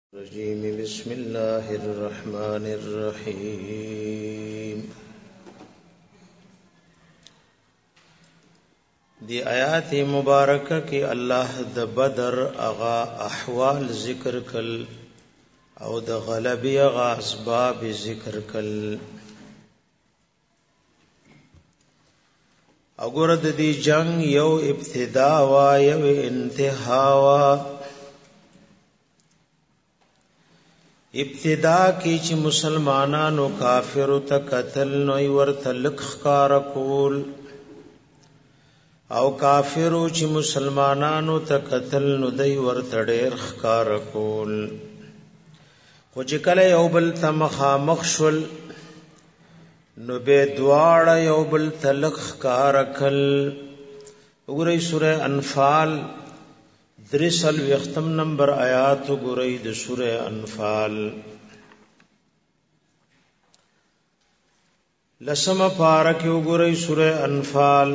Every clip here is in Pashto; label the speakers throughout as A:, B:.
A: الرجيم بسم الله الرحمن الرحيم. دی آیات مبارکه کې الله د بدر اغا احوال ذکر کل او د غلبی اغا اسباب ذکر کل. وګوره د دې جنگ یو ابتدا وا یو انتها وا. ابتدا کی چې مسلمانانو کافر ته قتل نوې ورته لخکار کول او کافرو چې مسلمانانو ته قتل نو دی ورته ډېر خکار کول. خو چې کله یو بل ته مخامخ شول نو به دواړه یو بل ته لخکار کل. وګورئ سورہ انفال 63 نمبر آیات وګورئ د سورہ انفال. لسم پارک وګورئ سورہ انفال.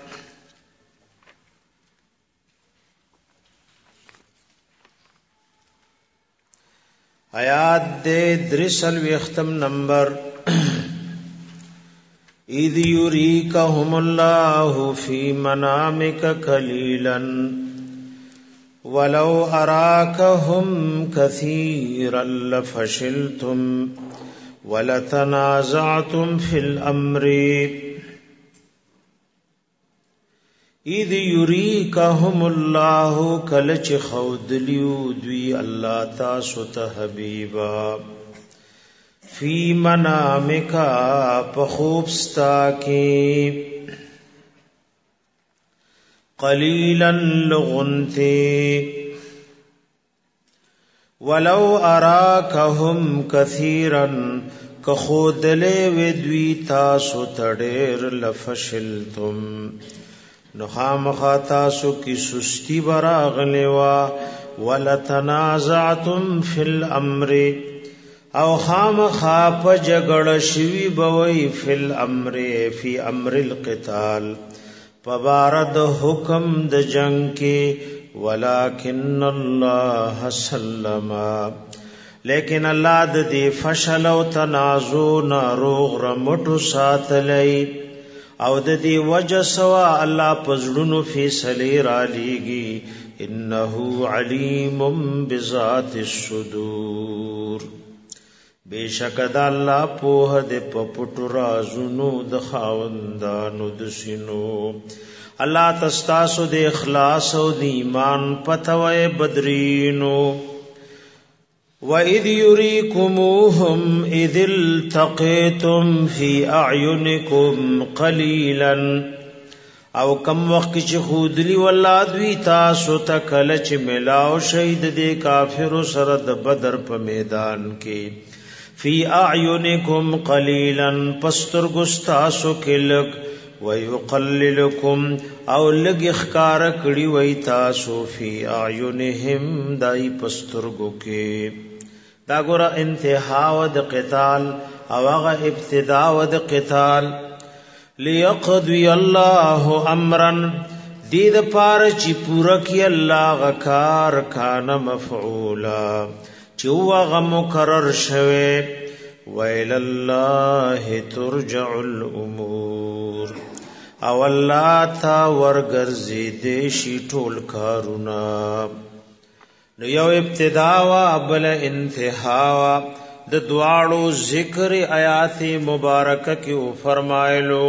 A: آیات دے 63 نمبر. اذ یریکہم اللہ فی منامک قلیلا ولو اراکہم کثیرا لفشلتم ولتنازعتم فی الامر. اذ یریکہم اللہ کلچ خودلیو دوی اللہ تاسو تحبیبا فی منامکا پخوبستا کی قلیلا لغنتی ولو اراکہم کثیرا کخودلے ودوی تاسو تڑیر لفشلتم نخامخا تاسو کی سستی براغلوا ولتنازعتم فی الامر او خامخا پا جگڑ شوی بوئی فی الامر فی امر القتال پبارد حکم د جنگ کی ولکن اللہ سلم لیکن اللہ د دی فشل او تنازو ناروغ رمټو ساتلی او د دی وجه سوا الله پزړونو فیصله را لیږي انه علیم بذات الصدور. بیشک د الله په د پپټو رازونو د خاوندانو د سینو. الله تستاسو د اخلاص او د ایمان پتوې بدرینو. وَإِذْ يُرِيكُمُوهُمْ إِذِ الْتَقَيْتُمْ فِي أَعْيُنِكُمْ قَلِيلًا او کم وخت چې خودلی ولادوی تاسو ته کله چې ملاو شهید د کافر سره د بدر په میدان کې فی اعینکم قلیلا پستر گستاسو کلک ویقللکم او لگ اخکار کڑی وی تاسو فی اعینهم دای پسترگو کے. دا گورا انتہا ود قتال او اغا ابتدا ود قتال. لیقضی اللہ امرن دید پار چی پورا کی اللہ غکار کان مفعولا چوغ مکرر شوے ویل اللہ ترجع الامور او اللہ تا ورگرزی دیشی ٹول کارونا. نو یو ابتداوا بل انتہاوا د دواړو ذکر آیات مبارکه کې فرمایلو.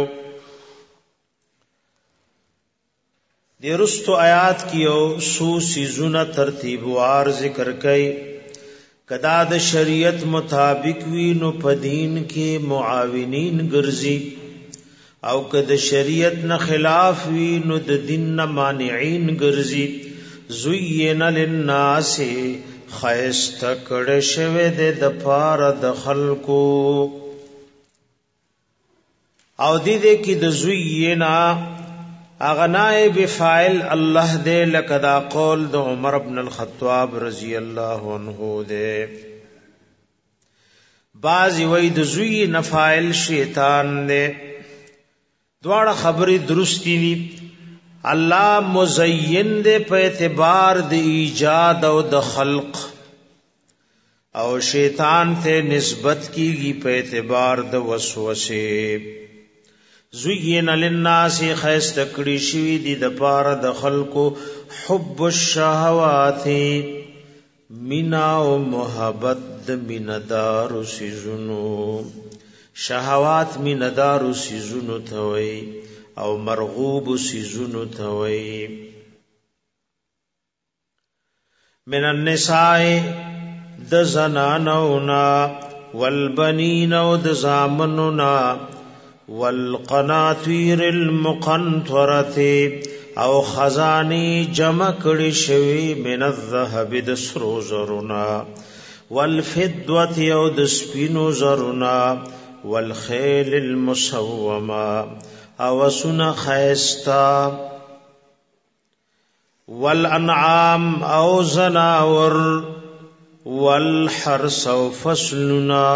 A: د رستو آیات کې یو سو سيزونه ترتیب وار ذکر کړي. کدا د شریعت مطابق وی نو پدین کې معاونین ګرځي او کدا شریعت نه خلاف وی نو د دین نه مانعين ګرځي. زین للناس خیست کړه شوه د پار د خلقو او دې کې د زینا اغنائے بفاعل الله دے لکدا قول د عمر بن الخطاب رضی اللہ عنہ دے. بعضی وی د زوی نفاعل شیطان دے. دواړه خبرې درستی دي. الله مزین دے په اعتبار د ایجاد او د خلق او شیطان ته نسبت کیږي په اعتبار د وسوسه. زین للناس خیست کړي شوی دي د پاره د خلقو حب الشهوات مینا او محبت د میندار سيزونو. شهوات میندار سيزونو ته وي او مرغوب سيزونو ته وي. من النساء د زنانونا والبنین او د زامنونا والقناطیر المقنطرة او خزانی جمع کړي شوی من الذهب د سرو زرنا والفضة او د سپینو زرنا والخيل المسومه او سنا خيستا والانعام او زناور والحرث او فصلنا.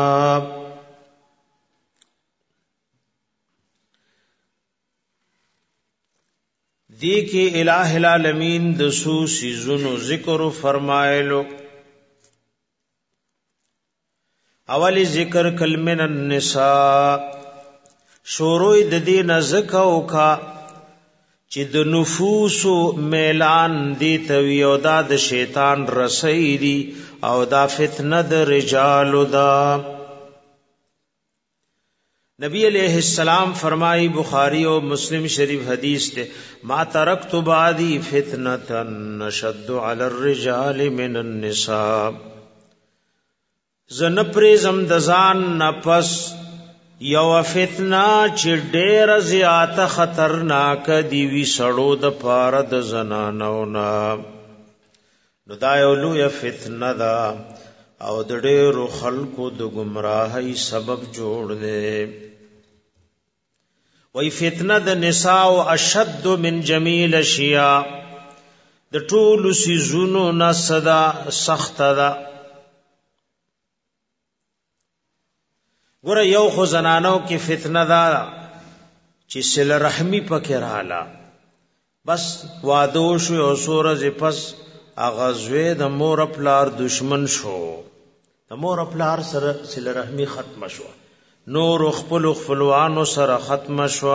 A: دی کی الہ العالمین د سو سیزونو ذکر فرمایلو. اولی ذکر کلمن النساء شوروی د دین زکاو کا چې د نفوس میلان دی توی او دا د شیطان رسئی دی او دا فتنه د رجالو دا. نبی علیہ السلام فرمائی بخاری و مسلم شریف حدیث تے ما ترکت بعدی فتنة نشد علی الرجال من النساء. زنپریزم دزان نپس یو فتنه چې ډېر زیات خطرناک دی وی سړو د پاره د زنانو نا. نو دا یو لوی فتنه دا او د ډېرو خلکو د گمراهۍ سبب جوړ دی. وی فتنه د نساء اشد من جمیل اشیاء د ټول سيزونو نه صدا سخت ده. ګوره یو خو زنانو کې فتنه ده چې صله رحمی پکې رااله، بس وادو شو او سورز پس اغازوی د مور پلار دشمن شو، د مور پلار سره صله رحمی ختم شو، نور خپل خپلوانو سره ختم شو.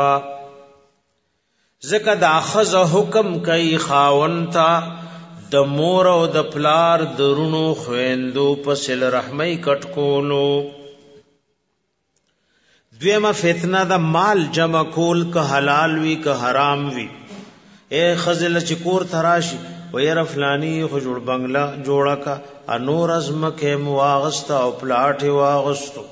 A: ځکه د اخذ حکم کوي خاون ته د مور او د پلار درونو خويندو په صله رحمی کټ کولو. دویمه فتنه د مال جمع کول، که حلال وی که حرام وی. اے خزل چکور تراشی و ير فلانی خو جوړ بنگلا جوړه کا انور ازمکه مواغستا او پلاټ واغستو،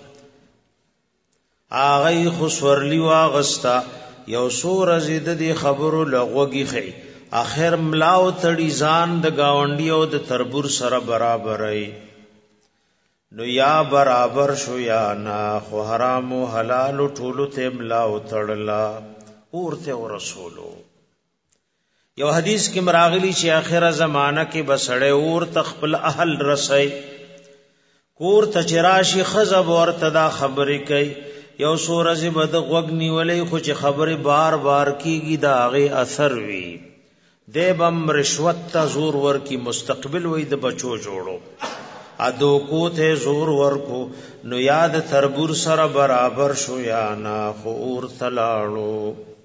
A: اغه خو سورلی واغستا یو سور زید دی خبرو لغوږی خي، اخر ملاو تړي ځان د گاونډي او د تربور سره برابرای. نو یا برابر شو یا نا، خو حرام او حلال ټولو ته ملاو تړلا ورته ورسولو. یو حدیث کې مراغلی چې اخره زمانہ کې بسړې اور تخپل اهل رسي، کور تچراشی خزب ورته دا خبرې کوي. یو سورج بد غوګنی ولې خو چې خبره بار بار کیږي دا غي اثر وی، دیبم رشوت تا زور ور کی مستقبل وې د بچو جوړو ادو کو ته زور ور کو. نو یاد تربور سره برابر شو یا نا، خو اور تلاړو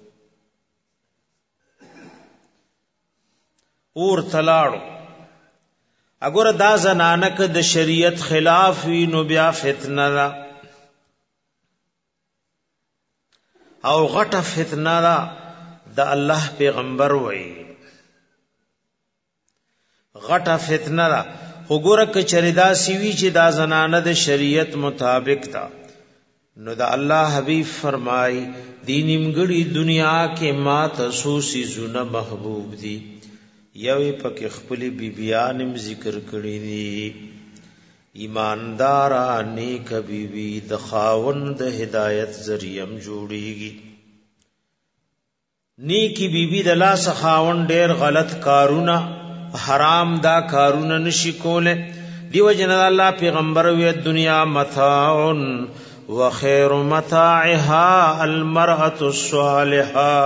A: اور تلاړو. اگر دا زنانک د شریعت خلاف وی نو بیا فتنه دا او غټه فتنه دا د الله پیغمبر وای، غټه فتنه دا. وګوره ک چریدا سیوی چې دا زنانه د شریعت مطابق تا، نو دا الله حبیب فرمای دینمګړي دنیا کې ما تاسوسی زونه محبوب دي. یوې پکې خپل بیبیانم ذکر کړی دي، ایماندار نیک بیبی د خاوند د هدایت ذریعہ جوړیږي. نیکی بیبی د لاس خاوند ډېر غلط کارونه حرام دا کارونه نشي کوله. دیو جن الله پیغمبر وی دنیا متاع وخير متاعها المرأة الصالحه.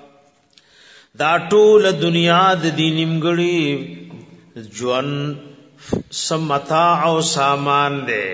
A: دا ټول دنیا د دینمګړي ژوند سمتاع او سامان دے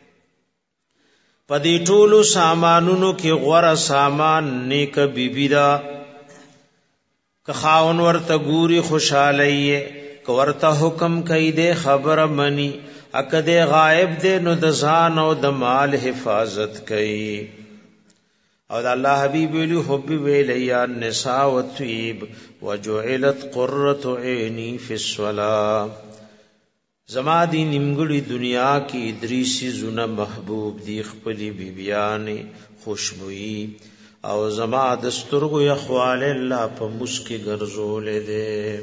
A: پدی ټولو سامانونو کې غوړه سامان نیک بیبی دا که خاون ورته ګوري خوشاله یې که ورته حکم کوي دے خبر منی اکه دے غائب دے نو د ځان او د مال حفاظت کوي او د الله حبیب ویلو حب ویلیا النساء والطيب وجعلت قرة عینی فی الصلاة زما دی نیمګړی دنیا کې ادریسی زونه محبوب دی خپلی بیبیانه خوشبوئی او زما د سترګو یخوال الله په مسکی ګرځولې ده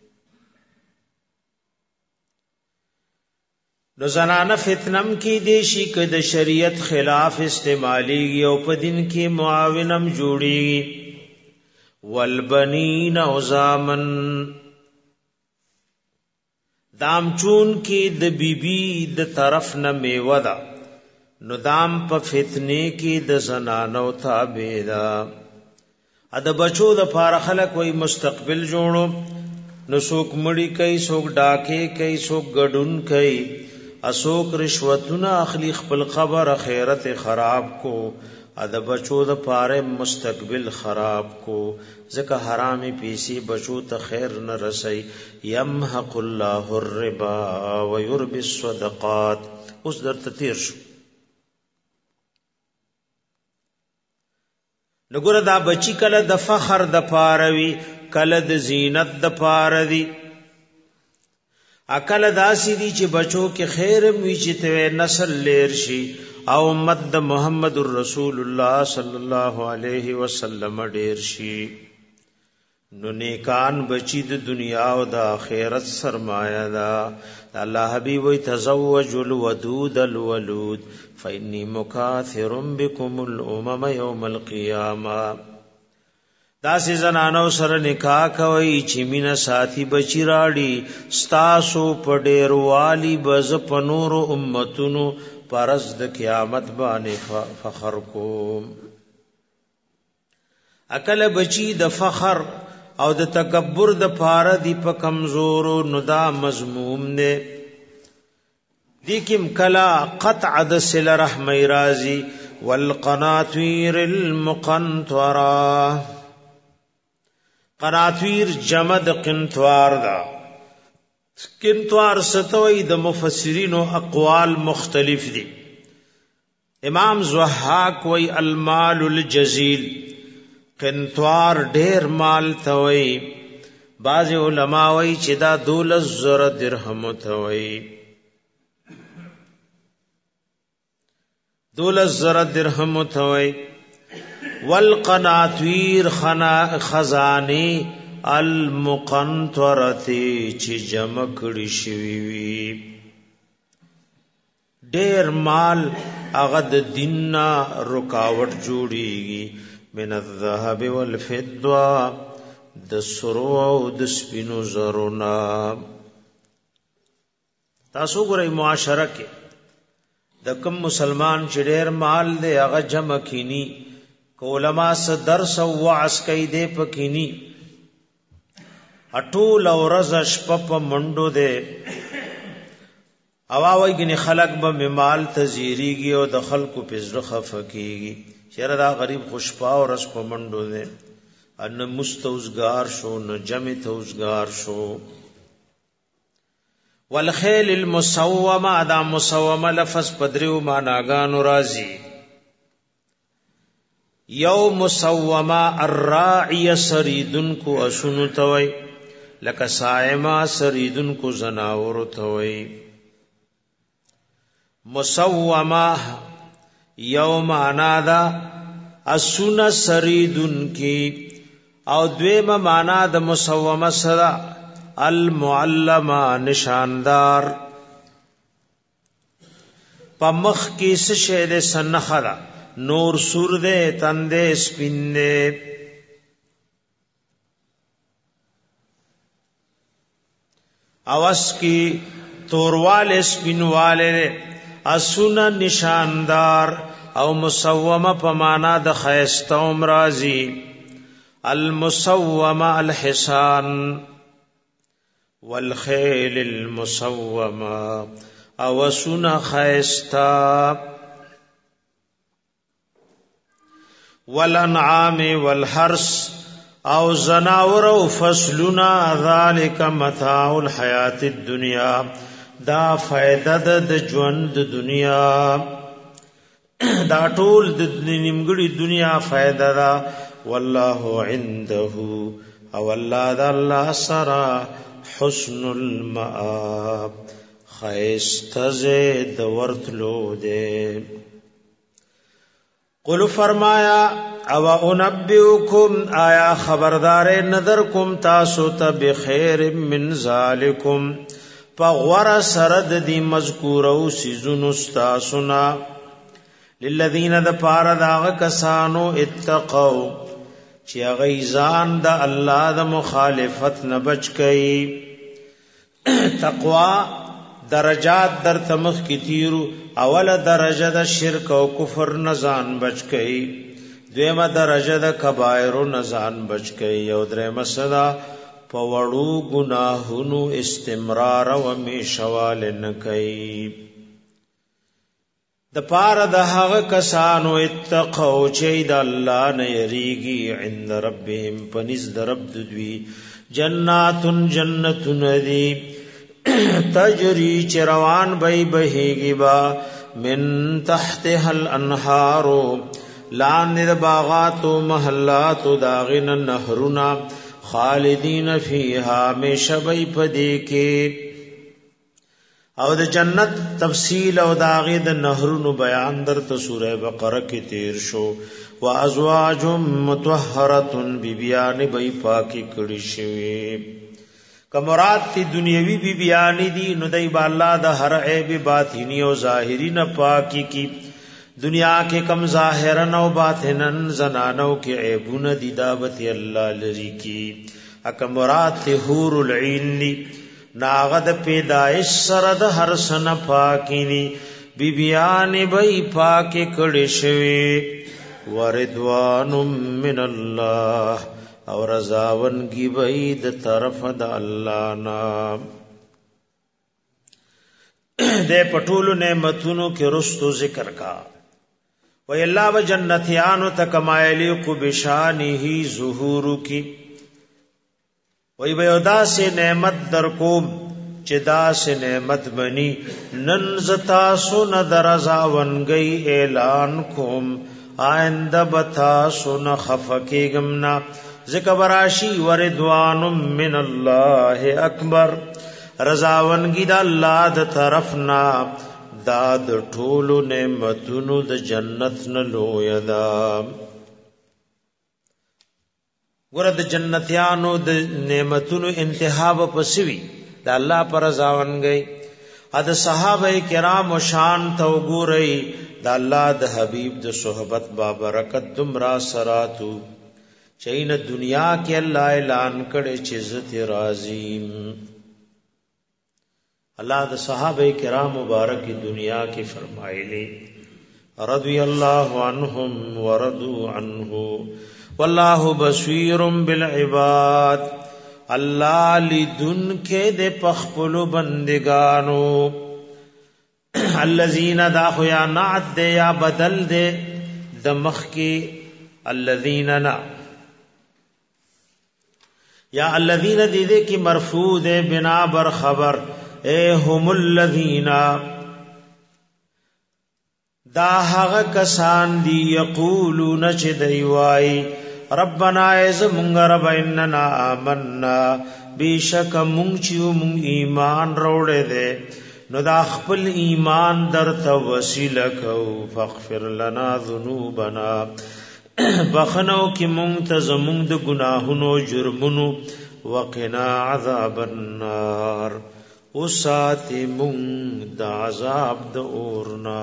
A: نو زنانه فتنم کی دیشی که د شریعت خلاف استعمالی او په دین کې معاونم جوړي والبنین او زامن دامچون کې د بیبي د طرف نه میوه ده نو دام په فتنه کې د زنانو تابع ده ا د بچو د فار خلق وای مستقبل جوړو نو څوک مړی کوي څوک ډاکې کوي څوک ګډون کوي اسوک رشوتونه اخلی خپل خبر خیرت خراب کو اد بچو د پاره مستقبل خراب کو ځکه حرامي پیسي بچو ته خیر نه رسي يمحق الله الربا ويربي الصدقات اوس درته تیر شو نګور دا بچی کله د فخر د پاروي کله د زینت د پاروي اکل داسی دی چې بچو کې خیر وی چې ته نسل لیر شي او امت د محمد رسول الله صلی الله علیه وسلم ډیر شي نو نیکان بچی د دنیا او د آخرت سرمایه ده الله حبیب وی تزوج الودود الولود فإني مكاثر بكم الامم يوم القيامه داسې زنانو سره نکاح کوي چې مینا ساتي بچی راړي ستاسو په ډیر والی بز په نور امتونو پرز د قیامت باندې فخر کوم اکل بچی د فخر او د تکبر د پاره دی په کمزورو نو دا مذموم نه دی کیم کلا قطع د صله رحمی رازی والقناطیر المقنطره قناطیر جمع د قنطوار دا قنطوار ستوي د مفسرینو اقوال مختلف دي امام زوحاک وی المال الجزیل قنطوار ډیر مال توي بعض علما وی چې دا 12,000 درهم توي 12,000 درهم توي والقناطیر خزانی المقنطرتی چې جمع کړي شوی وي ډیر مال هغه د دیننا رکاوټ جوړیږي من الذهب والفضه د سرو او د سپینو زرو نا تاسو ګورئ معاشره کې د کوم مسلمان چې ډیر مال دی هغه جمع کینی علماء سے درس او وعظ کوي دې پکینی اټول او رز شپپ منډو دې اواوي غني خلق به مال تزيريږي او د خلکو پزړه خفقيږي چیرې دا غریب خوشپا او رس په منډو دې ان مستوزگار شو نه جمع توزگار شو والخيل المسومه دا مسومه لفظ پدریو معناګانو راځي یو مسومه الراعی سریدن کو اسن توي لک صائمه سریدن کو زناور توي مسومه یوم انادا اسن سریدن کی او دویمه معنا د مسومه سره المعلمه نشاندار پمخ کی څه شه سنخلا نور سور دے تندے سپین دے اوس کی توروال سپینوالے اسونا نشاندار او مسومه پمانا د خیسته امرازی المسومه الحسان والخیل المسومه او سنا خیستا والانعام والحرث او زناور او فصلنا ذالک متاع الحیات الدنیا دا فائدہ د ژوند دنیا دا ټول د نیمګړي دنیا فائدہ دا والله عنده او الله دا الله سرا حسن المآب خیستزه د ورتلو دے قل فرمایا او انبئکم آیا خبردار نظر کم تاسو ته بخیر من ذالکم فغور سرد دی مذکور او سیزن استاسنا للذین د پار داغ کسانو اتقوا چی غیزان د الله د مخالفت نه بچ کئ تقوا درجات در تمخ کی تیرو اول درجه د شرک او کفر نزان بچ کئ دویمه درجه د کبائر نزان بچ کئ او درېمه صدا پوړو گناهونو استمرار او میشوال نه کئ د پاره د هغه کسانو اتقوا چې د الله نه یریږي عند ربهم پنځ د رب دوی جناتن جنتن دی تجری چروان بی بهیگی با من تحتها الانهار لاند باغات و محلات و داغن نهرنا خالدین فیها میشبی پدی کے او د جنت تفصیل او داغی د نهرونو بیان در ته سوره بقره کې تیر شو وازواج مطهرات بیبیان بی پاکی کړي شوی کمرات تی دنیاوی بی بیانی دی نو دی با اللہ دا ہر عیب باطنی و ظاہری نا پاکی کی دنیا کے کم ظاہرن و باطنن زنانو کے عیبون دی دابتی اللہ لری کی اکمرات تی حور العین دی ناغد پیدائش سرد ہر سن پاکی نی بی بیانی بی پاکی کڑشوی وردوان من اللہ او رضاون کی بعید طرف د الله نا دے پټولو نعمتونو کې رستو ذکر کا و الله و جنتیانو تکمایلی کو بشانه ظهور کی وی بیودا سے نعمت در کو چدا سے نعمت بنی نن زتا سن درزاون گئی اعلان کوم آئندہ بتا سن خفکی گمنا ذکبراشی وردوان من اللہ اکبر رضاونگی دا اللہ دا طرفنا داد ټولو نعمتونو د جنت نلو یدا ګور د جنتیانو د نعمتونو انتها پسوی دا الله پر رضاونگی اد صحابه کرام شان تو ګورئی دا الله د حبیب د صحبت با برکت دمرا سراتو چین دنیا کې الله اعلان کړي چې عزت راضی الله د صحابه کرام مبارک دنیا کې فرمایلی رضی الله عنهم ورضوا عنه والله بصیر بالعباد الله لدن کې د پخپلو بندگانو الذين داخوا یا نعد یا بدل د مخ کې الذين نا یا الذین دیدے کی مرفوع دے بنا بر خبر اے هم الذین دا هغه کسان دی یقولون چې دی وای ربنا ایز مونږ رب اننا آمنا بیشک مونږ چې مونږ ایمان روړې دے نو دا خپل ایمان درته وسیله کو فاغفر لنا ذنوبنا بخنو کی مونږ ته زمونږ د گناهونو جرمونو وقنا عذاب النار او ساتي مونږ د عذاب د اورنا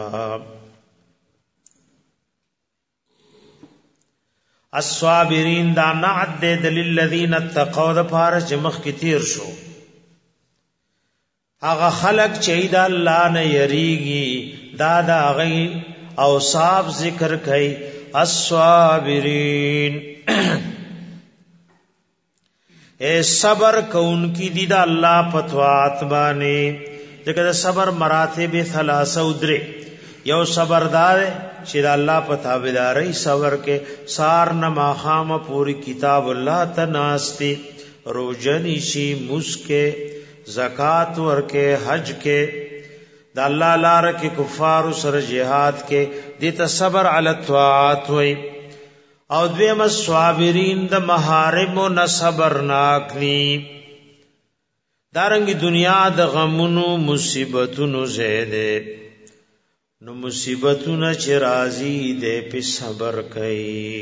A: الصابرین دا نعد د للذین اتقوا د فارج مخ کی تیر شو هغه خلق چې د الله نه یریږي دا غي اوصاف ذکر کړي الصابرین اے صبر کونکی دی دا اللہ پتوات بانے. دکھتا صبر مراتب ثلاثه ادرے. یو صبردار چې د الله په تابعداري صبر کې سار نه ماخام پوری کتاب الله تناستی روزنی شي مسکه زکات ورکه حج کې د الله لار کې کفار سره jihad کې دته صبر علی الطاعات وي. او دویم الصابرین د محارم نه صبر ناکلی. دارنګ دنیا د غمونو مصیبتونو زیاده نو مصیبتونه چې راځي دې په صبر کوي.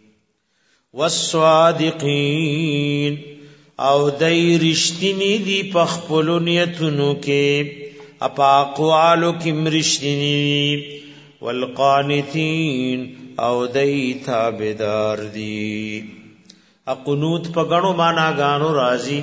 A: والصادقین او دای رښتینی دی په خپل نیتونو کې اپا اقوالو کې مرشتینی. والقانتین او دای تابعدار دی. اقنوت په غنو معنا غانو راځي.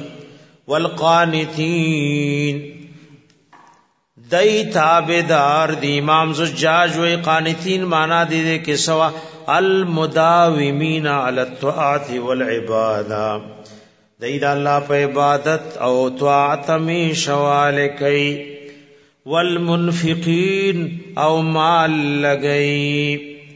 A: والقانتین دای تابعدار دی. امام زجاج وی قانتین معنا دی کې سوا المداومین علی الطاعات والعباده. دای د الله په عبادت او طاعت می شوال کوي. والمنفقین او مال لګئی.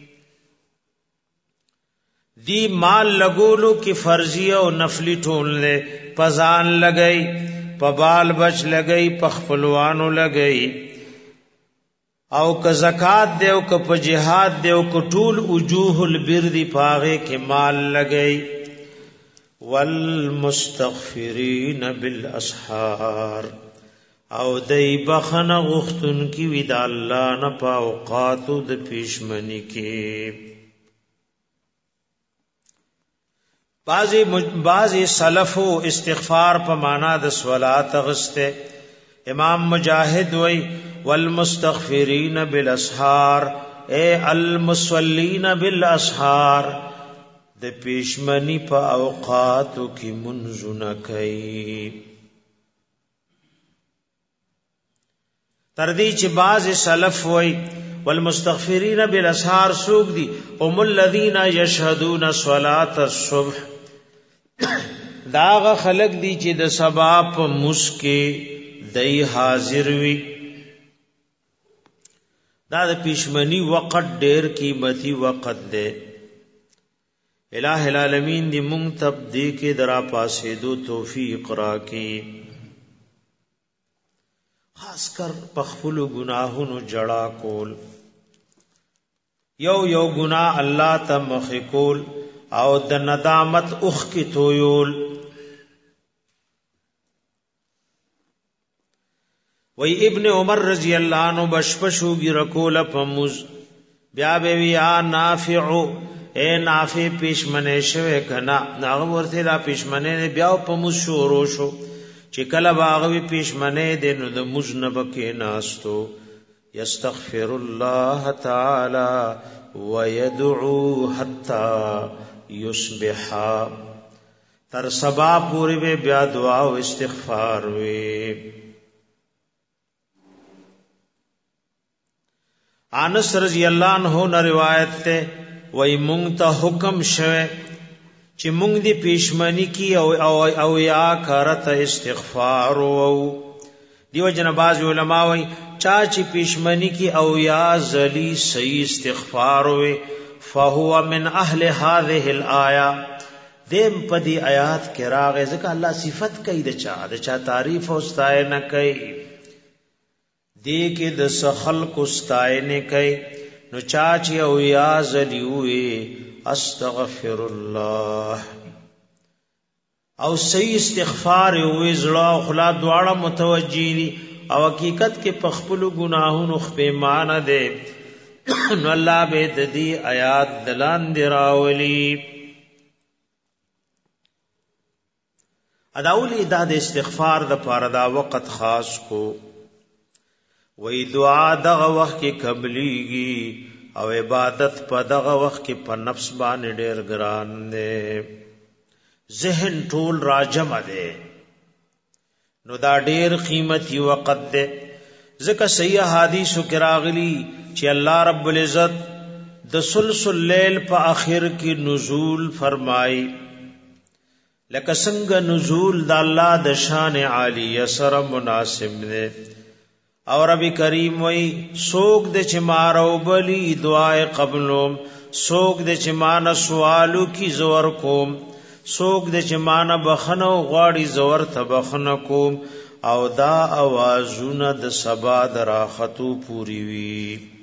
A: دی مال لګولو کی فرضی او نفلی ټول له پزان لګئی په بال بچ لګئی په خپلوانو لګئی او که زکات دیو که په جهاد دیو که ټول وجوه البر دی پاغه کې مال لګئی. والمستغفرین بالاسحار او دای بخنه غختن کی وی د الله نه په اوقاتو د پیشمنی کې. بعضی سلفو استغفار په معنا د صلات غسته. امام مجاہد وی والمستغفرین بالاسحار اے المصلین بالاسحار د پیشمنی په اوقاتو کې منځونه کوي. تر دې چې بعض سلف وی والمستغفرین بالاسحار سوق دی هم الذین یشهدون صلاة الصبح. داغه خلق دی چې د سبا په مسکه دای حاضر وی. دا د پیشمنی وقت ډیر قیمتي وقت دی. الہ العالمین دی مونږ ته دې کې درا پاسې دو توفیق راکړي. خاص کر پخپلو گناہونو جڑا کول. یو گناہ اللہ تا مخی کول او د ندامت اخ کی تویول. وی ابن عمر رضی اللہ عنہ بشپشو گی رکول پموز بیا بیوی آ نافعو اے نافع پیشمنے شوے کنا ناغم ورثی لا پیشمنے بیاو پموز شورو شو چې کله باغوی پیشمنه دې نو د مزنب کې ناستو یستغفر الله تعالی ويدعو حتا یصبح. تر سبا پوری به بیا دعا او استغفار وی. انس رضی اللہ عنہ نے روایت ته وای مونږ ته حکم شوه چې مونږ دی پیشمنی کی او یا کارته استغفار او دیو جن باز علماء وای چا چې پیشمنی کی او یا زلی صحیح استغفار وي فهو من اهل هذه الايه. دیم پدی آیات کې راغې ځکه الله صفت کوي د چا تعریف او ستاینه کوي. دې کې د سخل کو ستاینه کوي نو چا چې او یا زلی وي استغفر الله او صحیح استغفار وي زړه او خلا دواړه متوجي دي او حقیقت کې پخپلو گناهونو خپېمانه ده نو الله به د دې آیات دلان دراولي. اداولی دا د استغفار د پاره دا وخت خاص کو وی دعا دغه وخت کې قبليږي او عبادت په دغه وخت کې په نفس باندې ډېر ګران دی. ذهن ټول راجم ده نو دا ډېر قیمتي وخت دی. ځکه صحیح حدیثو کې راغلي چې الله رب العزت د ثلث الليل په اخر کې نزول فرمای لکه څنګه نزول د الله د شان عالی سره مناسب دی. او رب کریم وی سوک د چمارو بلی دعای قبلوم، سوک د چمانه سوالو کی زور کوم، سوک د چمانه بخنو غواړي زور ته بخنه کوم. او دا اوازونه د سبا دراختو پوری وی،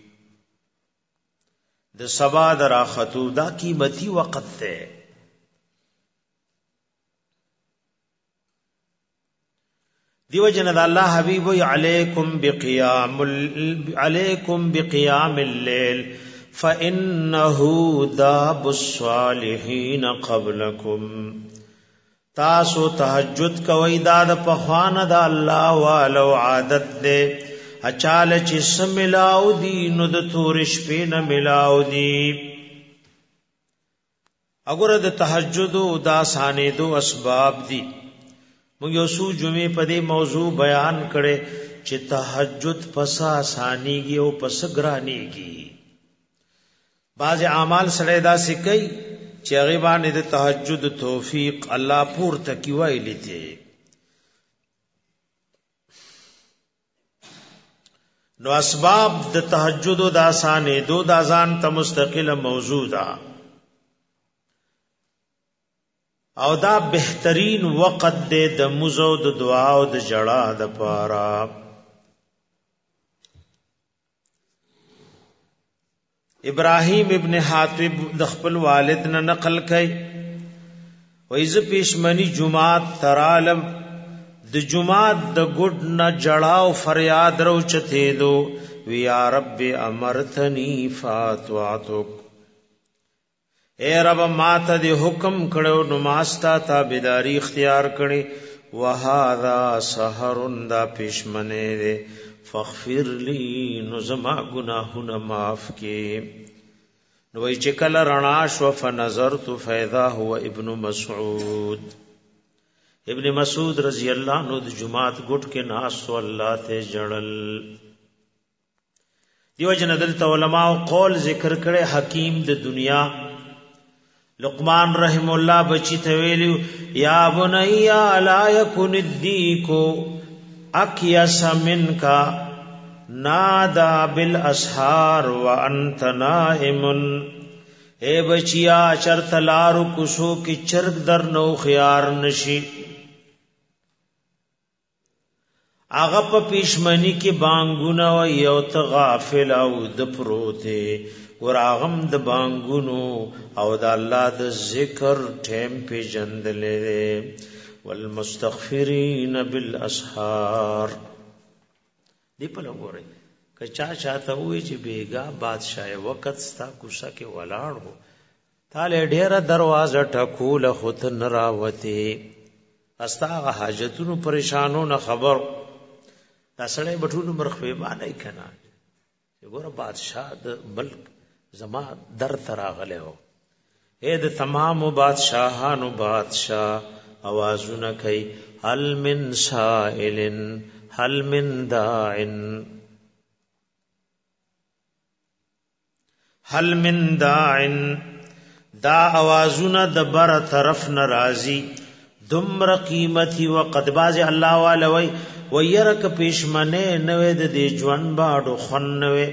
A: د سبا دراختو دا قیمتي وخت ته. دیو جن د الله حبیب علیکم بقیام الليل فانه داب الصالحین قبلکم. تاسو تهجد کوي دا د پخوان د الله والو عادت ده. اچال چې سملاو دی نو د تور شپې نه ملاو دی. اگر د تهجد دا سانې دو اسباب دي. موږ یو څو جمعې په دې موضوع بیان کړي چې تهجد پس آسانيږي او پس ګرانيږي. بعض اعمال سره دا سکی چې هغه باندې د تهجد توفیق الله پورته کی وایلی دی. نو اسباب د تهجد د آسانې دو د ځان ته مستقله موضوع ده او دا بهترین وقت دی د مزو د دعا او د جړا د پاره. ابراهیم ابن حاتب د خپل والد نه نقل کړي وایي ز پېشمنی جمعات ترالم د جمعات د ګډ نه جړا او فریاد روچته دو وی یا رب امرتنی فاتواتک. اے رب ماته دی حکم کړو نو ماستا تابعداری اختیار کړي. وهذا سحر دا پښمنه دے فاغفر لی نو زما گناهونه معاف کې. نو وی چې کله رڼا شو فنظرت فاذا هو ابن مسعود. ابن مسعود رضی اللہ عنہ د جمعات ګټ کې ناس تو الله ته جړل. دیو جن دلته علماء قول ذکر کړي حکیم د دنیا لقمان رحم الله بچی ته ویلو یا بنیا لا یکن الدیکو اکیس منکا نادا بالاسحار وانت نائم. اے بچیا چرت لارو کوسو کی چرګ در نو خيار نشي. اغه په پښمنی کې بانګونه و یو ته غافل او د پروته وراغم د بانګونو او د الله د ذکر ټیم په جندلې والمستغفرین بالاسحار. دی په لګوري کچا چاته وې چې بیگا بادشاہ وخت ستا کوڅه کې ولاړ هو تاله ډیره دروازه ټکول خود نراوته استاغه حاجتونو پریشانو نه خبر دا سړی بټونو مرخوي باندې کنا وګوره بادشاہ د ملک زما در تراغله هو. اے د تمام بادشاہانو بادشاہ आवाजونه کوي هل من سائل هل من داع هل من داع. دا आवाजونه د بر طرف ناراضي دمر قیمتي وقد باز الله والوي ويرک پښمنه نوې د دې ژوند باډو خنوي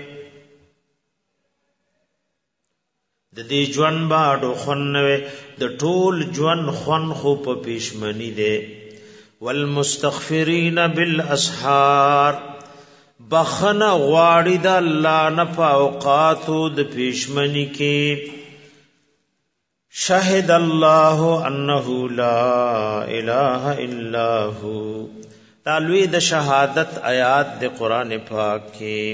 A: د دې ژوند باډو خنوي د ټول ژوند خن خو په پښمنی دي. والمستغفرین بالاسحار بخنه غواړي د الله نه په اوقاتو د پښمنی کې. شهد الله انه لا اله الا هو. تعالی د شهادت آیات د قران پاک کې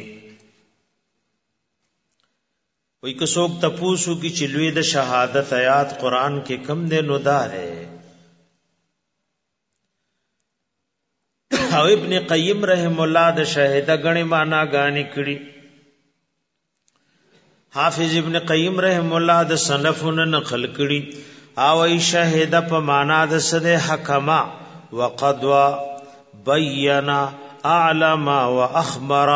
A: وای که څوک تپوسو کی چلوې د شهادت آیات قران کې کم دې نو دا ہے. او ابن قیم رحم الله د شهاده غنی معنا غانی کړي. حافظ ابن قیم رحم الله د صنفون نقل کړي او ای شهاده په معنا د سده حکما وقدوا بینا اعلم واخبر.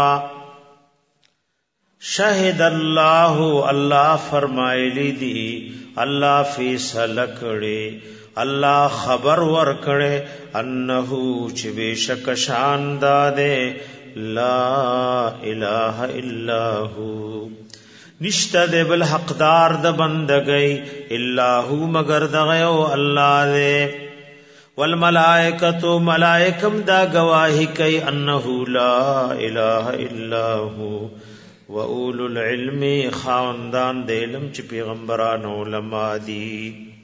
A: شهد الله الله فرمایلی دی الله فیصله کړي الله خبر ورکړي انه چې بشک شان داده لا اله الا هو نشته د بل حقدار د بندګۍ الا هو مگر دغه او الله دې والملائکۃ ملائکم دا گواہی کوي انه لا اله الا هو واولو العلم خاندان د علم چې پیغمبران علما دي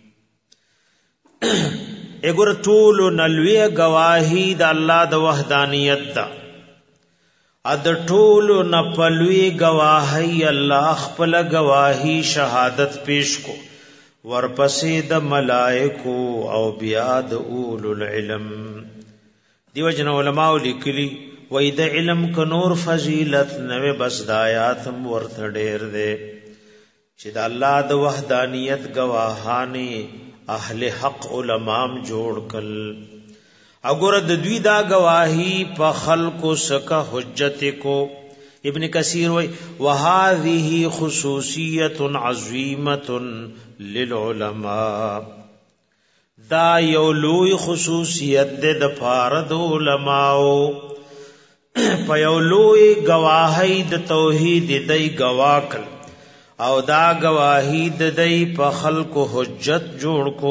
A: اګور ټول نلوی گواہی د الله د وحدانیت دا اد ټول نپلوی گواہی الله خپل گواہی شهادت پیش کو ورپسې د ملائکو او بیا د اولو العلم دیو جن علماء لیکلی وای د علم ک نور فضیلت نو بس د آیات ورته ډیر دے چې د الله د وحدانیت گواهانی اهل حق علماء جوړ کل اگر د دوی دا گواہی په خلقو سکا حجت کو ابن کثیر وای وهذه خصوصیت عظیمه للعلماء دا یو لوی خصوصیت د فرد علماء په یو لوی گواہی د توحید دی گواکل او دا گواہی د دی په خلقو حجت جوړ کو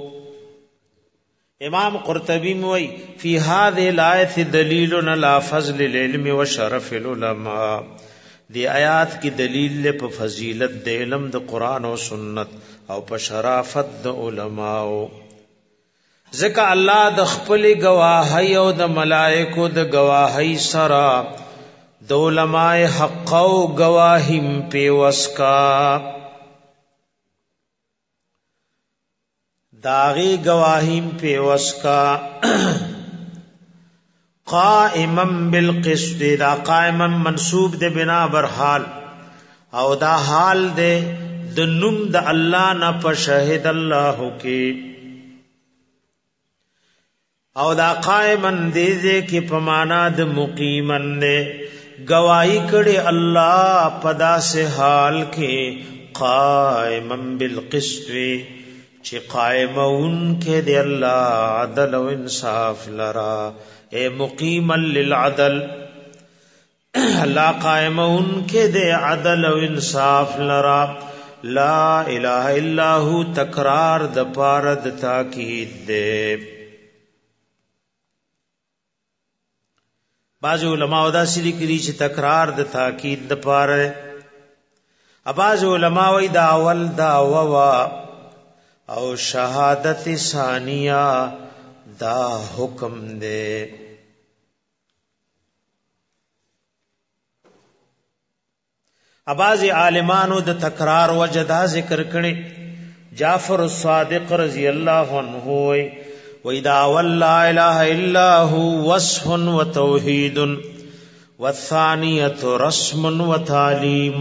A: امام قرطبی موئی فی هذه الآیت دلیل علی فضل العلم و شرف العلماء دی آیات کی دلیل لے پا فضیلت د علم د قرآن و سنت او پا شرافت د علماء ذکا اللہ د خپل گواہی او د ملائکو د گواہی سرا د علماء حق او گواہیم پیوسکا داغی گواہیم پیوسکا قائما بالقسط دا قائما منصوب دے بنا بر حال او دا حال دے د نوم د الله نه په شهد الله کې او دا قائما دې کې په معنا د مقیمن نه گواہی کړي الله پدا سے حال کې قائما بالقسط چې قائمون کې دی الله عدل او انصاف لرا اے مقیما للعدل الله قائمون کې دی عدل او انصاف لرا لا الہ الا هو تکرار د پاره د تاکید دے بعض علماء دا سری کړي چې تکرار د تاکید د پاره بعض علماء وی دا اول دا ووا او شهادت ثانیہ دا حکم دے اباظ عالمانو د تکرار وجدا ذکر کړي جعفر الصادق رضی اللہ عنہ وَإِذَا وَلَّا إِلَهَ إِلَّا هُوَ وَصْفٌ وَتَوْحِيدٌ وَالثَّانِيَةُ رَسْمٌ وَتَعْلِيمٌ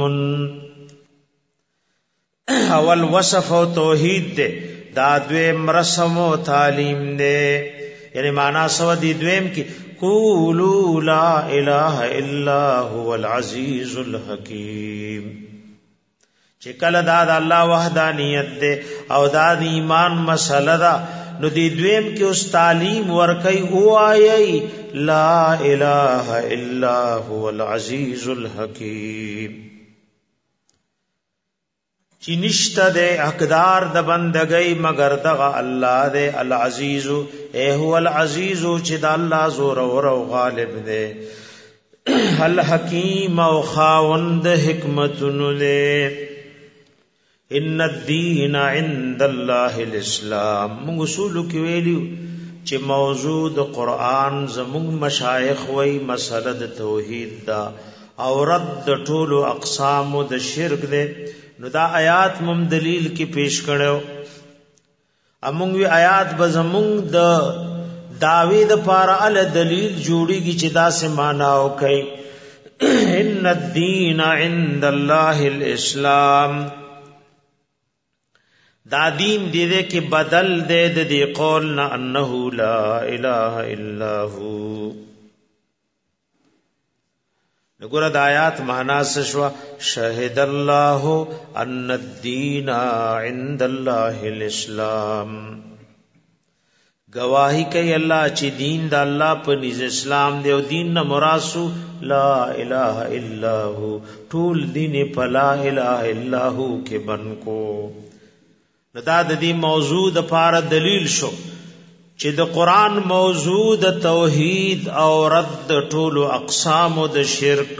A: اول وصف و توحید دے دا دویم رسم و تعلیم دے یعنی معنی سو دی دویم کی قولوا لا الہ الا هو العزیز الحکیم چکل دا اللہ وحدانیت دے او دا ایمان مسئلہ دا نو دی دویم کی اس تعلیم ورکی او آئی لا الہ الا هو العزیز الحکیم چی نشتا دے حقدار د بندگئی مگر دغا اللہ دے العزیز اے هو العزیز چی دا اللہ زور و غالب دے الحکیم او خاوند حکمتن دے ان الدین عند اللہ الاسلام منگ اصولو کی ویلیو چی موضوع د قرآن زمونگ مشایخ وی مسئلہ د توحید دا او رد طول اقسام د شرک دے نو دا آیات مم دلیل کی پیش کړو امونږ وی آیات بزمونږ د داوی د پاره ال دلیل جوړیږي چې دا سه معنا او کوي ان الدین عند الله الاسلام دا دین دې کې بدل دې د دې قول نه انه لا اله الا هو نګور د آیات معنا سشوا شهد الله ان الدین عند الله الاسلام گواہی کوي الله چې دین د الله په نيز اسلام دی او دین نه مراسو لا اله الا هو، ټول دین په لا اله الا هو کې بن کو. دا د دې موضوع د پاره دلیل شو چې د قران موضوع د توحید او رد ټول اقسام د شرک،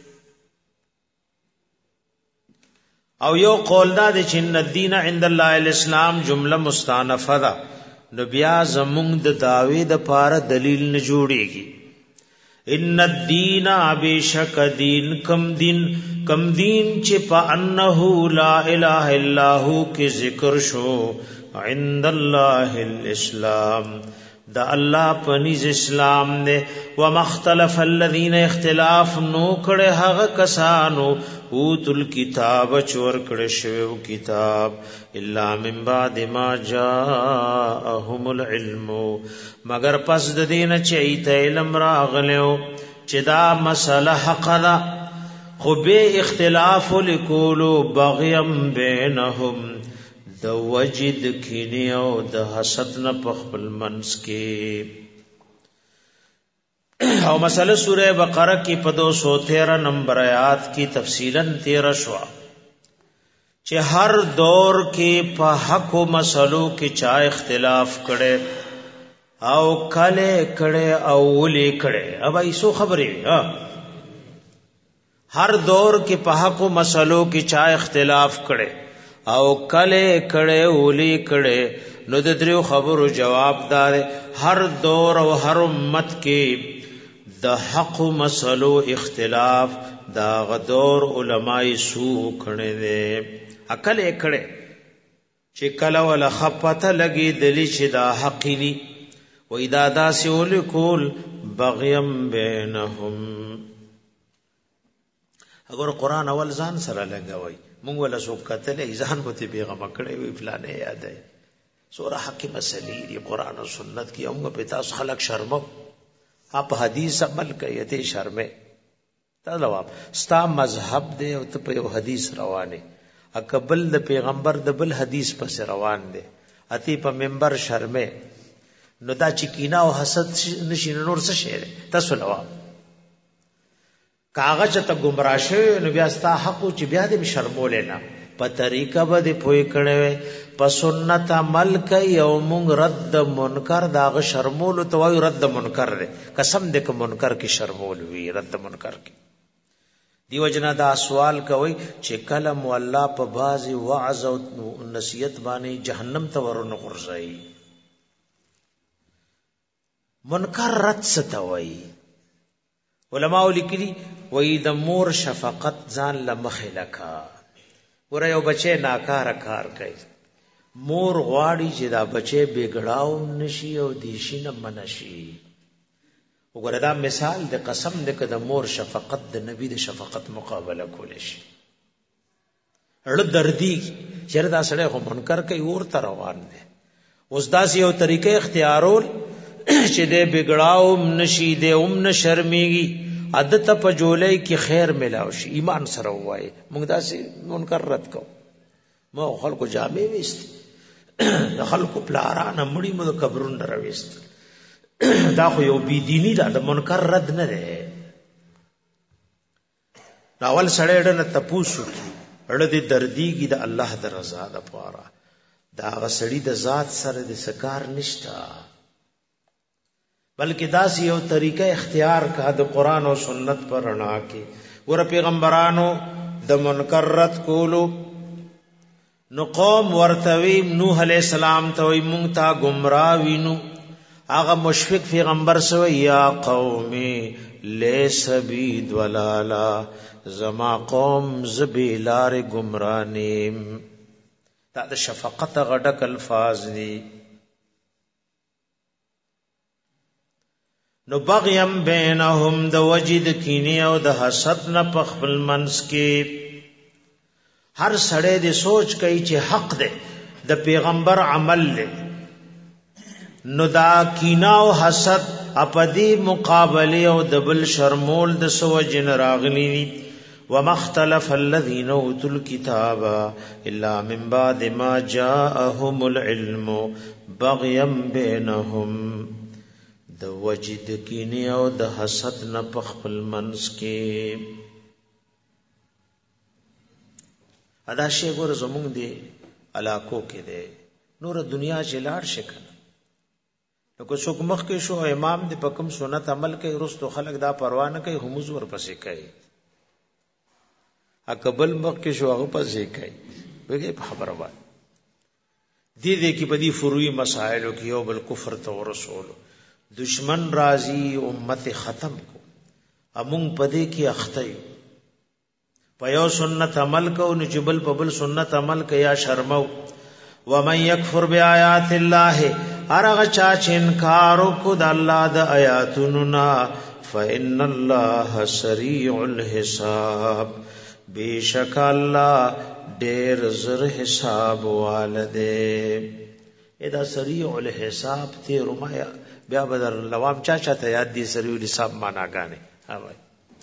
A: او یو قول دا چې ان الدین عند الله الاسلام جمله مستانفه ده، نو بیا زمونږ د دعوی د پاره دلیل نه جوړیږي. ان الدین ابشک دین کم دین چې په انه لا اله الا هو کې ذکر شو، عند الله الاسلام دا الله پنیز اسلام نے. ومختلف الذين اختلاف نو کړه هغه کسانو اوتل کتاب چور کړه شوی کتاب الا من بعد ما جاءهم العلم، مگر پس د دین چې ایت علم راغلو چې دا مسله حق ده، خو به اختلاف لکولو بغیم بینهم د وجد کینی او د حسد نه په خپل منس کې. او مسله سوره بقره کې په 213 نمبر آیات کې تفصیلا 13 شو چې هر دور کې په حق او مسلو کې چا اختلاف کړي او کله کړي او ولې کړي. اب ایسو خبرې هر دور کې په حق او مسلو کې چا اختلاف کړي او کله کړه اولی کړه، نو د دریو خبرو جواب دار هر دور او هر امت کې د حق مسلو اختلاف دا غدور علماء سو کړه دي. عقل کړه چې کله ولا خپته لګي دلی چې دا حق دي و اذا داسول کول بغیم بینهم. اگر قران اول ځان سره لګوي مونږ ولا سو کتل ایزان بوته پیغام کړي وی فلانه یاد ہے سوره حق مسلې دی قران او سنت کی موږ په تاسو خلق شرمو اپ حدیث عمل کوي ته شرمه تا جواب ستا مذهب دی او ته په حدیث روانه اقبل د پیغمبر د بل حدیث پس روان دی اتی په منبر شرمه نو دا چکینا او حسد نشي نور څه شي تاسو جواب کاغذ ته گمراه شوی نو بیا ستا حق چې بیا دې شرمول نه په طریقه به پوي کړي په سنت عمل کوي او مونږ رد منکر داغه شرمول تو وای رد منکر دی قسم دې ک منکر کې شرمول وی رد منکر کې دیو جنا دا سوال کوي چې کلم الله په بازي وعظ او نصیحت باندې جهنم ته ورونه غورځي منکر رد ستوي. علماء لیکلي وای د مور شفقت ځان لمخه لکا ور یو بچي ناکار کار کوي مور غواړي چې دا بچي بګړاو نشي او دیشي نه منشي. وګوره دا مثال د قسم د کده مور شفقت د نبی د شفقت مقابله کول شي. اړه دردي چیرې دا سړی خو منکر کوي ورته روان دي اوس دا یو طریقې اختیارول چې دې بګړاو نشي دې نه شرمېږي عادت په جولای کې خیر ملاو شي ایمان سره وای موږ داسې منکر رد کو مو خلکو جامې وست خلکو پلارانه مړی مو قبرون درويست دا خو یو بی دینی دا د منکر رد نه ده. اول سړی ډنه تپوسو اړه دې دردیږي د الله د رضا د پاره دا غسړی د ذات سره د سکار نشتا بلکہ داسی یو طریقہ اختیار کا د قرآن و سنت پر رڼا کې ور پیغمبرانو د منکر رد کولو نو قوم ورتوی نوح علیہ السلام ته وی مونږ تا گمراه وینو هغه مشفق پیغمبر سو یا قومي لیس بی ضلالا زما قوم زبیلار گمرانیم دا د شفقت غډک الفاظ دي. نو بغیم بینهم د وجد کینی او د حسد نه په خپل منس کې هر سړی د سوچ کوي چې حق دی د پیغمبر عمل له نو دا کینا او حسد اپدی مقابله او د بل شرمول د سو جن راغلی ومختلف الذين اوتوا الكتاب الا من بعد ما جاءهم العلم بغيا بينهم د وجد کینه او د حسد نه په خپل منځ کې ادا شی ګور زمونږ دی علاقو کې دی نور دنیا چې لاړ شي کنه نو کو څوک مخ کې شو امام دې په کوم سنت عمل کوي رستو خلق دا پروا نه کوي همز ور پسې کوي اقبل مخ کې شو هغه پسې کوي وګي په خبره وای دې کې په دې فروعي مسائلو کې یو بل کفر ته رسول دشمن راضی امت ختم کو امون پدې کې اخته په یو سنت عمل کو نجبل په بل سنت عمل کې یا شرمو ومن یکفر بیاات الله هرغه چا چې انکار کو د الله د آیاتونو نا فإن الله سریع الحساب بیشک الله ډېر زر حساب والده ادا سریع الحساب ته رمایا بیا بدر لوام چا ته یاد دي سریع الحساب معنا غانه ها بھائی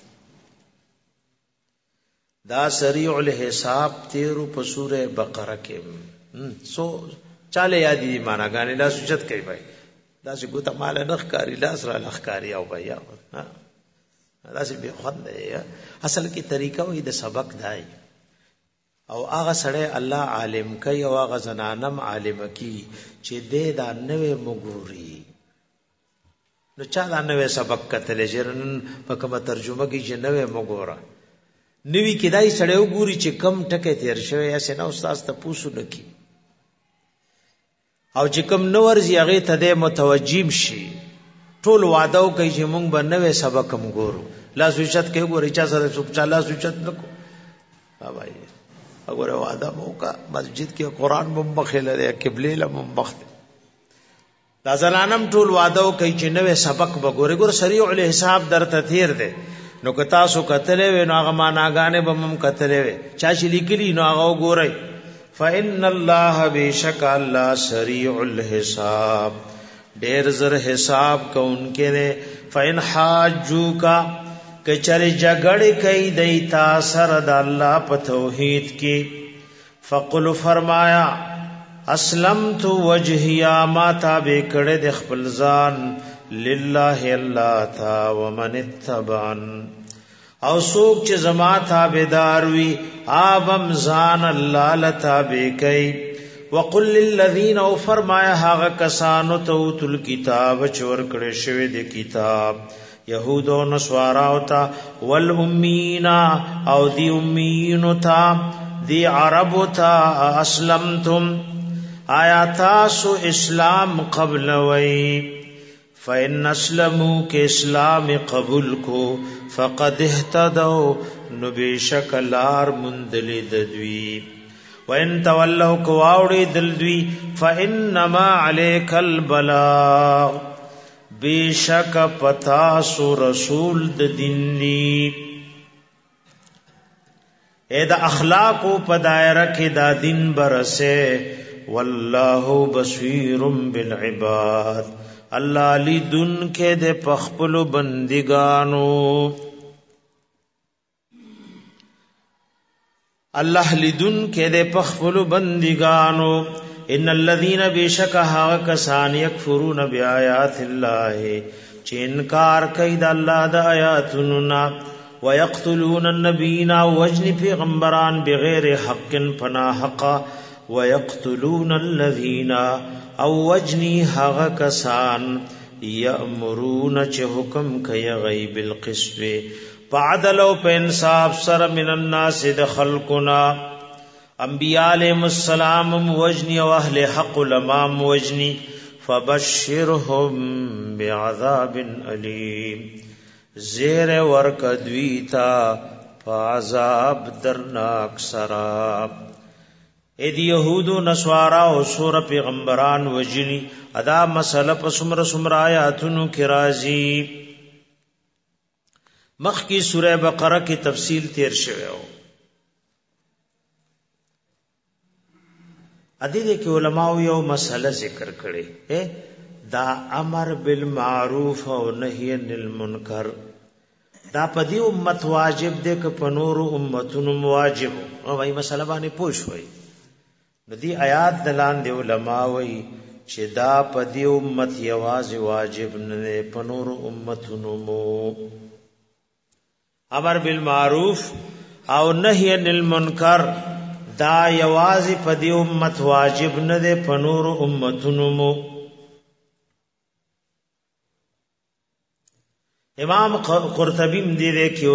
A: دا سریع الحساب تیرو په سوره بقره کې سو چاله یاد دي معنا غانه لا سوچت کوي بھائی دا چې ګوت مال نخ کاری لاس را لخ کاری او بھائی دا چې به خوند دی اصل کې طریقه وي د سبق دای او هغه سره الله عالم کوي او هغه زنانم عالم کی چې دې دا نوې مګوري نو چا دا نوې سبق کتل جرن په کومه ترجمه کې چې نوې مګورا نوې کدای سره وګوري چې کم ټکه تیر شوی یا سينه استاد ته پوښتنه نکي او چې کم نور زی هغه ته د متوجیم شي ټول وعده کوي چې مونږ به نوې سبق هم ګورو لا سوچت کې ګوري چا سره سوچ چاله سوچت نکو بابا وګوره وعده موکا مسجد کې قرآن ممخه لري قبله لممخ دا زنانم ټول وعده کوي چې نوې سبق وګوري ګور سریع الحساب درته تیر دی نو که تاسو کتلې و نو هغه معناګانې به مم کتلې و چا چې لیکلي نو هغه وګورئ فإن الله بیشک الله سریع الحساب ډېر زر حساب کوونکې نه فإن حاجوکا کچره جګړې کوي د تاسو د الله په توحید کې فقل فرمایا اسلمت وجهیا ما تابع کړه د خپل ځان لله الله تا ومن اتبعن او څوک چې زما تابعدار وي ابم ځان الله لتابع کوي وقل للذین او فرمایا هغه کسانو ته تل کتاب چور کړي شوی د کتاب یهود او نصارا او تا والامین او دی امین تا دی عرب تا اسلمتم آیا تاسو اسلام قبل وی فإن اسلموا کہ اسلام قبول کو فقد اهتدوا نبیشک لار مندلی ددوی وإن تولوا کواوڑی دلدوی فإنما علیک البلاغ بیشک پتاسو رسول د دین دی اے دا اخلاقو پا دائرہ کی دا دین برسے واللہ بصیر بالعباد اللہ لیدن کے دے پخپل بندگانو اللہ لیدن کے دے پخپل بندگانو ان الذين بشکها کسان یکفرون بیاات الله چې انکار کوي د الله د آیاتونو نا ويقتلون النبیین وجن پیغمبران بغیر حق فنا حق ويقتلون الذين او وجنی هغه کسان یامرون چې حکم کوي غیب القسط فعدل او په انصاف سره من الناس د خلقنا انبیاء علیہم السلام موجنی و اہل حق علماء موجنی فبشرهم بعذاب علیم زیر ورک دویتا فعذاب درناک سراب ایدی یہود و نسوارا و سور پیغمبران وجنی ادا مسئلہ پسمر سمر آیاتنو کی رازی مخ کی سورہ بقرہ کی تفصیل تیر شوئے ہو ادي دې کې علماء یو مسله ذکر کړي دا امر بالمعروف او نهي عن المنکر دا په دې امت واجب دی که په نور امتونو واجب او وای مسله باندې پوښوي نو دې آیات دلان دی علماء وای چې دا په دې امت یوازې واجب نه په نور امتونو مو امر بالمعروف او نهی عن المنکر دا یوازې په دې امت واجب نه ده په نور امتونو مو امام قرطبی دې کې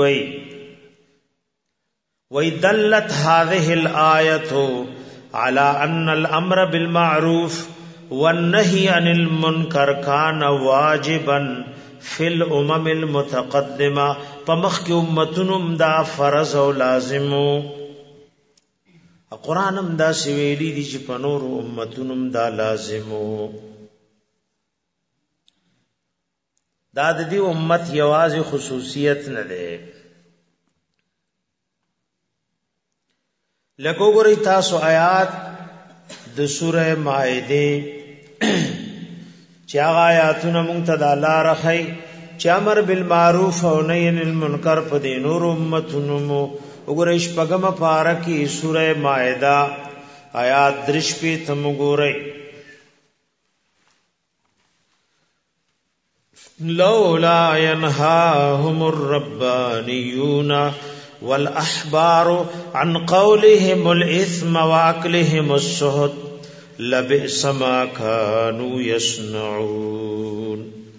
A: وای دلت هذه الايه على ان الامر بالمعروف والنهي عن المنكر كان واجبا في الامم المتقدمه فمخک امتونم دا فرض او لازمو قرانم دا سویلی دي چې په نور امتونم دا لازمو دا د دې امت یوازې خصوصیت نه ده لکه وګورئ تاسو آیات د سوره مائده چې هغه آیاتونه مونږ ته د الله رخی چې امر بالمعروف او نهی عن المنکر په دې نور امتونو مو وګورئ شپږم پاره کې سوره مائده آیات 3 تم وګورئ لولا ينهاهم الربانيون والاحبار عن قولهم الاثم واكلهم السحت لبئس ما كانوا يصنعون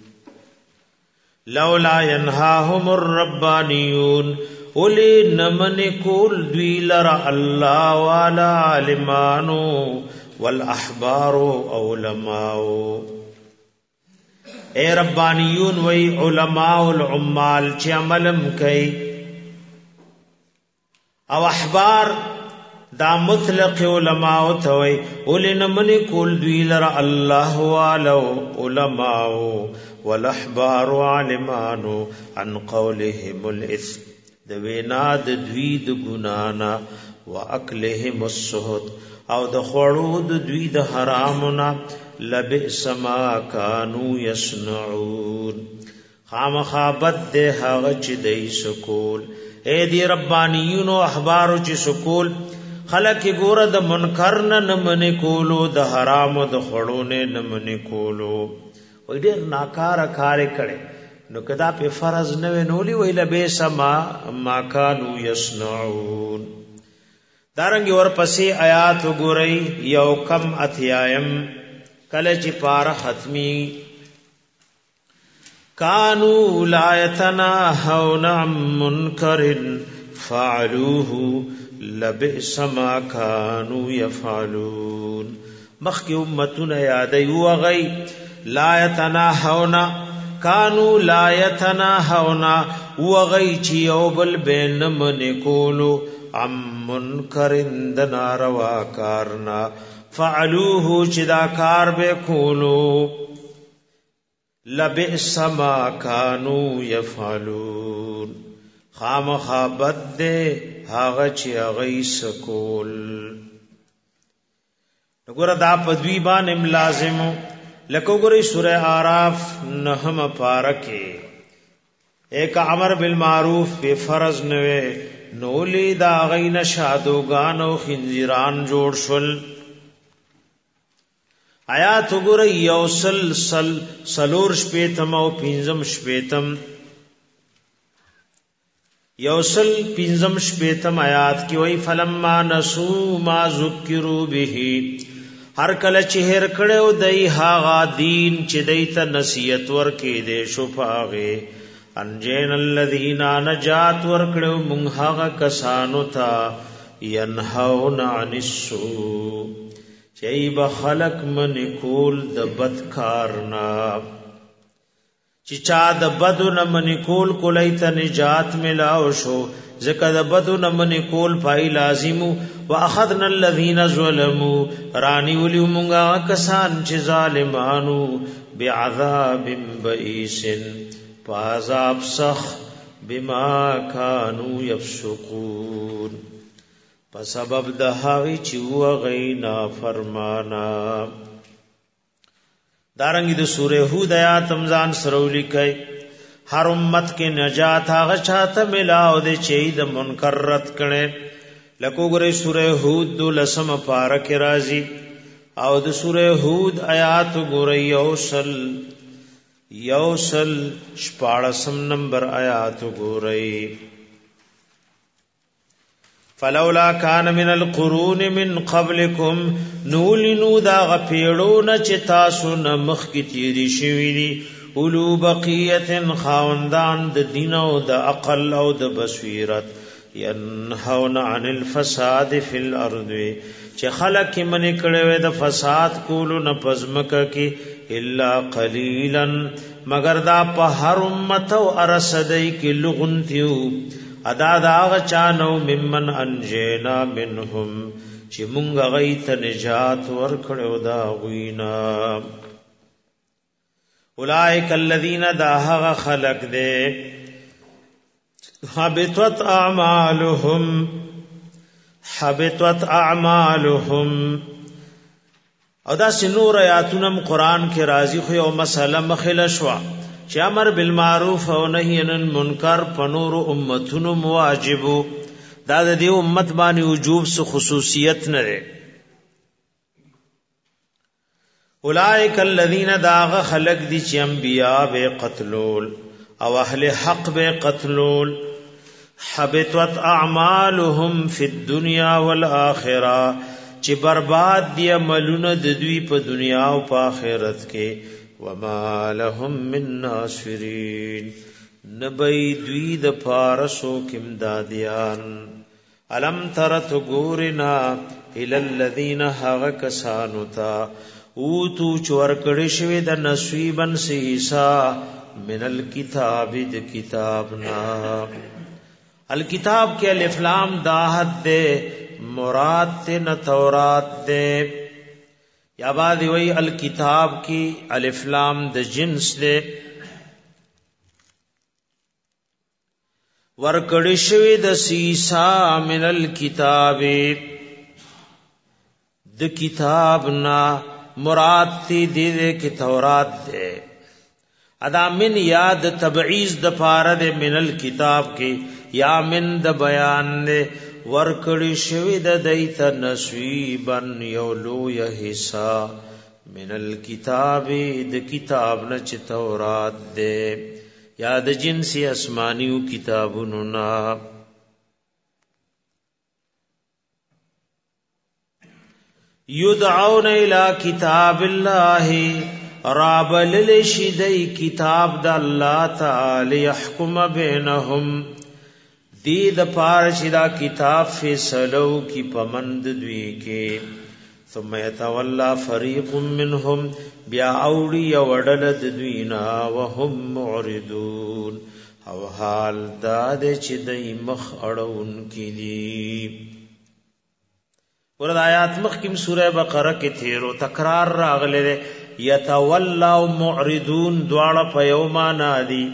A: لولا ينهاهم الربانيون اولی نمن کول دوی لرا اللہ والا عالمانو والاحبار علماء اے ربانیون وی علماء العمال چی عملم کئی او احبار دا مطلق علماء توي ولنمن کول دوی لرا الله والو علماء والاحبار علمانو عن قولهم الاثم د وینا د دوی د ګنانا واکلهم السحت او د خړو د دوی د حرامنا لبئس ما كانوا يصنعون خامخابت ده هغه چې دای سکول اے دی ربانیون او احبارو چې سکول خلق ګوره د منکر نه منې کولو د حرام او د خړو نه منې کولو وای ډېر ناکار کار کړي نو کدا په فرض نه ونولي ویل به سما ما كانوا يصنعون دارنګ ورپسې آیات وګورئ یو کم اتیایم کله چې پار ختمي كانوا لا يتناهون عن منكر فعلوه لبئس ما كانوا يفعلون مخک امتنا یادای وغی لا يتناهون كانوا لا يتناهون وغی چی او بل بین من کولو عن منکر د ناروا کارنا فعلوه چې دا کار به کولو لبئس ما كانوا يفعلون خامخابت دے هاغه چې هغه سکول وګوره دا پدوی باندې لازمو لکه وګورئ سوره اعراف نهم پارکه ایک امر بالمعروف به فرض نه نو لیدا غین شادوغان او خنزیران جوړ شول آیات وګورئ یوسل سلور شپیتم او پنځم شپیتم یوسل پنځم شپیتم آیات کی وای فلما نسو ما ذکروا به هر کله چې هر کړو دای هاغه دین چې دایته نصیحت ورکې دې شفاغه انجین الذین نجات ورکړو مونږ هاغه کسانو ته ینهون عن السوء چای به خلق من کول د بدکارنا چې چا د بدو نه من کول کولای ته نجات ملاو شو ځکه د بدو نه من کول پای لازمو واخذنا الذين ظلموا رانی ولي مونږه کسان چې ظالمانو بعذاب بئس فعذاب سخ بما كانوا يفسقون په سبب د هغه چې وغینا فرمانا دارنګ د سوره هود آیات تمزان سرولی کوي هر امت کې نجات هغه چاته ملاو دي چې د منکر رد کړي لکه ګورې سوره هود د لسم پارک راځي او د سوره هود آیات ګورئ یوسل 14 نمبر آیات ګورئ فلولا کان من القرون من قبلکم نولنو دا غپیړو نه چې تاسو نه مخ کی تیری شوی دي اولو بقیه خاوندان د دین او د عقل او د بصیرت ینهون عن الفساد فی الارض چې خلق من کړه د فساد کولو نه پزمک کی الا قلیلا مگر دا په هر امت او ارسدای کی لغنتیو ادا داغ چانو ممن انجینا منهم چې مونږ غیت نجات ورکړو دا غوینا اولئک الذین داغ خلق دے حبطت اعمالهم او دا سنور آیاتونم قرآن کې راضی خو یو مسله مخله شوا چې امر بالمعروف او نهی عن المنکر پنور امتونو واجبو دا د دې امت باندې وجوب سو خصوصیت نه ده اولئک الذین داغ خلق دي چې انبیاء به قتلول او اهل حق به قتلول حبطت اعمالهم فی الدنیا والآخرہ چې برباد دي عملونه د دوی په دنیا او په آخرت کې وما لهم من ناصرین نبی دوی د پارسو کم دادیان علم ترت ګورنا الی الذین هغ کسانوتا اوتو چور کړي شوی د نصیبن سیسا من الکتاب د کتابنا الکتاب کې الف لام داحد دے مراد تے نہ تورات دے یا بعد وی الکتاب کی الف لام د جنس دے ورکړی شوی د سیسا من الکتاب د کتاب نا مراد تی دے کی تورات دے ادا من یاد تبعیض د پاره د من الکتاب کی یا من د بیان دے ورکړی شوی د دیت نصیبن یولو یحسا من الکتاب د کتاب نه چې تورات دے یا د جنسی اسمانیو کتابونو نا یدعون الی کتاب الله رابل لشدی کتاب د الله تعالی یحکم بینهم دی د پار چې دا کتاب فیصلو کی پمند دوی کې ثم يتولى فريق منهم بیا اوړي وړل د دوی نا وهم معرضون او حال دا د چې دای مخ اړون کې دي ورته آیات مخ کې سوره بقره کې تیرو تکرار راغله يتولى معرضون دواړه په یوما نادي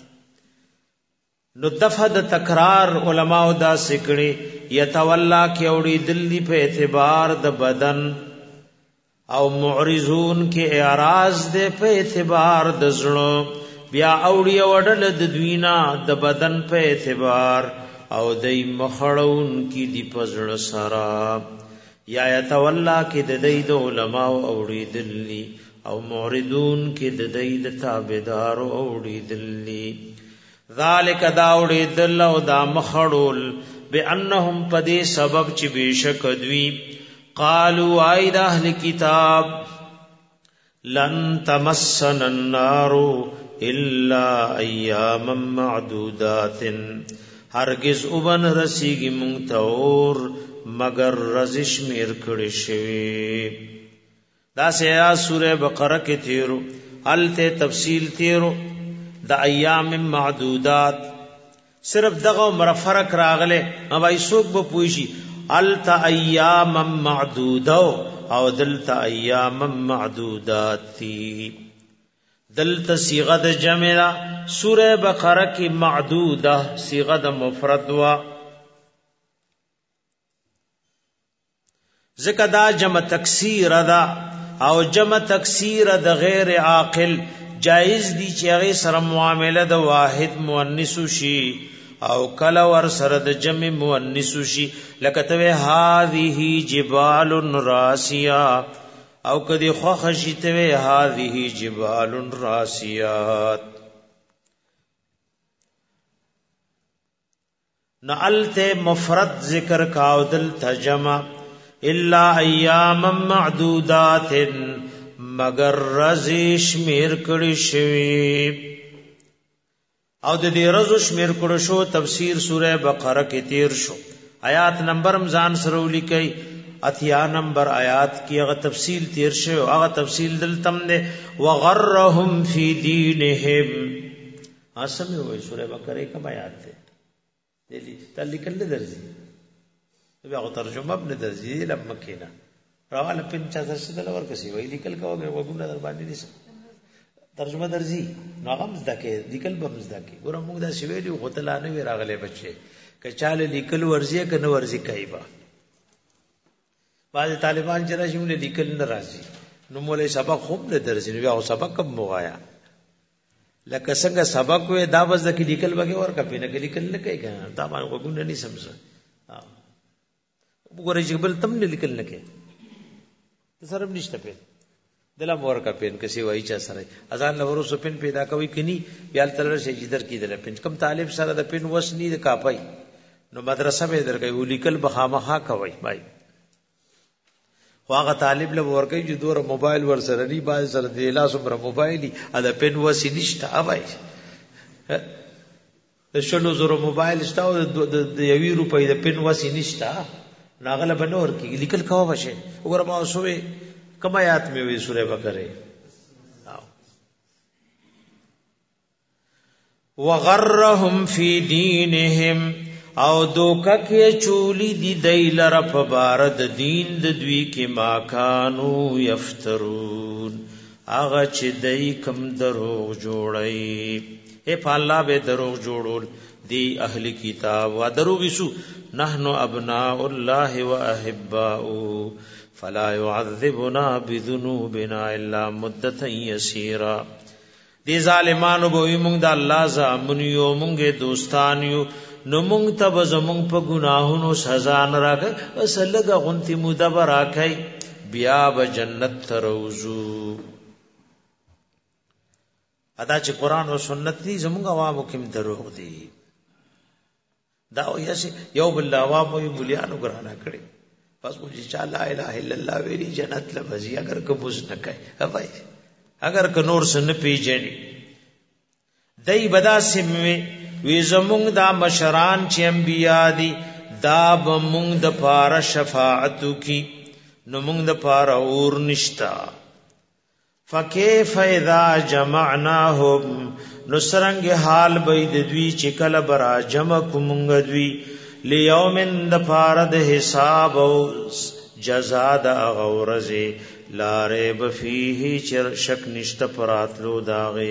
A: نو دفع د تکرار علماء دا سکړي یتولا کې اوړي دلی په اعتبار د بدن او معرضون کې اعراض ده په اعتبار د زړه بیا اوړي وړل د دوینا د بدن په اعتبار او دای مخړون کې دی پزړه سرا یا یتولا کې د دې د علماء اوړي دلی او معرضون کې د دې د تابعدار اوړي دلی ذالک داوڑی دل او دا مخړول بانهم پدې سبب چې بشک دوی قالوا اید اهل کتاب لن تمسنا النار الا ایاما معدودات هرگز وبن رسیږي مونږ ته اور مگر رزش میر کړي شوی دا سیا سوره بقره کې تیرو الته تفصیل تیرو د ایام معدودات صرف دغه مر فرق راغله اوای سوق به پوښي الت ایام معدوده او دلت ایام معدودات تی دلت صيغه د جمع سوره بقره کې معدوده صيغه د مفرد وا ذکر دا جمع تکسیر دا او جمع تکسیر د غیر عاقل جائز دی چې هغه سره معامله د واحد مؤنث شي او کله ور سره د جمع مؤنث شي لکه ته هذه جبال راسیا او کدی خو خشیته هذه جبال راسیات نعلت مفرد ذکر کاو دل تجمع الا ایام معدودات مگر رزی شمیر کړي شوی او د دې رزو شمیر کړو شو تفسیر سوره بقره کې تیر شو آیات نمبر مزان سره ولیکي اتیا نمبر آیات کې هغه تفصیل تیر شو هغه تفصیل دلتم نه وغرهم فی دینهم اسمه وای سوره بقره کوم آیات ده دلی تلیکل درځي بیا غو ترجمه ابن درځي لمه کینا راواله پن چا درسه دل ورکسي وای لیکل کوګه وګونه در باندې دي ترجمه درځي ناغم زدکه لیکل به مزدکه ګور موږ دا شویلی غتلانه وی راغله بچي کچاله لیکل ورځي کنه ورځي کایبا بعض طالبان چې راشي موږ لیکل نه راځي نو مولای سبق خوب نه درځي بیا سبق کم موایا لکه څنګه سبق وې دا وځ د لیکل وګه ورکه پینه کې لیکل نه کوي کنه دا باندې وګونه نه سمځه وګورئ چې بل تم نه لیکل نه کوي سره نشته په دلا مور کا پین کسي وای چا سره اذان لورو سو پین پیدا کوي کني بیا تل شي جدر کی دل پین کم طالب سره د پین وسنی د کاپای نو مدرسه به درکې ولیکل بخامخه کوي بای واغه طالب له ور کوي چې دور موبایل ور سره دی باز سره دی لا سمره موبایلی ا د پین وسی نشته اوای د شلو زره موبایل شته د 1 روپۍ د پین وسی نشته ناغله بنور کی لیکل کاوه بشه وګوره ما اوسوي کم آیات میں ہوئی سورہ بقرہ وغرهم فی دینهم او دوکا کې چولی دی دیلر په بارد دین د دوی کې ما کانو یفترون هغه چې دای کم دروغ جوړي اے په الله به دروغ جوړول دی اهل کتاب و دروغ شو نحنو ابناء الله واحباؤه فلا يعذبنا بذنوبنا الا مدة يسيرا دي ظالمانو به موږ د الله زامن یو موږ دوستان یو نو موږ ته زموږ په ګناهونو سزا نه راکړي اصلګه غنتی مدبر راکړي بیا به جنت تروزو ادا چې قران او سنت دي زموږ عوامو کې دروغ دي دا یو بل عوامو یو بلیانو ګرانه کړي پس کو چې لا اله الا الله ویری جنت لبزی اگر قبوز نہ کئ هاي اگر ک نور سن پیجنی دای بدا سیموي وی زمونږ دا مشران چې انبیا دي دا بمونږ د پاره شفاعت کی نو مونږ د پاره اور نشتا فکیف اذا جمعناهم نسرنګ حال بيد دوی چې کله برا جمع کومږ دوی لیومن د پارد حساب او جزا د غورزه لاره بفیه چر شک نشت پراتلو داغه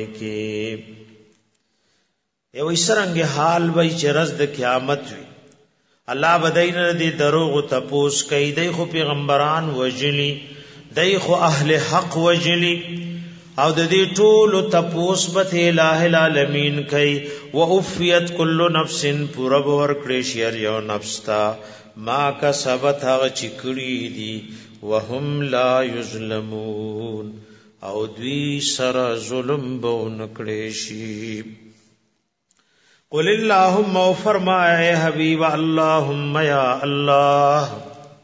A: کې یو سرنګ حال وای چرز د قیامت وی الله بدین دی دروغ تپوس کای دی خو پیغمبران وجلی دی خو اهل حق وجلی او د دې ټول تپوس به الٰه العالمین کای و اوفیت کل نفس پرب ور کړي شر یو نفس تا ما کسبت هغه چکړي دي وهم لا یظلمون او دوی سره ظلم به نکړي شي قل اللهم او فرمائے حبیب اللهم یا اللہ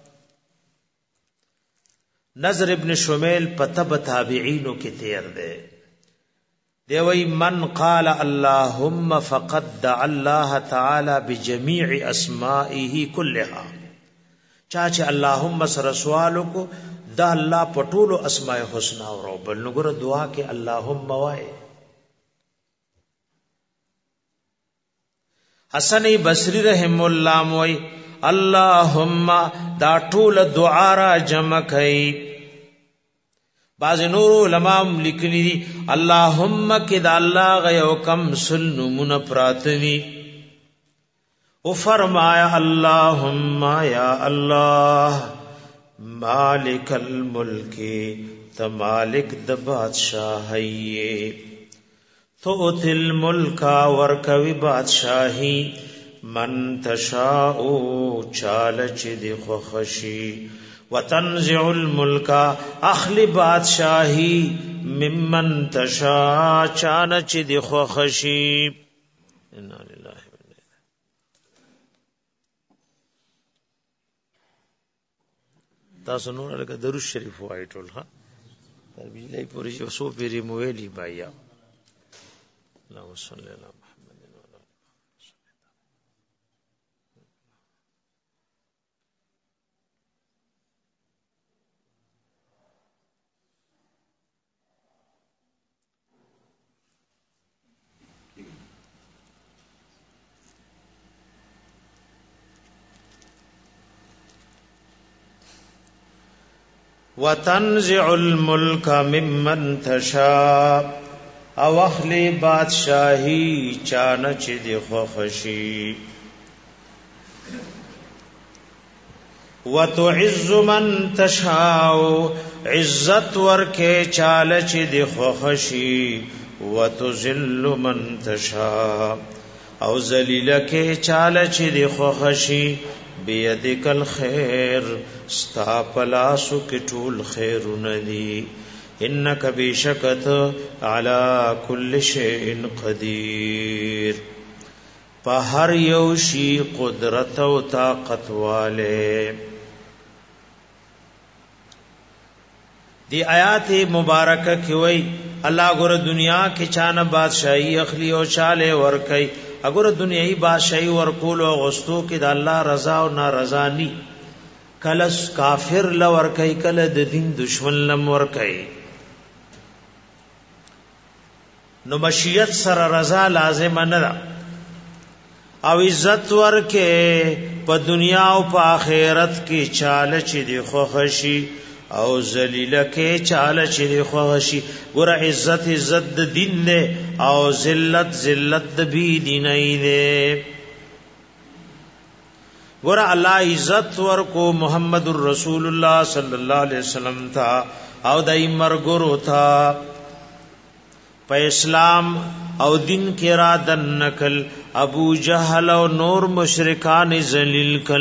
A: نظر ابن شمیل پتب تابعینو کی تیر دے دیوئی من قال اللهم فقد دعا الله تعالی بجمیع اسمائه كلها چاچے اللهم سر سوالو کو دا اللہ پټولو اسماء حسنا اور بل نګره دعا کې اللهم وای حسن بصری رحم الله موي اللهم دا ټول دعا را جمع کئ باز نور علماء لیکلی دي اللهم کې دا الله غيو کم سن من پراتوي او فرمایا اللهم یا الله مالک الملک ته مالک د بادشاہي تو تل ملک ورکوي بادشاہي من تشاء چال چې دی خوخشي وتنزع الملک اخلی بادشاہی ممن تشاء چان چې دی خوخشي ان لله تاسو نور لکه درود شریف وایي ټول ها تر بجلی پوری یو سو پیری مویلی بایا اللهم صل علی محمد وتنزع الملك ممن تشاء او اخلی بادشاہی چانچ دی خوخشی وتعز من تشاء عزت ورکے چالچ دی خوخشی وتذل من تشاء او ذلیل کے چالچ دی خوخشی بیدک الخیر ستا پلاسو کی ټول خیرون دی انک بیشکت علی کل شیء قدیر په هر یو شی قدرت او طاقت والے. دی آیات مبارکه کی وای الله ګور دنیا کې چانه بادشاہي اخلی او چاله ور کوي اگر دنیای بادشاہي ورکول او غستو کې د الله رضا او ناراضا ني کله کافر لور کوي کله د دین دشمن لم ور کوي نو مشیت سره رضا لازم نه ده او عزت ورکه په دنیا او په آخرت کې چاله چې دی خوشي او ذلیل کې چاله چې دی خوشي ګور عزت عزت د دین نه او ذلت ذلت د بی دیني نه ګور الله عزت ورکو محمد رسول الله صلی الله علیه وسلم تھا او دای مرګرو تھا په اسلام او دین کې را دن نکل ابو جہل او نور مشرکان ذلیل کل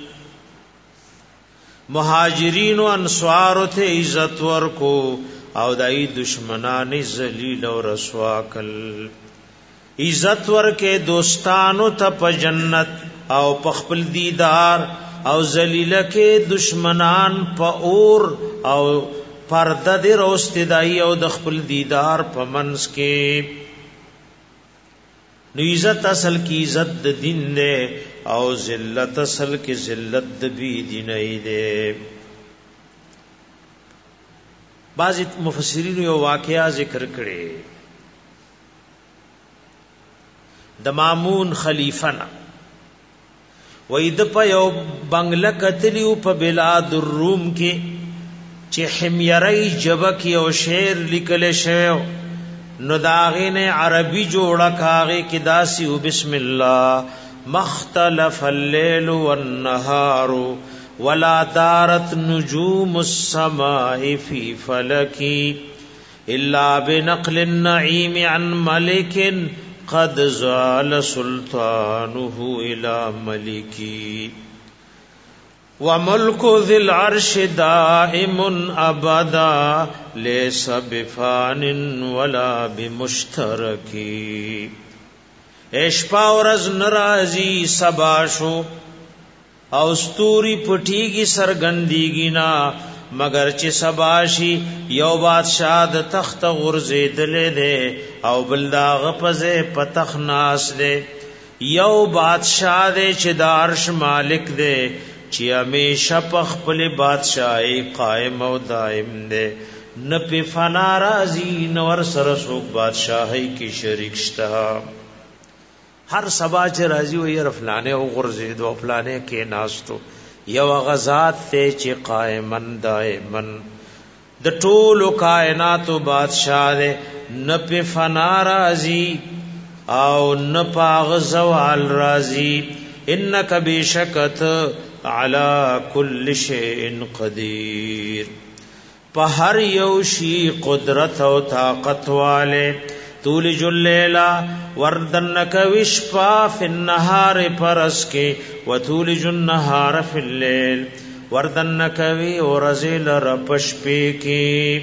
A: مهاجرین او انصار ته عزت ورکو او دای دشمنان ذلیل او رسوا کل عزت ورکه دوستانو ته په جنت او په خپل دیدار او ذلیل کې دشمنان په اور او پرده دې روستدای او د خپل دیدار په منس کې نو عزت اصل کی عزت د دین نه او ذلت اصل کی ذلت د بی دیني ده. بعض مفسرین یو واقعا ذکر کړي د مامون خلیفہ نا وې د په یو بنگله کتلیو په بلاد الروم کې چې حمیری جبک یو شعر لیکل شوی نو داغین عربی جوړه کاغه کې داسی بسم الله مختلف الليل والنهار ولا دارت نجوم السماء في فلكي الا بنقل النعيم عن ملك قد زال سلطانه الى ملكي وملك ذي العرش دائم ابدا ليس بفان ولا بمشترك اشپا ورځ ناراضي سباشو او ستوري پټيږي سرګنديږي نا مگر چې سباشي یو بادشاہ د تخت غرزیدلې ده او بل دا غپزه پتخ ناس ده یو بادشاہ دې چې د عرش مالک ده چې همیشه په خپل بادشاہي قائم او دائم ده نه په فنا راضي نور سره څوک بادشاہي کې شریک شته هر سبا چې راضي وي رفلانه او غرزید او فلانه کې ناستو یو غزاد ته چې قائمن دائمن د ټولو کائنات بادشاہ دې نه په فنا راضي او نه پاغ زوال راضي انک بشکت علی کل شیء قدیر په هر یو شی قدرت او طاقت والے تولج اللیل وردنک وشپا فی النهار پرس کے وتولج النهار فی اللیل وردنک وی ورزل رپش پی کی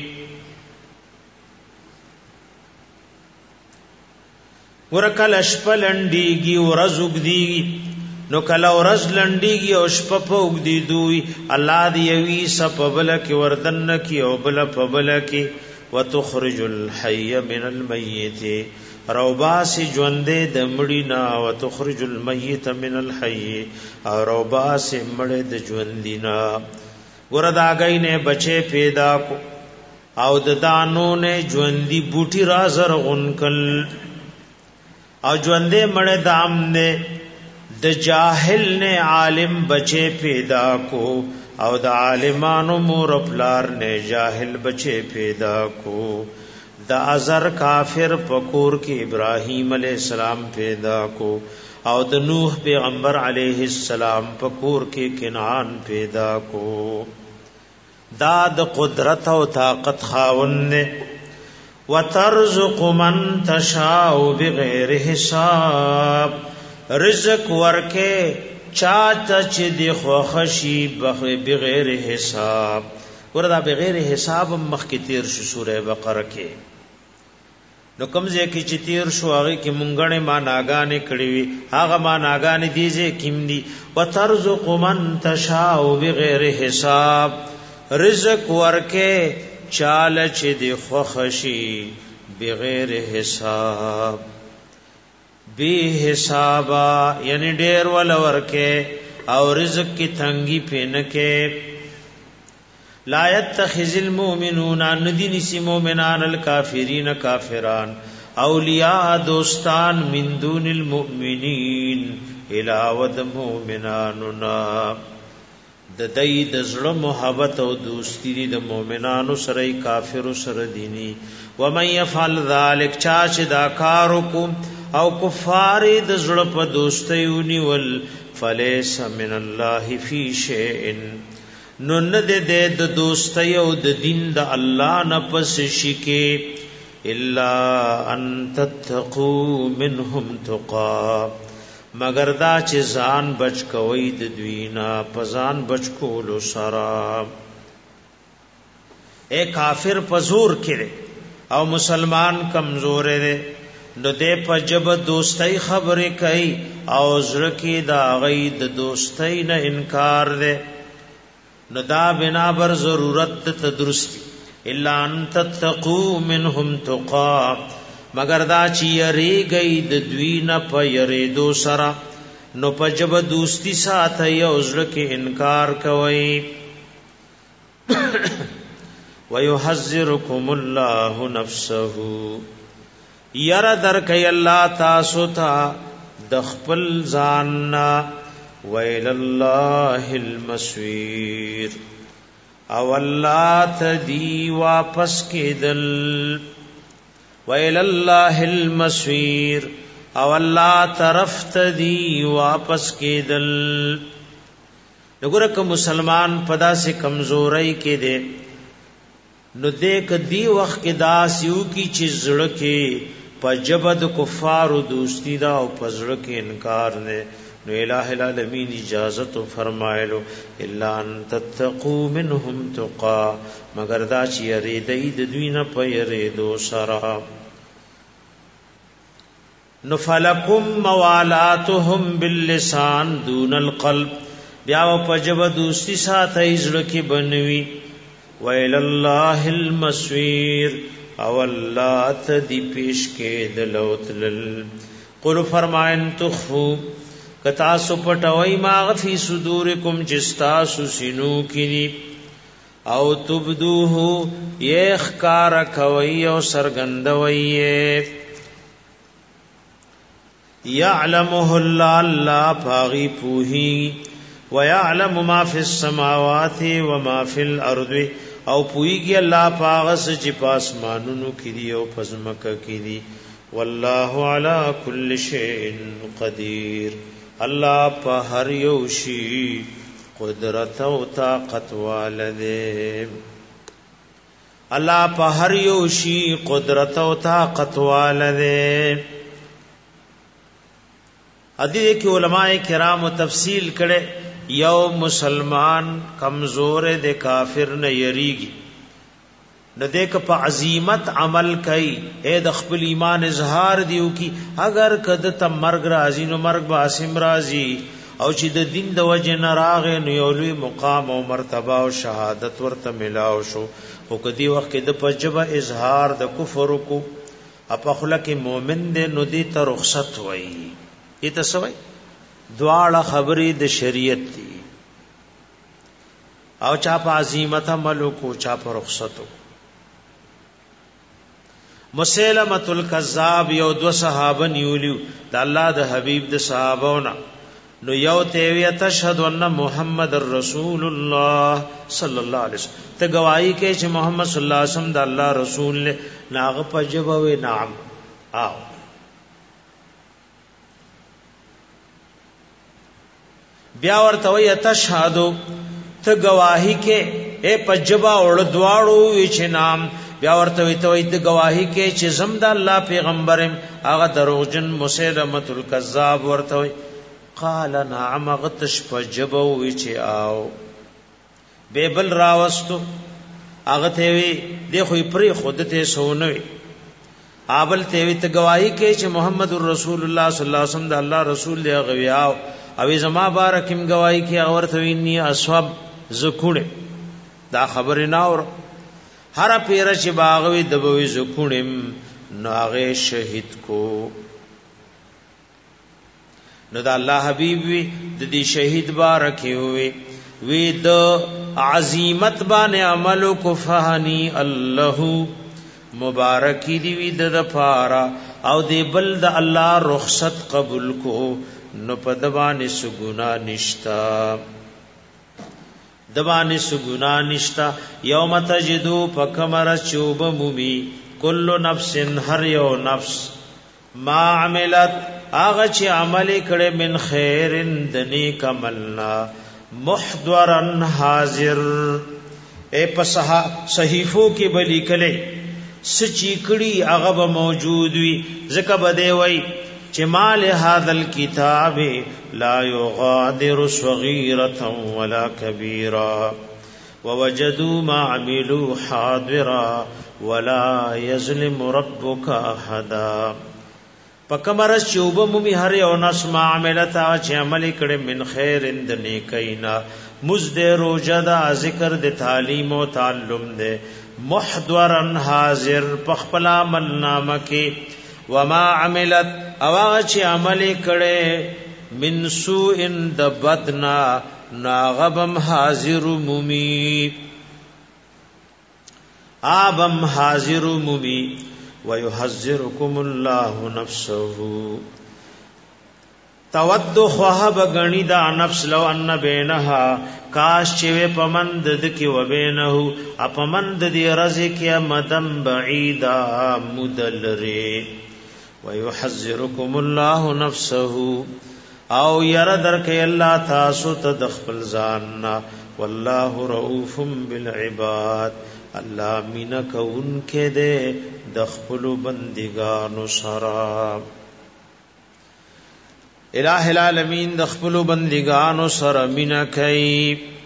A: ورکل شپه لنډیږي ورځ اوږدیږي نو کله ورځ لنډیږي او شپه په اوږدی دوی الله دی یوي سببل کې وردن کې او بل په بل کې وتخرج الحي من الميت روباس ژوندې د مړینا وتخرج الميت من الحي او روباس مړ د ژوندینا وردا غي نه بچي پیدا کو او د دانو نه ژوندۍ بوټي را زرغونکل او ژوندې مړ دام نه د جاهل نه عالم بچے پیدا کو او د عالمانو مور پلار نه جاهل بچے پیدا کو د ازر کافر پکور کې ابراهیم علیہ السلام پیدا کو او د نوح پیغمبر علیہ السلام پکور کې کنعان پیدا کو دا د قدرت او طاقت خاوند وترزق من تشاء بغیر حساب رزق ورکه چاته چې دی خوخشي بغیر حساب وردا بغیر حساب مخکې تیر شو سوره بقره کې نو کومځه کې چې تیر شو هغه کې مونږه ما ناګانې کړې وي هغه ما ناګانې دیځه کیم دي وترزق من تشاء بغیر حساب رزق ورکه چاله چې دی خوخشي بغیر حساب بے حسابا یعنی ډیر ول ورکه او رزق کی تنگی پینکه لا يتخذ المؤمنون ندین سی مؤمنان الکافرین کافران اولیاء دوستان من دون المؤمنین علاوه مؤمناننا د دای د زړه محبت او دوستی د مؤمنانو سره کافر سره دینی و من يفعل ذلك چا چې دا کار کو او کفار د زړه په دوستیونی ول فلیس من الله فی شیء نو نه د دوستی او د دین د الله نه پس شکه الا ان تتقوا منهم تقا مگر دا چې ځان بچ کوي د دوینا پزان بچ کولو سرا اے کافر پزور کړي او مسلمان کمزور دی نو دې په جب دوستۍ خبرې کوي او زړه کې دا غي د دوستۍ نه انکار دی نو دا بنا بر ضرورت د تدرست الا ان تتقوا منهم تقا مگر دا چې یری گئی د دوی نه په یری دو سرا نو په جب دوستی ساته یو زړه کې انکار کوي ويحذركم الله نفسه یرا در کای الله تاسو ته د خپل ځان ویل الله المسویر او الله تدی واپس کېدل ویل الله المسویر او الله طرف تدی واپس کېدل وګوره که مسلمان پدا سے کمزورای کې دے نو دیک دی وخت کې داسیو کی چې زړه کې پجبد کفار دوستی دا او پزړه کې انکار نه نو الہ العالمین اجازت فرمایلو الا ان تتقوا منهم تقا مگر دا چې یری د دوی نه پيره دو سرا نو فلکم موالاتهم باللسان دون القلب بیا په جبه دوستی ساته زړه کې بنوي ویل الله المسویر او الله تدی پیش کې دلوتل قل فرمائن تخفو کتا سو پټوي ما فی صدورکم جستا سینو کینی او تبدوه یخ کار کوي او سرګندوي یعلمه الله پاغي پوهی ويعلم ما في السماوات وما في الارض او پویږي الله پاغس چې پاسمانونو کې دی او پزمکه کې دی والله على كل شيء قدير الله په هر یو شی قدرت او طاقت والده الله په هر یو شی قدرت او طاقت والده. ادي کې علماء کرام تفصیل کړي یو مسلمان کمزور د کافر نه یریږي نو دې په عظمت عمل کوي اے د خپل ایمان اظهار دیو کی اگر کده ته مرګ راځي نو مرګ به اسیم راځي او چې د دین د وجه نه راغې نو یو لوی مقام او مرتبه او شهادت ورته ملاو شو او کدی وخت کې د پجبه اظهار د کفر کو اپ خلک مؤمن دې نو دې ته رخصت وای دې ته سوي دواړه خبرې د شریعت دي او چا په عظمت عمل کو چا په رخصت. مسیلمۃ الکذاب یو دو صحابه نیولیو د الله د حبیب د صحابهونه نو یو ته وی تشهد ان محمد رسول الله صلی الله علیه وسلم ته گواہی کې چې محمد صلی الله علیه وسلم د الله رسول له ناغه پجبه و نعم آو بیا ورته وی تشهد ته گواہی کې اے پجبا اور دواړو وی چې نام بیا ورته وی ته د گواہی کې چې زم د الله پیغمبرم هغه دروغجن مسیلمۃ الکذاب ورته وی قال نعم غتش پجبو وی چې آو بیبل راوستو هغه ته وی دی خو پری خود ته سونوي آبل ته وی ته گواہی کې چې محمد رسول الله صلی الله علیه وسلم د الله رسول دی غویاو او زما بارکم گواہی کې اور ته ویني اسواب زکوړه دا خبر نه اور هر پیر چې باغوي دبوي زکوړم ناغه شهید کو نو دا الله حبیب وی د دې شهید بارکه وی وی د عظمت باندې عمل کو فهنی الله مبارکی دی وی د پارا او دی بل د الله رخصت قبول کو نو پدوانه سګنا نشتا دبانه سګنا نشتا یوم تجدو پکمر چوب مومی کل نفس هر یو نفس ما عملت آغا چی عمل کڑے من خیرن دنی کملنا محضورن حاضر اے پسہا صحیفوں کی بلی کلے سچی کڑی اغب موجود وی ذکر بدے وی چمال هذا الكتاب لا يغادر صغيرة ولا كبيرة ووجدوا ما عملوا حاضرا ولا يظلم ربك احدا پکمرس چوب مومی هر یو نس ما عملتا چې عمل کړي من خیر اند نیکینا مزد روجدا ذکر د تعلیم او تعلم دے محضرن حاضر پخپلا عمل نامه کې وما عملت اوا چې عمل کړي من سوء د بدنا ناغبم حاضر مومی آبم حاضر مومی ويحذركم الله نفسه تود خواب غنی دا نفس لو ان بینها کاش چې پمند د کی و بینه اپمند دی رزق یا مدم بعیدا مدلری ويحذركم الله نفسه او ير درک الله تاسو ته د خپل ځان والله رؤوف بالعباد الله مینا کون کې دے د خپل بندگانو سره الہ العالمین د خپل بندگانو سره مینا کوي.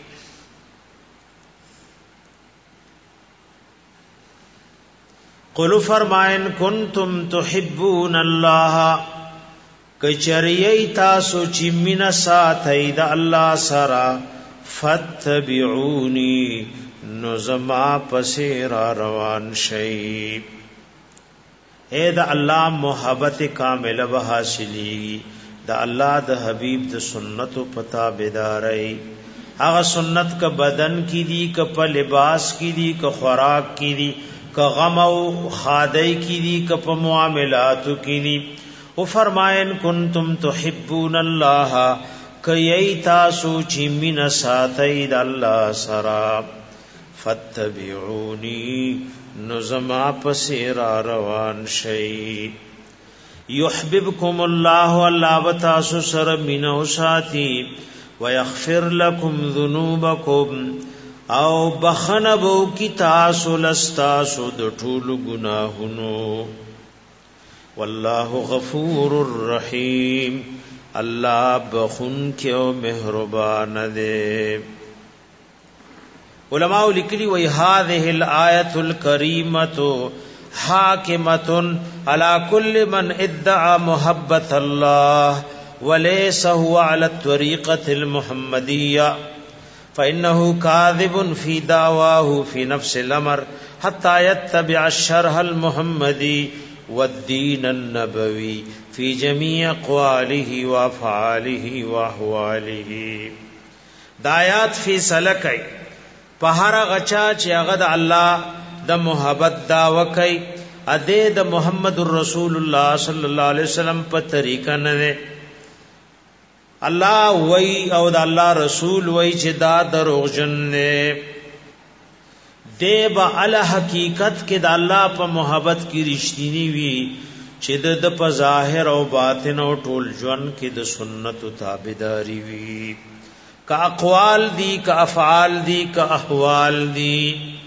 A: قل فرمائن کنتم تحبون الله کچریئی تاسو چی مینا ساتھی دا اللہ سرا فاتبعونی نظما پسیر روان شئی اے دا اللہ محبت کامل بحاصلی دا اللہ دا حبیب دا سنت و پتا بیدارئی اغا سنت کا بدن کی دی کا پا لباس کی دی کا خوراک کی دی کا غم و خادئی کی دی کا پا معاملات کی دی او فرمائن کنتم تحبون اللہ کئی تاسو چی من ساتئی دا اللہ سرا فاتبعونی نظما پسیرا روان شئی یحببکم اللہ اللہ بتاسو سر منو ساتی ویغفر لکم ذنوبکم او بخنبو کی تاسو لستاسو د ټول گناهونو والله غفور الرحیم الله بخون کې او مهربان دی علماء لیکلي وی هذه الآیه الکریمه حاکمه على كل من ادعى محبت الله وليس هو على الطريقه المحمديه فإنه كاذب في دعواه في نفس الأمر حتى يتبع الشرح المحمدي والدين النبوي في جميع أقواله وأفعاله وأحواله دایات فی سلکای پہرا غچا چې هغه د الله د محبت دعوه کوي اده د محمد رسول الله صلی الله علیه وسلم په طریقه نه الله وای او د الله رسول وای چې دا دروغجن نه دی با ال حقیقت کې د الله په محبت کې رښتینی وي چې د په ظاهر او باطن او ټول ژوند کې د سنت تابعداري وي کا اقوال دی کا افعال دی کا احوال دی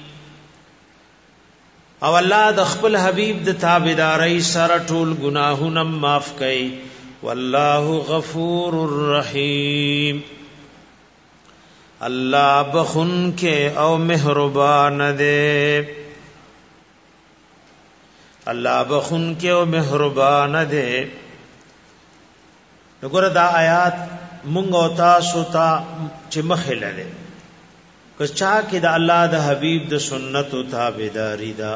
A: او الله د خپل حبیب د تابعداري سره ټول گناهونه معاف کړي والله غفور الرحیم اللہ بخن کے او مہربان دے اللہ بخن کے او مہربان دے نگور دا آیات منگ او تاسو تا چی مخل دے کس چاہ کی دا اللہ دا حبیب دا سنت و تابداری دا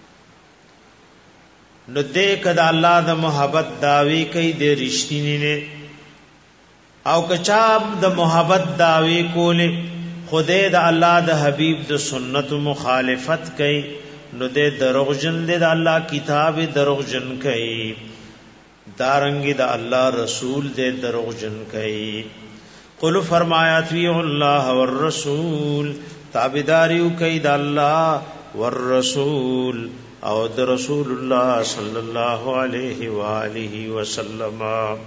A: نو دیکھ دا اللہ دا محبت داوی کئی دے رشتینی نے او کچاب د محبت داوی کول خدای د الله د حبیب د سنت مخالفت کئ نو د دروغجن د الله کتاب دروغجن کئ دارنګ د الله رسول د دروغجن کئ قل فرمایا تی الله والرسول تابعداریو کئ د الله والرسول او د رسول الله صلی الله علیه و آله وسلم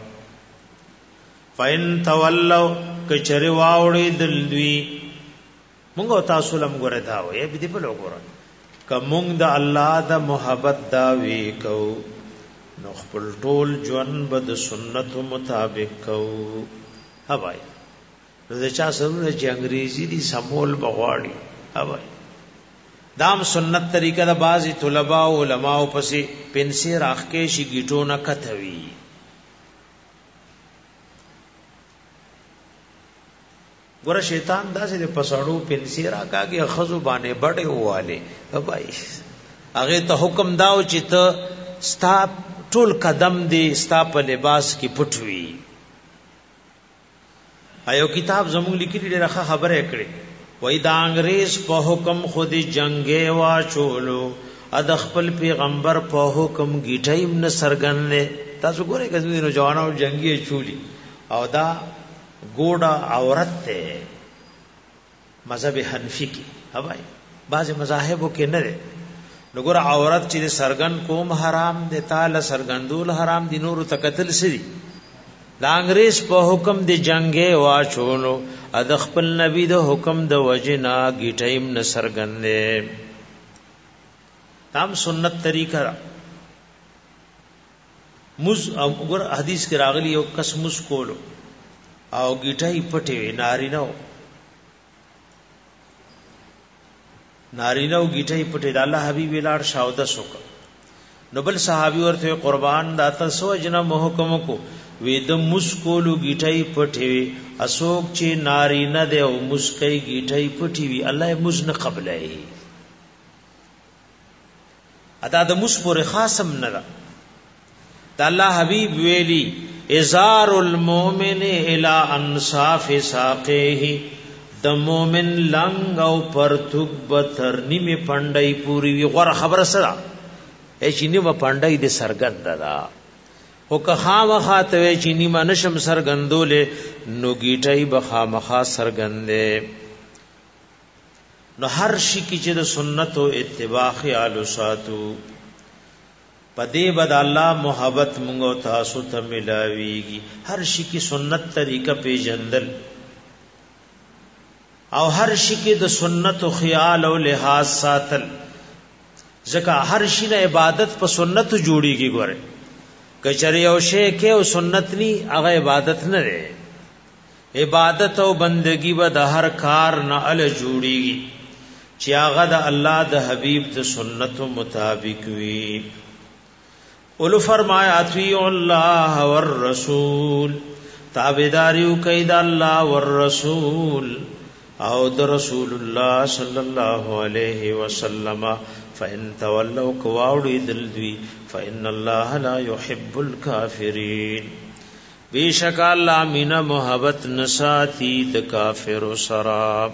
A: فَإِن تَوَلَّوْا کچری واوړي دلوي مونږ تاسو لم ګره دا وې به دې په لګور ک مونږ د الله د محبت دا وی کو نو خپل ټول ژوند بد سنت مطابق کو هواي زه چا سره چې انګريزي دي سمول بغواړي هواي دام سنت طریقه د بعضی طلباء او علماء پسې پنسي راخکې شي گیټو نه کتوي ګور شیطان داسې د پسړو پنسي راکاږي خزو باندې بډې واله بھائی هغه ته حکم داو چې ته ستا ټول قدم دی ستا په لباس کې پټوي ایو کتاب زموږ لیکلي ډېره خبره کړي وای دا انګريز په حکم خودي جنگي واچولو اد خپل پیغمبر په حکم گیټایم نه سرګنه تاسو ګورئ کزو نو جوانو جنگي چولی او دا گوڑا عورت تے مذہب حنفی کی ہوائی بعض مذاہبوں کے نہ دے نگور عورت چیز سرگن کوم حرام دے تال سرگندول حرام دی نور تقتل سری دا انگریز پا حکم دی جنگے واچولو ادخ پل نبی دا حکم دا وجنا گیٹائم نہ سرگن دے تام سنت طریقہ مز اگر حدیث کے راغلی او کس مز کولو او گیټای پټي نارینو گیټای پټي د الله حبيب لاړ شاوده سوک نو بل صحابي ورته قربان داته سو جنا محکم کو وید مسکولو گیټای پټي اسوک چې نارینه دی او مسکای گیټای پټي وی الله مز نه قبلای ادا د مس پر خاصم نه د الله حبيب ویلی ازار المؤمن الى انصاف ساقه د مؤمن لنګ او پرتوک بتر نیمه پندای پوری وی غره خبر سره چې نیمه پندای د سرګند دا او که خامخاته چې نیمه نشم سرګندول نو گیټای بخامخا سرګندې نو هر شي کې چې د سنت او اتباع خیال وساتو پدې بد الله محبت مونږ تاسو ته ملاويږي هر شي کی سنت طریقه پیژندل او هر شي کې د سنت او خیال او لحاظ ساتل، ځکه هر شي نه عبادت په سنت جوړیږي. ګوره کچری او شی کې او سنت ني هغه عبادت نه ده. عبادت او بندگی به د هر کار نه ال جوړیږي چې هغه د الله د حبیب د سنت مطابق وي. اولو فرمایا اطیعوا الله والرسول، تابعداریو کوي د الله والرسول او د رسول الله صلی الله علیه وسلم. فإن تولوا كواوڑی دلدوی فإن الله لا يحب الكافرین، بیشک اللہ مینا محبت نساتی د کافر سراب.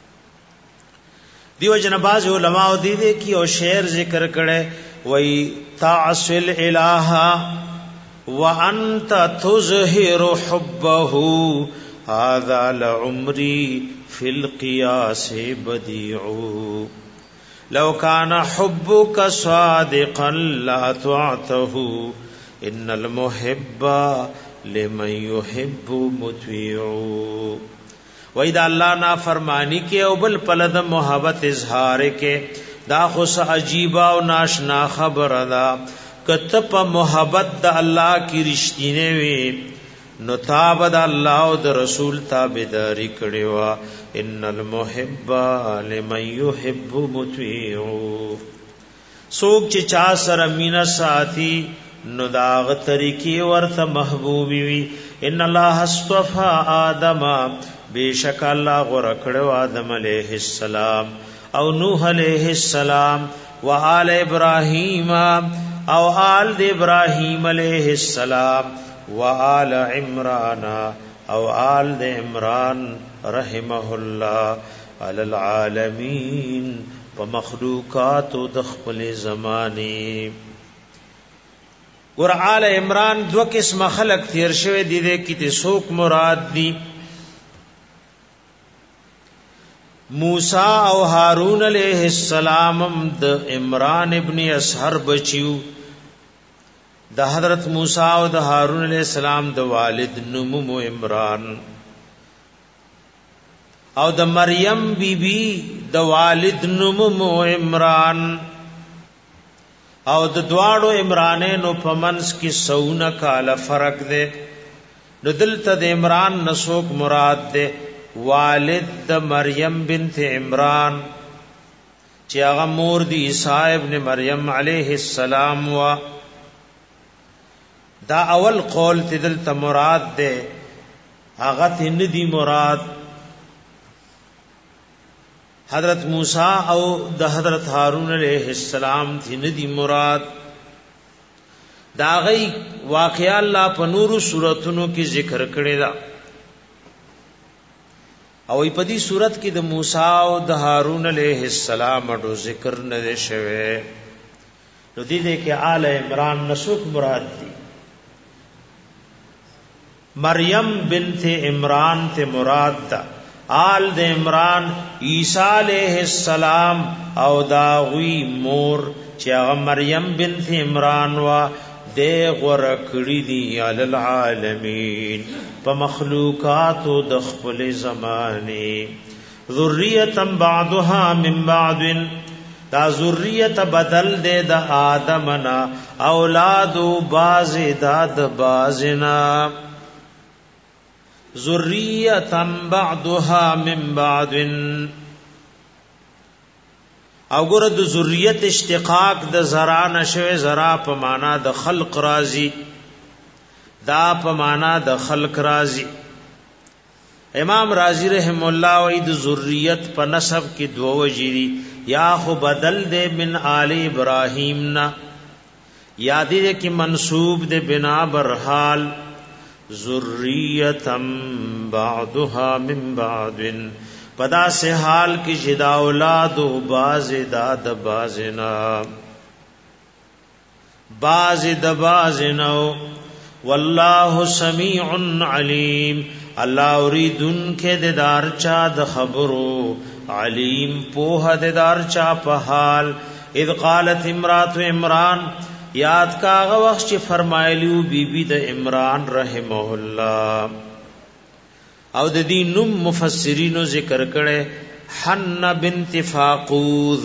A: دیو جنباز علماء دیدے کی او شعر ذکر کرے وی تعصل الہ وانت تظہر حبہ هذا لعمری فی القیاس بدیعو لو كان حبك صادقا لأطعته ان المحب لمن يحب مطيع. وإذا الله نا فرمانی کے او بل پلد محبت اظہار کے دا خص عجیبا و ناشنا خبر دا کتپ محبت دا اللہ کی رشتینے وی نو تاب دا اللہ و دا رسول تابداری کڑیوا ان المحب لمن يحب مطيع. سوک چی چا سر مینا ساتی نو داغ طریقی ورث محبوبی وی. ان اللہ اصطفى آدم، بیشک اللہ غرکڑو آدم علیہ السلام او نوح علیہ السلام و آل ابراہیم او آل د ابراہیم علیہ السلام و آل عمران او آل د عمران رحمہ اللہ علی العالمین و مخلوقات و دخل زمانی. ور آل عمران دو قسم خلق تیر شوی دی دے کی سوک مراد دی. موسیٰ او ہارون علیہ السلام د عمران ابن اسحر بچیو. د حضرت موسیٰ او د ہارون علیہ السلام د والد نمو عمران او د مریم بی بی د والد نمو عمران او د دواړو عمرانینو په منځ کې 100 کاله فرق دی. نو دلته د عمران نسوک مراد دی والد د مریم بنت عمران چې هغه مور دی عیسی ابن مریم علیہ السلام وا. دا اول قول تدلته مراد دی هغه تن دی مراد حضرت موسیٰ او د حضرت ہارون علیہ السلام تھی ندی مراد. دا غی واقعہ اللہ په نورو سورتونو کی ذکر کړی دا او په دې صورت کې د موسیٰ او د هارون علیہ السلام اډو ذکر نه شوه. نو دې کې آل عمران نسوک مراد دی. مریم بنت عمران ته مراد دا. آل د عمران عیسی علیہ السلام او داوی مور چې هغه مریم بنت عمران وا د غرکړی دی علی العالمین په مخلوقات د خپل زمانه. ذریه بعضها من بعض، دا ذریه بدل دے د آدمنا اولاد باز داد بازنا. ذریه بعضها من بعض او ګره د ذریت اشتقاق د زرا نشوي. زرا په معنا د خلق رازي، دا په معنا د خلق رازي. امام رازی رحم الله وی د ذریت په نسب کې دو وجری یا خو بدل دے من آل ابراہیم نا، یا دې کې منسوب دے بنا برحال ذریتم بعضها من بعض. پدا سے حال کی جدا اولاد و باز داد بازنا باز دبازنا. واللہ سمیع علیم، اللہ اوریدن کے دیدار چا د خبرو، علیم پوہ دیدار چا پہال. اذ قالت امرات عمران، یاد کا آغا وقت چی فرمائلیو بی بی د عمران رحمہ اللہ، او د دې نوم مفسرینو ذکر کړي حنہ بنت فاقوذ.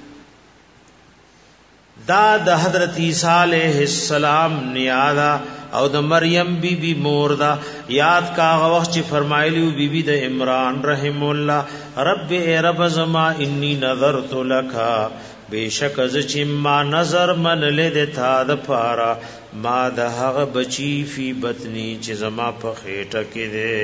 A: دا د حضرت عیسی علیہ السلام نیادا او د مریم بی بی مور دا. یاد کا وخت چې فرمایلیو بی بی د عمران رحم الله رب اے رب زما انی نظرت لک بیشک از چې ما نظر من لید تا د پارا ما د هغه بچی فی بطنی چې زما په خېټه کې ده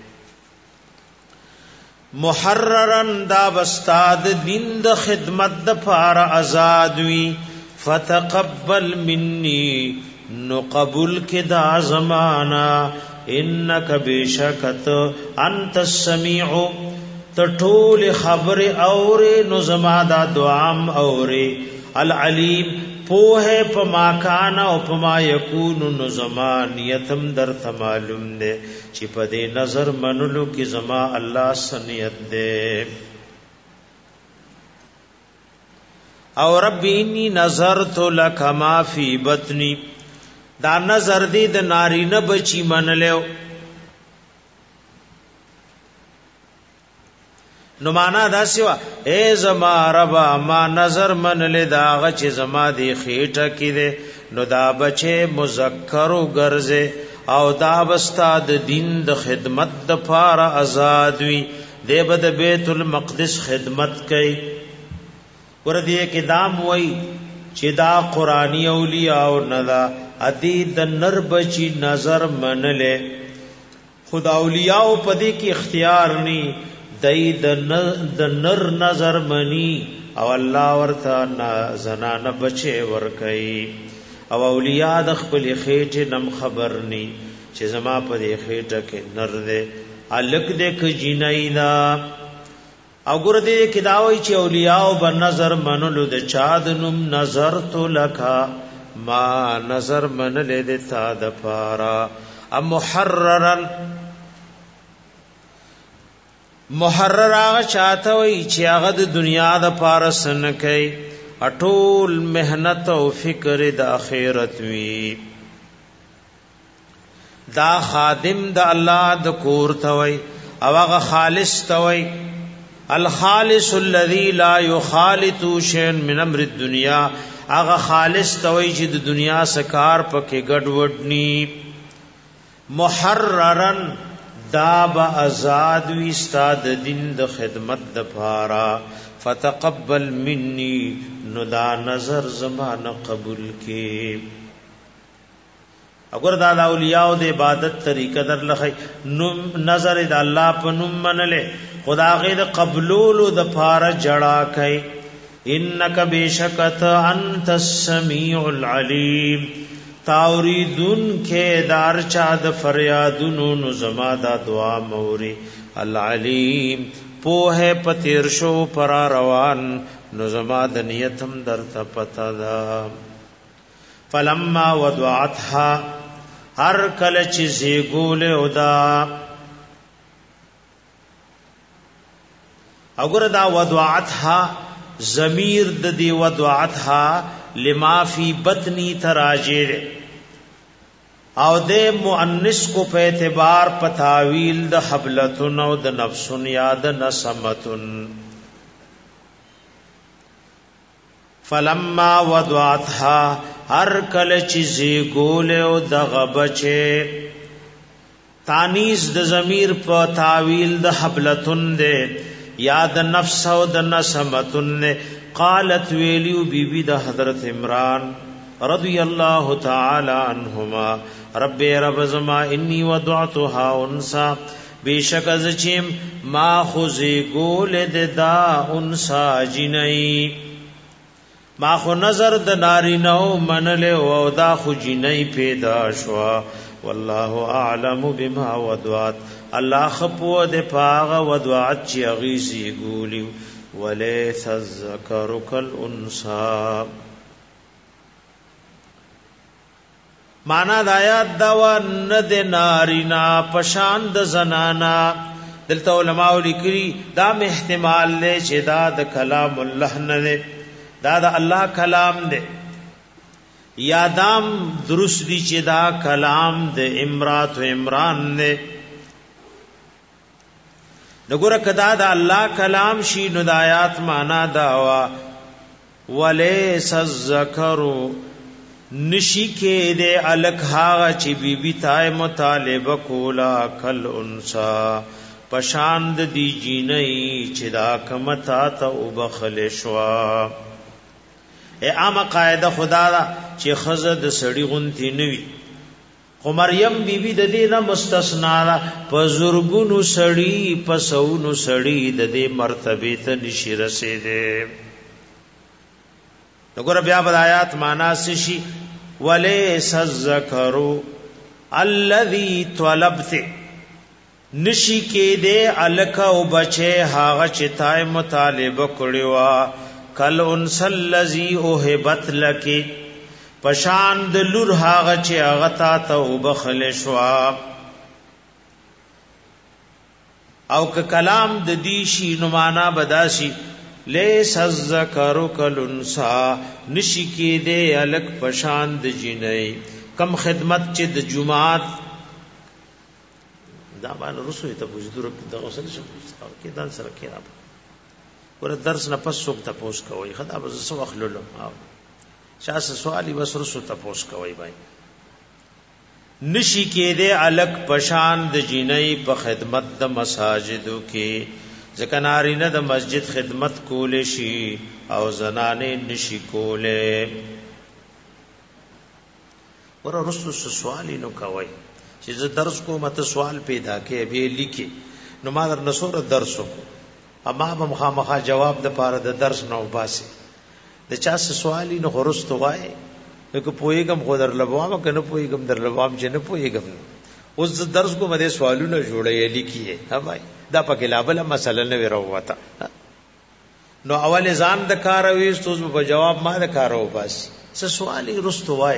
A: محررن دا بستاد دین د خدمت د پارا آزاد وی فتقبل منی نو قبول کی دا زمانہ انک بیشکت انت السمیع تطول خبر اور نو زما دا دعام اور العلیم پوہ پما کانا او پما یکون نو زما نیتم در معلوم دے چی پدے نظر منلو کی زما اللہ سنیت دے. او رب انی نظرت لک ما فی بطنی دا نظر دی د ناری نه بچی منلو نو معنا دا سیوا اے زما ربا ما نظر منل دا غچ زما دی خېټه کې ده نو دا بچه مذکر ګرځه او دا بستاد دین د خدمت د فار آزاد وی دی بد بیت المقدس خدمت کوي ور دې کې دام وای چې دا قرآنی اولیاء او ندا ادي د نر بچی نظر منلې خدا اولیاء په دې کې اختیار ني دای د نر نظر منی او الله ورته زنانه بچي ور کوي او اولیاء د خپل خېټه نم خبر ني چې زما په دې خېټه کې نر دې الک دې ک جنینا او ګور دې کې داوي چې اولیاء او بنظر منلو د چاد نم نظر تو لکا ما نظر منلې د تا د پارا ام محرر هغه چاته وي چې هغه د دنیا د پاره سن کوي اټول مهنت او فکر د اخرت وی دا خادم د الله د کور توي او هغه خالص توي الخالص الذي لا يخالط شيئا من امر الدنيا هغه خالص توي چې د دنیا سکار پکې ګډوډني محررن دا با آزاد وی استاد دین د خدمت د پارا فتقبل منی نو دا نظر زمانہ قبول کی اگر دا اولیاء د عبادت طریقہ در لخی نظر د الله په نوم منله خدا غیر قبول د پارا جڑا کای انک بیشکت انت السمیع العلیم تاوریدن کے دار چاد فریادنو نو زما دا دعا موری العلیم پوہ پتیر شو پرا روان نو زما دا نیتم در تا پتا دا فلما وضعتها ہر کل چیزی گول ادا اگر دا وضعتها ضمیر د دی وضعتها لما فی بطنی تراجر او د مؤنث کو په اعتبار پتاویل د حبلتن او د نفسن یاد نسمتن فلما وضعتها هر کله چیزی گول او د غبچه تانیز د ضمیر په تاویل د حبلتن ده یاد نفس او د نسمتن قالت ویلیو بی بی د حضرت عمران رضی اللہ تعالی عنہما رب رب زما انی وضعتها انسا بیشک از چیم ما خوزی گول دا انسا جنئی ما خو نظر د ناری نو منل او دا خو جنئی پیدا شوا والله اعلم بما وضعت الله خپو د پاغ وضعت چی غیزی گولیو ولیس الذکر کالانثى معنا د آیات دا و ند نارینا پشان د زنانا دلته علماء لیکلي دا احتمال له چې دا د کلام الله نه دا د الله کلام دی یادام درست دی چې دا کلام د امرات و عمران نه نګور کدا د الله کلام شي نو د آیات معنا دا وا ولیس الذکر نشی کې د الک هاغه چې بیبي تای مطالبه کولا کل انسا پشاند دی جینې چې دا کمتا ته وبخل شوا عام قاعده خدا دا چې خزه د سړی غونتی نوي خو مریم بیبي د دې نه مستثنا ده په زورګونو سړی په سونو سړی د دې مرتبه ته نشي رسیدي وګوره بیا د آیات معنا شي ولیس الذکر الذی طلبت نشی کې دې الک او بچه هاغه چې تای مطالبه کړوا کل انسل الذی اوهبت لکی پشان د لور هاغه چې هغه تا ته وبخل شوا او ک کلام د دې شی نو معنا بداسي لیس الذکر کل انسا نشی کې دې الک پشان د جنې کم خدمت چې د جمعات دا باندې رسوي ته پوجدور د غسل شو کې دان سره کې را ور درس نه پس څوک ته پوس کوي خدا به سو اخللو شاس سوالی بس رسو ته پوس کوي بھائی نشی کې دې الک پشان د جنې په خدمت د مساجدو کې ځکه نارینه د مسجد خدمت کول شي او زنانه نشي کوله ور رسو سوالی نو کوي چې زه درس کو مت سوال پیدا کې به لیکي نو ما در نسور درس کو اما به مخامخه جواب د پاره د درس نو باسي د چا سوالی نو خرست وای که پویګم خو در لبوام کنه پویګم در لبوام چې نه پویګم اوس درس کو مده سوالونه جوړې لیکي ها بھائی دا پکې لابل مسله نه وروته نو اول ځان د کار وېستوس په جواب ما د کار و بس څه سوالی رست وای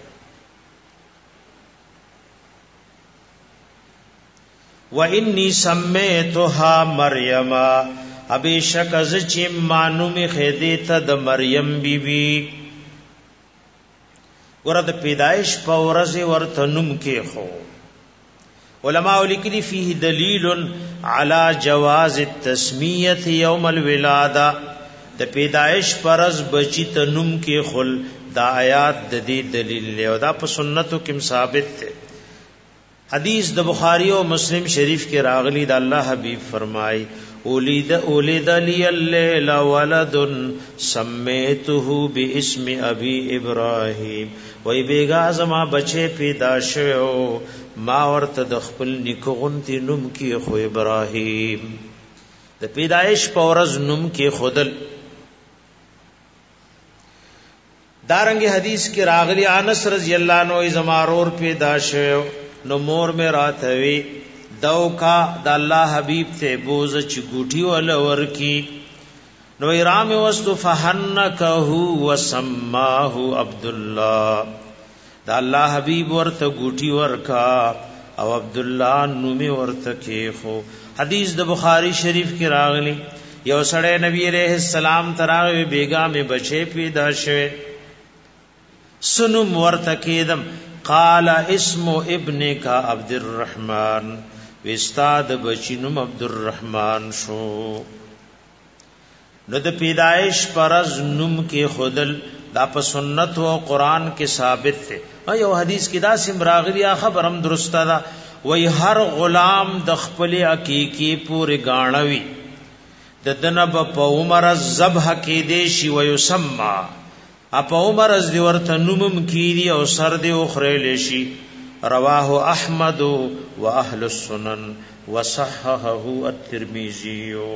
A: وَإِنِّي سَمَّيْتُهَا مَرْيَمَ ابیشک از چې مانوم خېدې ته د مریم بیبي ورته پیدائش په ورځ ورته نوم کې خو علماء لیکلي فيه دلیل علی جواز التسمیه یوم الولاده د پیدائش پرز بچی ته نوم کې خل دا آیات د دې دلیل له دا په سنتو کې ثابت ده حدیث د بخاری او مسلم شریف کې راغلی د الله حبیب فرمای اولید لی اللیل ولد سمیته باسم ابي ابراهيم وای بیگا زما بچي پیدا شو ما ورته د خپل نیکو غنتی نوم کې خو ابراهيم د پیدائش پورز نوم کې خودل دارنګ حدیث کې راغلی انس رضی الله عنه زما رور پیدا شو نو مور میں راتوی دو کا دا اللہ حبیب تے بوز چی گوٹی والا ورکی نو ایرام وست فحنکہو وسماہو عبداللہ دا اللہ حبیب ورت گوٹی ورکا او عبداللہ نومی ورت کیخو حدیث دا بخاری شریف کی راغلی یو سڑے نبی علیہ السلام تراغوی بیگا میں بچے پیدا شوے سنم ورت کیدم قال اسم ابن کا عبد الرحمن وستاد بچینم عبد الرحمن شو نو د پیدائش پرز نوم کې خودل دا په سنت او قران کې ثابت ته ایو حدیث کې دا سم راغلی خبرم درسته دا وای هر غلام د خپل حقیقي پورې غاڼوي د دنب په عمر الذبح کې دی شی ويسمى اپا عمر از دی ورته نومم کیدی او سر دی اخری لشی رواه احمد و اهل السنن وصححه الترمذی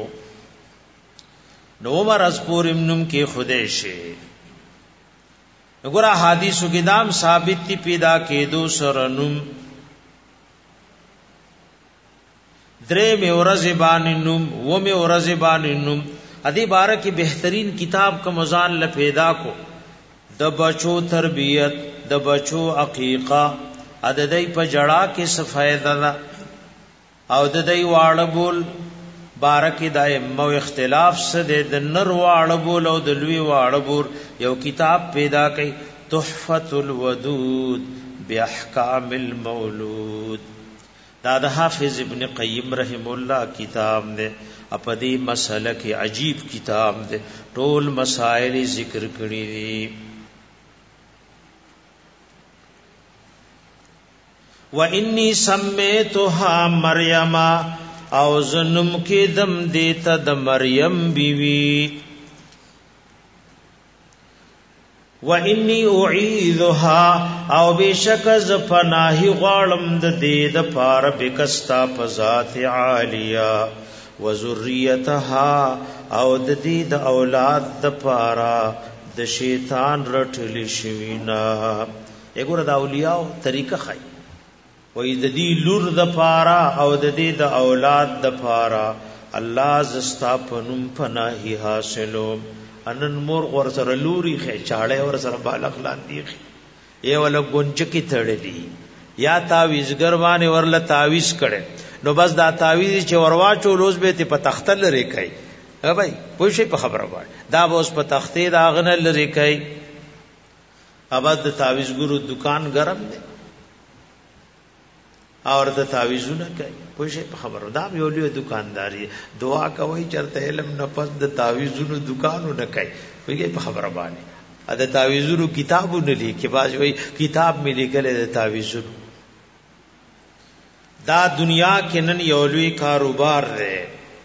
A: نو عمر از پورم نوم کې خوده شي وګوره حدیثو کې دام ثابت تی پیدا کېدو سره نوم درې مې ورځ باندې نوم و مې ورځ باندې نوم ادي بارے کې بهترین کتاب کا مزان ل پیدا کو د بچو تربیت د بچو عقیقه عددی په جړه کې صفایده ده او د دې واړه بول بارک دایمو اختلاف سره د نر واړه بول او د لوی واړه بول یو کتاب پیدا کړي تحفۃ الودود باحکام المولود دا د حافظ ابن قیم رحم الله کتاب دے، اپدی مسئلہ کی عجیب کتاب دے، ټول مسائل ذکر کړی دي. وَإِنِّي سَمَّيْتُهَا مَرْيَمَ، او زنم کې دم دیتا د مریم بیوی. وَإِنِّي أُعِيذُهَا، او بشک ز پناهی غواړم د دې د پاره بکستا په ذات عالیه، وذریتها، او د دې د اولاد د پاره د شیطان رټلی شوینا. وګوره د اولیاء طریقه خای، وې د دې لور د پاره او د دې د اولاد د پاره الله زستا پنوم پناهی حاصلو. انن مور ور سره لوري خې چاړې ور سره بالغ لاندې خې ای ول گونچکی تړلې یا تعویذګر باندې ورله تعویذ کړي، نو بس دا تعویذ چې ورواچو لوز به ته په تختل لري کوي. ها بھائی پوه شي په خبره وای دا به اوس په تختې دا غنل لري کوي. ابد تعویذګرو دکان ګرم دی اور د تعویذونه کوي، پوه شي په خبره. دا یو لوی دکانداري، دعا کوي چرته علم نه پس د تعویذونو دکانو نه کوي. وایي په خبره باندې د تعویذونو کتابونه لیکي، باز وایي کتاب مې لیکل د تعویذونو. دا دنیا کې نن یو لوی کاروبار دی،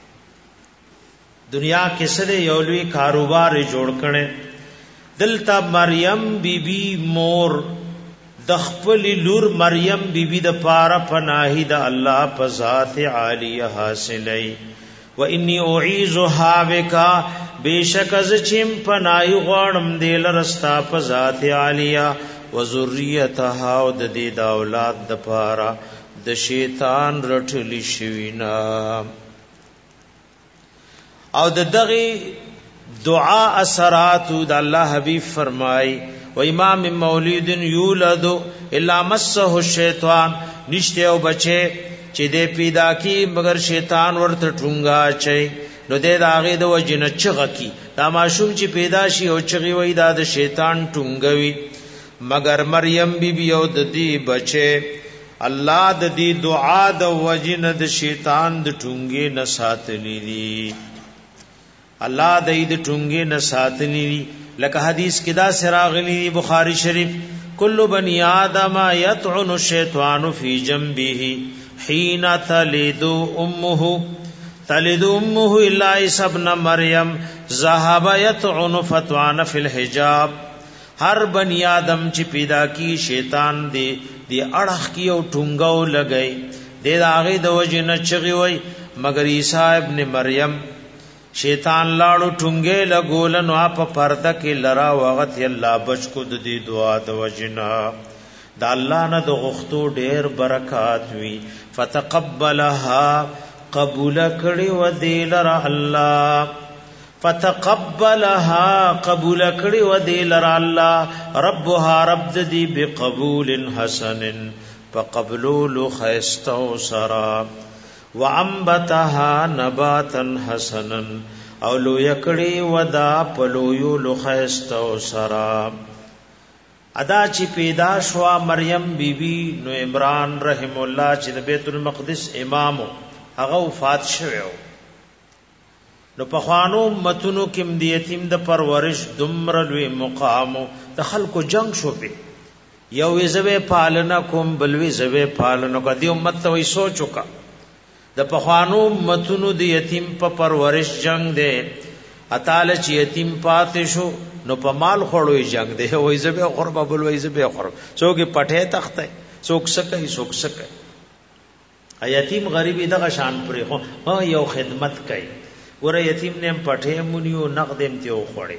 A: دنیا کې سره یو لوی کاروبار جوړ کړي. دلته مریم بیبي مور د خپل لور مریم بیبي د پاره پناهی د الله په ذات عالیه حاصلای. و انی اعیذها بک، بیشک از چم پناهی غواړم دل رستا په ذات عالیه، و ذریتها، او د دې د اولاد د پاره د شیطان رټلی شوینا. او د دغه دعا اثرات د الله حبیب فرمای و امام مولود یولد الا مسه الشیطان، نشته او بچه چې دې پیدا کی مگر شیطان ورته ټونګا چي، نو دې داغه د وجنه چغه کی. دا ماشوم چې پیدا شي او چغي وای دا د شیطان ټونګوي، مگر مریم بیبي او د دې بچه الله د دې دعا د وجنه د شیطان د ټونګې نه ساتلی دي. الله د دې ټونګې نه ساتلی دي. لکه حدیث کې دا سراغلی بخاری شریف، کل بنی آدم یطعن الشیطان فی جنبه حین تلد امه الا عیسی ابن مریم ذهب یطعن فتوان فی الحجاب. ہر بنی آدم چې پیدا کی شیطان دی اڑخ کی او ټونګاو لګئی، دې هغه د وجه نه چغي وای، مگر عیسی ابن مریم شیطان لاړو ټونګې لګولن وا په پرده کې لرا وغت الله بچ کو د دې دعا د وجنا. د الله نه د غختو ډېر برکات وی. فتقبلها، قبول کړي و دې لرا الله، فتقبلها، قبول کړي و دې لرا الله، ربها، رب دې بقبول حسن، فقبلوا خيستو سرا، وعنبتها نباتا حسنا، او لو یکړي ودا پلویو لخيستو سرا. ادا چې پیدا شوا مریم بیبي، نو عمران رحم الله چې د بیت المقدس امامو هغه وفات شوی، نو په خوانو متونو کې د یتیم د پرورش دمر لوی مقامو د خلکو جنگ شو په یو وزوی پالنه کوم بلوي زوی پالنه کو دی امت ته وې سوچ وکا. د پخوانو متونو د یتیم په پرورش جنگ دی، اتاله چې یتیم پاتې شو نو په مال خړوي جنگ دی، وې زبه قرب بل وې زبه قرب، څوک پټه تخته، څوک سکه څوک سکه. یتیم غریبی دغه شان پرې خو یو خدمت کوي، ور یتیم نیم پټه مونیو نقدم ته وخړي،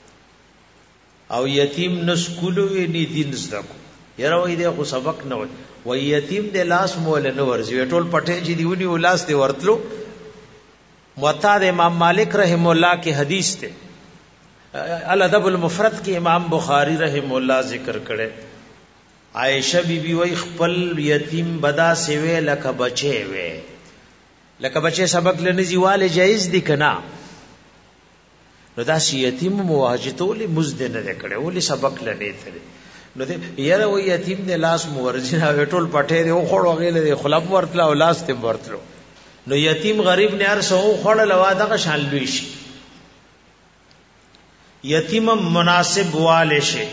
A: او یتیم نسکولو نی دین زدکو یره وې دی خو سبق نه وای، و یتیم د لاس مول نه ورځي ټول پټه چې دیونی ولاس دی ورتلو. موطا د امام مالک رحم الله کې حدیث ته الادب المفرد کې امام بخاری رحم الله ذکر کړي. عائشہ بی بی وای خپل یتیم بدا سیوی لکه بچي وې، لکه بچي سبق لنی زیواله جایز دي کنا، نو دا سی یتیم مواجهتول مزد نه کړي، ولې سبق لنی ته نو دې یاره و یتیم دې لاس مورجنا ټول پټې دی خړو غیله خلاب ورتلا او لاس ته ورتلو نو یتیم غریب نه هر څو خړل وا دغه شان لوي شي یتیم مناسب والے شي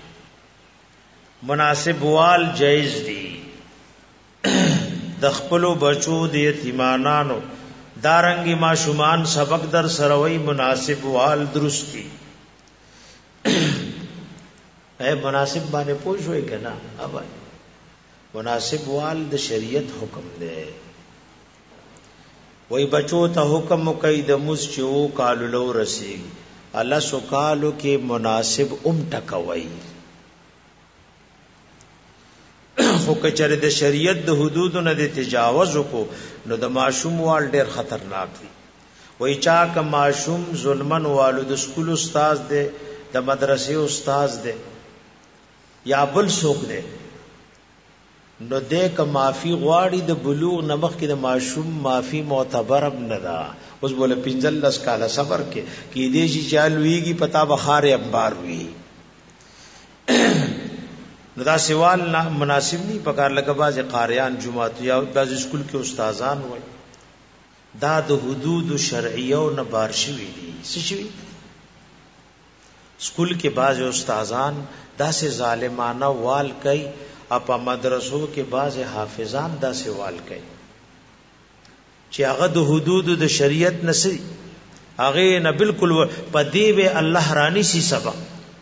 A: مناسب وال جایز دي د خپل بچو د یتیمانانو دارنګي ماشومان سبق در سروي مناسب وال درستی اے مناسب باندې پوښوي کنه اب مناسب وال د شریعت حکم دی وای بچو ته حکم کوي د مسچو کالو لو رسی الله سو کالو کې مناسب ټکوي خو کچره د شریعت د حدود نه د تجاوز کو نو د ماشوم وال ډیر خطرناک دي وای چا ک ماشوم ظلمن والو د سکول استاد دی د مدرسې استاد دی یا بل څوک دی نو دې ک معافي غواړي د بلوغ نمخ کې د ماشوم معافي معتبر نه ده اوس بوله 15 کاله صبر کې دې چې چالويږي پتا بخار انبار وي نو دا سوال نه مناسب نه پکار لکه باز قاریان جمعات یا باز اسکول کې استادان وای دا د حدود شرعیه او نه بار شوی دي څه شوی اسکول کې باز استادان داسې ظالمانه وال کوي اپا مدرسو کې باز حافظان داسې وال کوي چې هغه د حدود د شریعت نسی هغه نه بالکل پدې به الله رانی سي سبا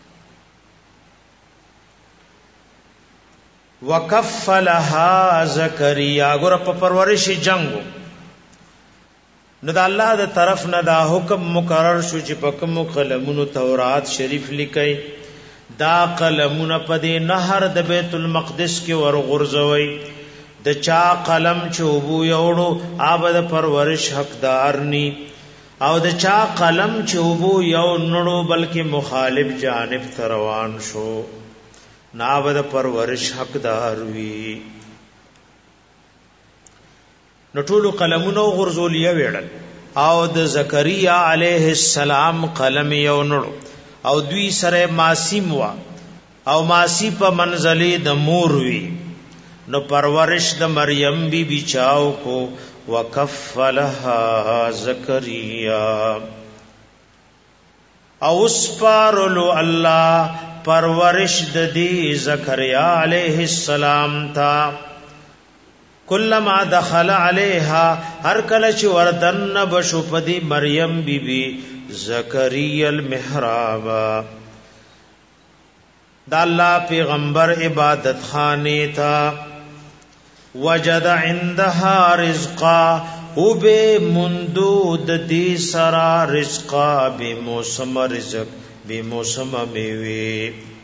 A: وکفلها زکریا ګور په پرورش جنگو نو د الله د طرف نه دا حکم مقرر شو چې په کوم قلمونو تورات شریف لیکي دا قلمونه په دې نهر د بیت المقدس کې ورغورځوي د چا قلم چوبو یوړو آبد پرورش حقدار ني او د چا قلم چوبو یو نړو بلکې مخالف جانب تروان شو ناود پرورش حقدار وی نټولو قلمونو غرزولیه ویړل او د زکریا علیه السلام قلم یو نړو او دوی سره ماسیم وا او ماسی په منزله د مور وی نو پرورش د مریم بی بچاو کو وکفلها زکریا او اسپارلو الله پرورش د دی زکریا علیہ السلام تا کلما دخل علیها هر کله چې وردن بشو پدی مریم بی بی زکریا المحراب دا الله پیغمبر عبادت خانه تا وجد عندها رزقا او به مندود دی سرا رزقا به موسم رزق بی موسم میوی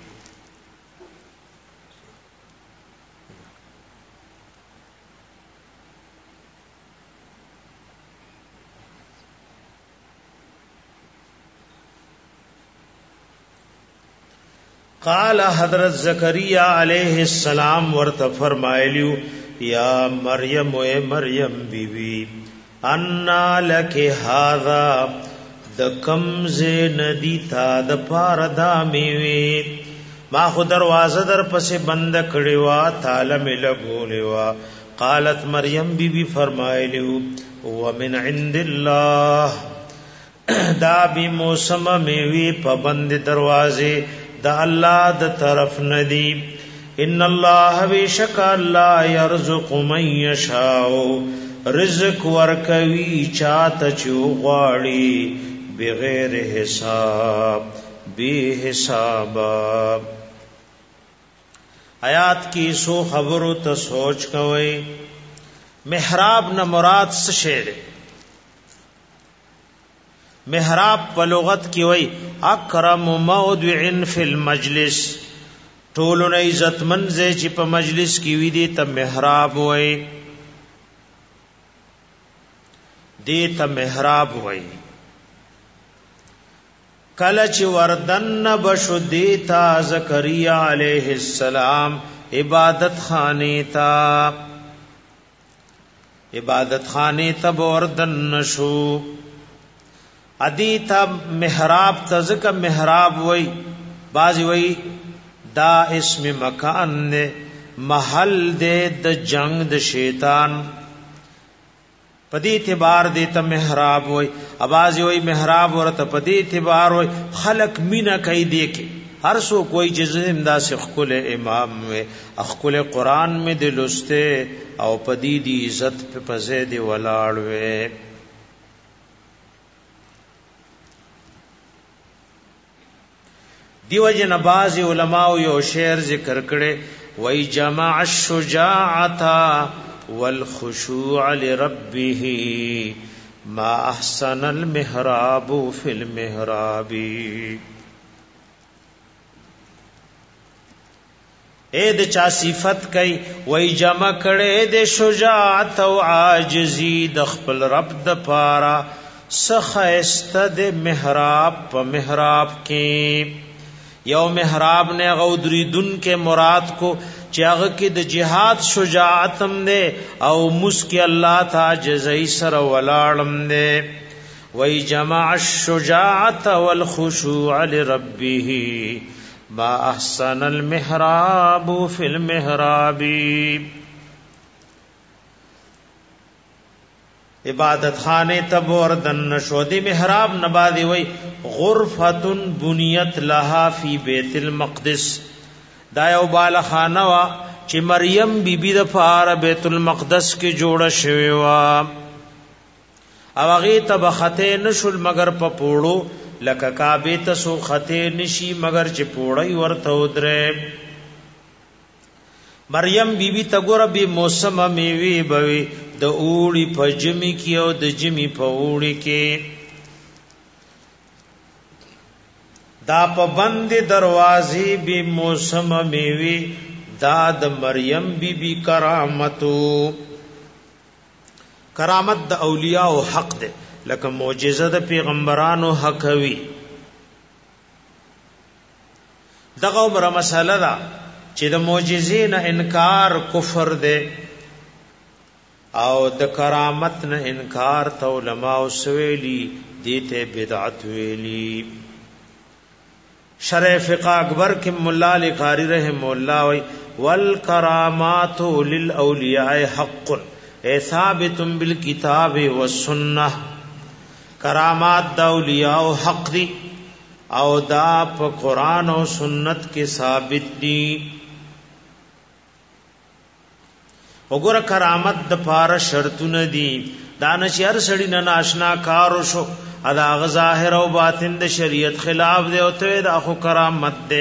A: قال حضرت زکریا علیہ السلام ورته فرمایلیو یا مریم اے مریم بی بی انا لک هذا د کمز ندی تا د پار دا میوي ما خو دروازه در پسې بند کړي وا تعالی مل ګولې وا قالت مریم بی بی فرمایلیو ومن عند الله دا بی موسم میوي په بند دروازه د الله د طرف ندی ان الله بیشک الله يرزق من یشاء رزق ورکوي چاته چوغاړي بغیر حساب بے حساب آیات کی سو خبرو ته سوچ کوئ محراب نہ مراد څه شی دی محراب په لغت کې وای اکرم موضع فی المجلس ټولو نه عزت منځه چې په مجلس کې وی دي ته محراب وای دې ته محراب وای کله چې وردن بشو دیتا زکریا علیہ السلام عبادت خانے تا وردن شو ادیتا محراب تزک محراب وی بازی وی دا اسم مکان نے محل دے د جنگ د شیطان پدی اعتبار دیتا محراب ہوئی آواز ہوئی محراب ورطا پدی اعتبار ہوئی خلق مینا کئی دیکھے ہر سو کوئی جزم دا سے اخکل امام میں اخکل قرآن میں دلستے او پدی دی عزت پہ پزے دی ولاڑوے دیو جن باز علماء یو شعر ذکر کرے وَإِ جَمَعَ الشُّجَاعَةَ وَالْخُشُوعَ لِرَبِّهِ مَا أَحْسَنَ الْمِحْرَابُ فِي الْمِحْرَابِ اے د چا صفت کئی وَإِ جمع کڑے د شجاعت و عاجزی د خپل رب د پارا سخیست د محراب پا محراب کی یو محراب نے غودری دن کے مراد کو چاغ کی د جہاد شجاعتم دے او مسکی اللہ تا جزئی سر ولاړم دے وی جمع الشجاعت والخشوع لربه ما احسن المحراب فی المحراب عبادت خانے تب وردن شودی محراب نبادی وی غرفتن بنیت لها فی بیت المقدس دایو بالخانه وا چې مریم بی بی د فار بیت المقدس کې جوړه شوی وا او هغه ته بخته نشول مگر په پوړو لکه کعبه ته سو خته نشي مگر چې پوړی ورته ودره مریم بی بی ته ګور به موسم میوي بوي د اوړي پجمی کې او د جمی په اوړي کې دا په بند دروازې به موسم میوي دا د مریم بی بی کرامت د اولیاء او حق ده لکه معجزه د پیغمبرانو حق وی دغه عمره مساله ده چې د معجزې نه انکار کفر ده او د کرامت نه انکار ته علماء سویلی دیته بدعت ویلی شرح فقہ اکبر کے مولا علی قاری رحم اللہ وی والکرامات للاولیاء حق اے ثابت بالکتاب والسنہ کرامات دا اولیاء حق دی او دا پا قرآن و سنت کے ثابت دی وګوره کرامت د پاره شرطونه دي دانش هر سړی نه ناشنا کارو شو ادا ظاهر او باطن د شریعت خلاف دی او ته د اخو کرامت دی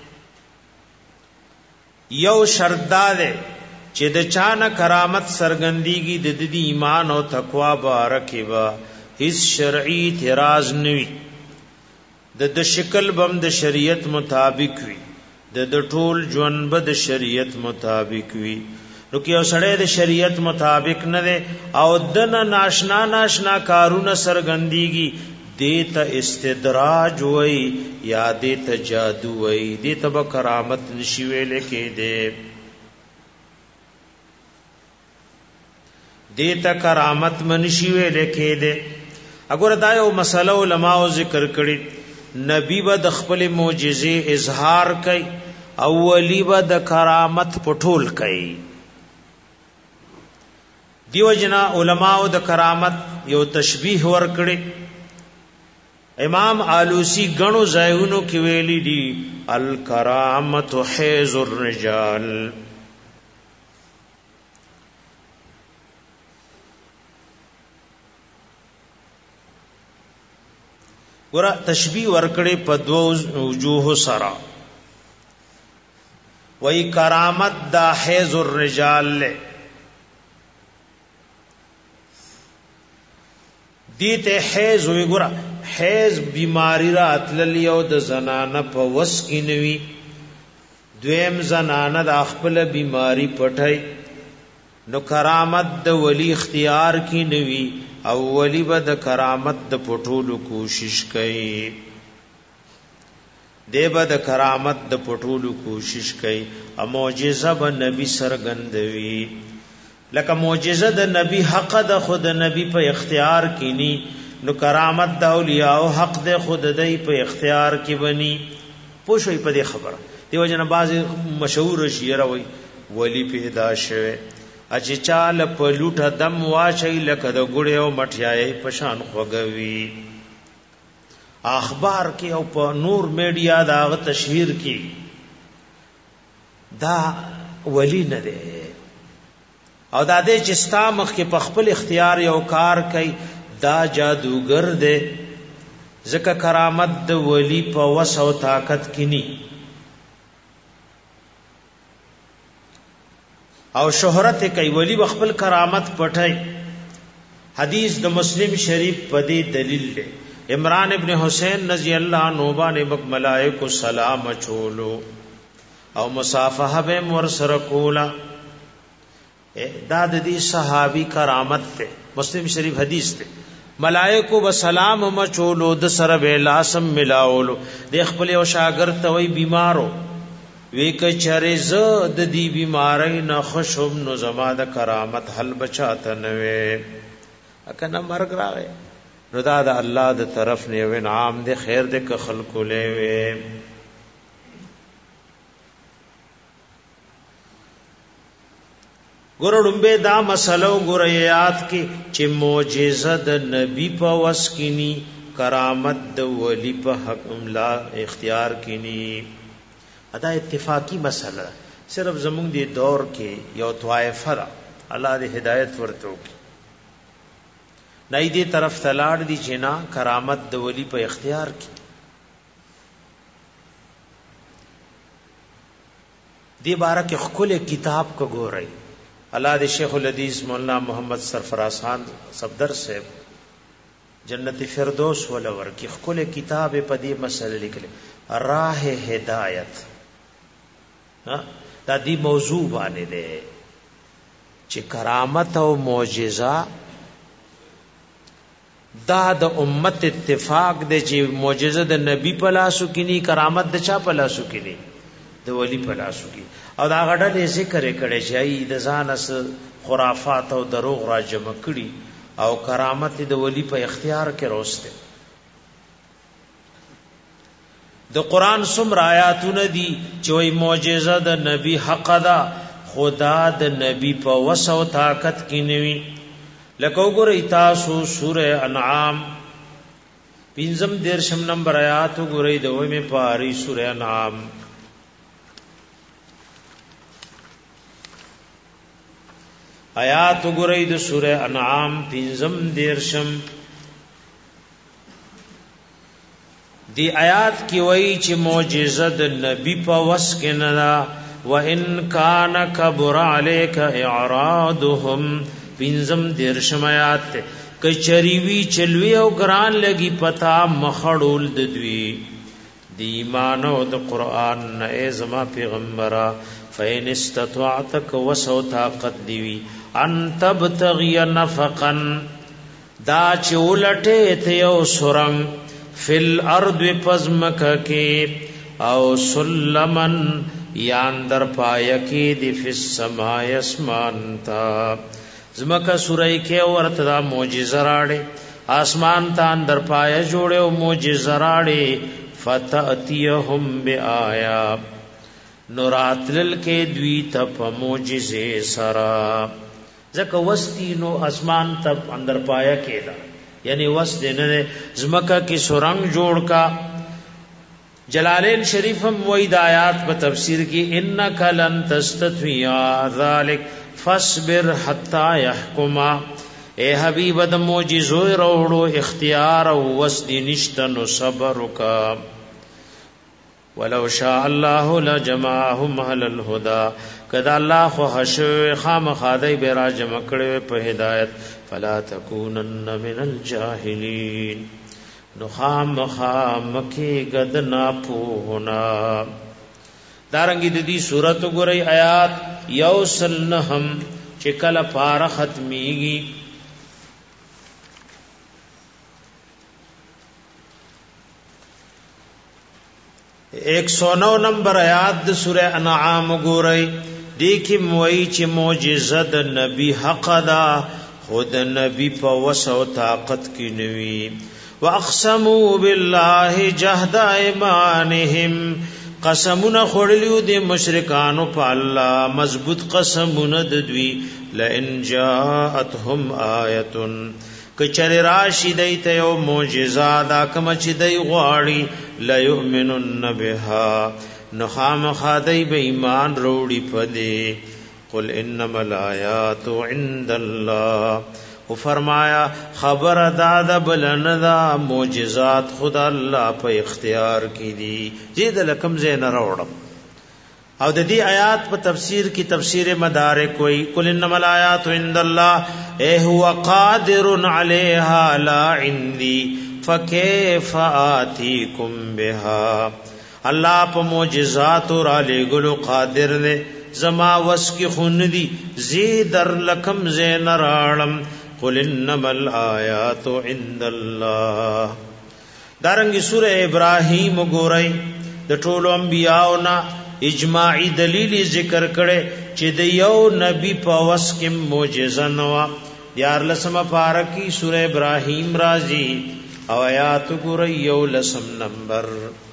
A: یو شرط ده چې د چانه کرامت سرګندېږي د دې ایمان او تقوا بارکه وا هیڅ شرعي اعتراض نوي د شکل بم د شریعت مطابق وي د ټول ژوند به د شریعت مطابق وي نو کیو سړی د شریعت مطابق نه ده او دن ناشنا کارونه سرګندېږي دیتا استدراج وی یا دیتا جادو وی دیتا با کرامت نشیوے لکے دے دیتا کرامت منشیوے لکے دے اگر دایو مسئلہ علماء ذکر کری نبی با د خپل معجزے اظہار کئی اولی با د کرامت پټول کئی دیو جنا علماء د کرامت یو تشبیح ور کړي امام آلوسی گنو زایونو کی ویلی دی الکرامت حیز الرجال ورا تشبیح ورکڑی پا دو وجوه سرا وی کرامت دا حیز الرجال لے دیتے حیز ہوئی گورا حیز بیماری را اتللی او د زنانه په وس کې نوي دویم زنانه د خپل بیماری پټای نو کرامت د ولی اختیار کې نوي او ولی به د کرامت د پټولو کوشش کوي دی به د کرامت د پټولو کوشش کوي او معجزه به نبی سرګندوي لکه معجزه د نبی حق د خود نبی په اختیار کې ني نو کرامت د اولیاء او حق د خود دای په اختیار کې بني پوښوي په دې خبره دیو جن باز مشهور شعر وای ولی پیدا شوه اچ چال په لوټه دم واچي لکه د ګړې او مټیاي پشان خوګوي اخبار کې او په نور میډیا دا تشهیر کې دا ولی نه دی او دا دې چې ستا مخ کې په خپل اختیار یو کار کوي دا جادوګر دی ځکه کرامت د ولی په وس او طاقت کې ني او شهرت کوي ولی خپل کرامت پټای حدیث د مسلم شریف په دې دلیل دی عمران ابن حسین رضی اللہ عنہ باندې ملائکه سلام چولو او مصافحه به مر سره کولا دا د دې صحابي کرامت ته مسلم شریف حدیث ته ملائکه و سلام مچولو د سره به لاسم ملاولو د خپل او شاګرد ته وی بیمارو وی کچره ز د دې بیماری نه خوشم نو زما د کرامت حل بچاته نه وي اکنه مرګ راغی نو دا د الله د طرف نه و انعام د خیر د خلق له وي ګورړمبه دا مسلو ګوريات کې چې معجزه د نبی په وس کینی کرامت د ولی په حکم لا اختیار کینی ادا اتفاقی مسله صرف زمونږ دی دور کې یو طائفه الله دې هدایت ورته وکړي نای دې طرف تلاړ دي چې نا کرامت د ولی په اختیار کې دې بارے کې خپل کتاب کو ګورئ الله دې شیخ الحدیث مولانا محمد سرفراز خان صفدر صاحب جنت فردوس ولور کې خپل کتاب په دې مسله لیکل راه هدایت دا دی موضوع باندې ده چې کرامت او معجزه دا د امت اتفاق دی چې معجزه د نبی په لاسو کې ني کرامت د چا په لاسو کې ني د ولی په لاسو کې او دا غډه ذکر کړي چې د ځان اس خرافات او دروغ را جمع کړي او کرامت د ولی په اختیار کې روسته د قران څومره آیاتونه دي چې وای معجزه د نبی حق ده خدا د نبی په وس او طاقت کې نیوي لکه وګورئ تاسو سوره انعام 15 نمبر آیات وګورئ د ومه پاری سوره انعام آیات وګورئ د سوره انعام 15 دی آیات کی وای چې معجزه د نبی په وس کې نه دا وان کان کبر علیک اعراضهم پینزم دیرشم آیات کچریوی چلوی او ګران لګي پتا مخړول د دوی دی ایمان او د قران نه زما پیغمبره فین استطاعتک وسو طاقت دیوی ان تبتغي نفقا دا چولټه ته یو سرنګ فل ارض پزمک کې او سلمن یان در پای کې دی فس سما اسمان تا زمکه سورای کې ورته دا معجزه راړي اسمان ته اندر پای جوړه او معجزه راړي فتاتيهم بیایا نوراتل کې دوی ته په معجزه سرا ځکه وستی نو اسمان ته اندر پای کې دا یعنی وس دینه زمکه کې سورنګ جوړ کا جلالین شریفم وید آیات په تفسیر کې انک لن تستطيع ذلک فاصبر حتا يحكم اے حبیب د معجزو وروړو اختیار او وس دي نشته نو صبر وکا ولو شاء الله لجمعهم على الهدى کدا الله خو حشو خام خادای به را جمع کړي په هدایت فلا تکونن من الجاهلین نو خام مکی گدنا پونا دارنګي د دې سورۃ ګورئ آیات یوسلنهم چې کله پار ختميږي 109 نمبر آیات د سورہ انعام ګورئ دیکي موي چې معجزه د نبی حق ده خود نبی په وسو طاقت کې نوي واقسموا بالله جهد ايمانهم قسمونه خړلیو د مشرکانو په الله مضبوط قسمونه د دوی لئن جاءتهم آیه کچر راشی دیت یو معجزه دا کوم چې دی غواړي لا یؤمنون بها نخام خادی به ایمان وروړي پدې قل انما الآیات عند الله او فرمایا خبر داد بلندا معجزات خدا الله په اختیار کې دي زید لکم زین راوړم او د دې آیات په تفسیر کې تفسیر مدارک کوئی قل انما الآیات عند الله اے هو قادر علیها لا عندي فكيف آتيكم بها الله په معجزات را لګلو قادر نه زما وس کی خوندی زیدر لکم زین راړم قل انما الآیات عند الله دارنګي سوره ابراهیم ګورئ د ټولو انبیاءونا اجماعی دلیل ذکر کړي چې د یو نبی په وس کې معجزه نوا یار لسمه پارکی سوره ابراهیم راځي او آیات ګورئ یو لسم نمبر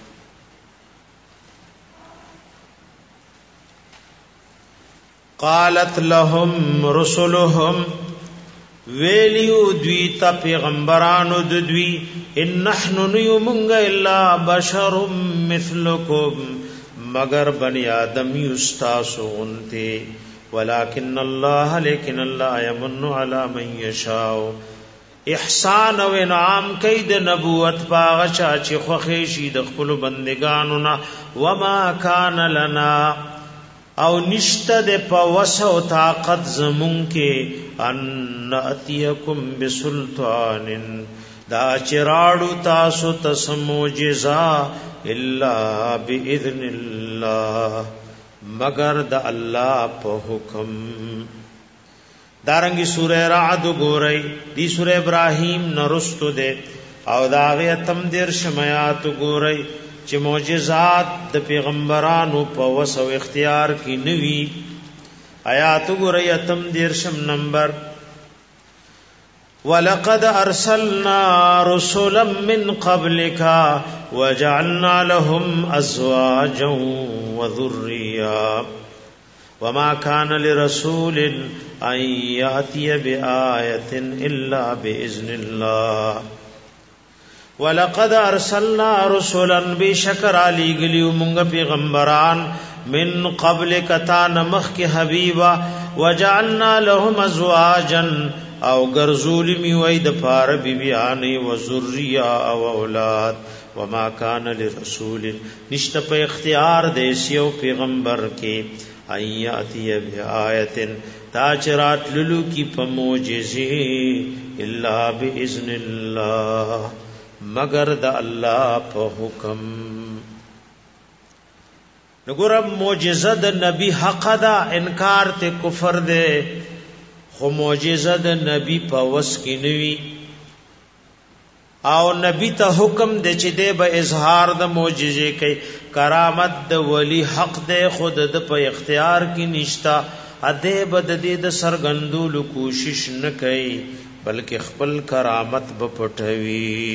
A: قالت لهم رسلهم ویلیو دوی تا پیغمبرانو دوی ان نحن نیومنگ الا بشر مثلکم مگر بنی آدم یستاسو انتے ولكن الله لیکن الله یمن علی من یشاء احسان او انعام کید نبوت پاغچا چې خوخی شي د خپل بندگانو نا وما کان لنا او نشته د پوس او طاقت زمون کې ان اتیکم بسلطان دا چراړو تاسو ته معجزه الا باذن الله مگر د الله په حکم دارنګي سوره رعد ګورئ دی سوره ابراهیم نرستو ده او داغه تم دیر شمات ګورئ چې معجزات د پیغمبرانو په وس او اختیار کې نوي آیات ګورئ تم دیر شم نمبر ولقد ارسلنا رسلا من قبلك وجعلنا لهم ازواجا وذريا وما كان لرسول ان ياتي بآية الا باذن الله ولقد ارسلنا رسلا بشکر علی گلیو مونږ پیغمبران من قبل کتا نمخ کی حبیبا وجعلنا لهم ازواجا او غرزول می وای د پار بیبیان و ذریه او اولاد وما كان لرسول نشته په اختیار دیسیو پیغمبر کې ایاتی بیاایت تا چرات للو کی په معجزه الا باذن الله مگر د الله په حکم نګور معجزه د نبی حق دا انکار ته کفر ده خو معجزه د نبی په وس کې نوي او نبی ته حکم د چې د به اظهار د معجزې کوي کرامت د ولی حق ده خود د په اختیار کې نشتا اده بد د سرګندول کوشش نه کوي بلکې خپل کرامت به پټوي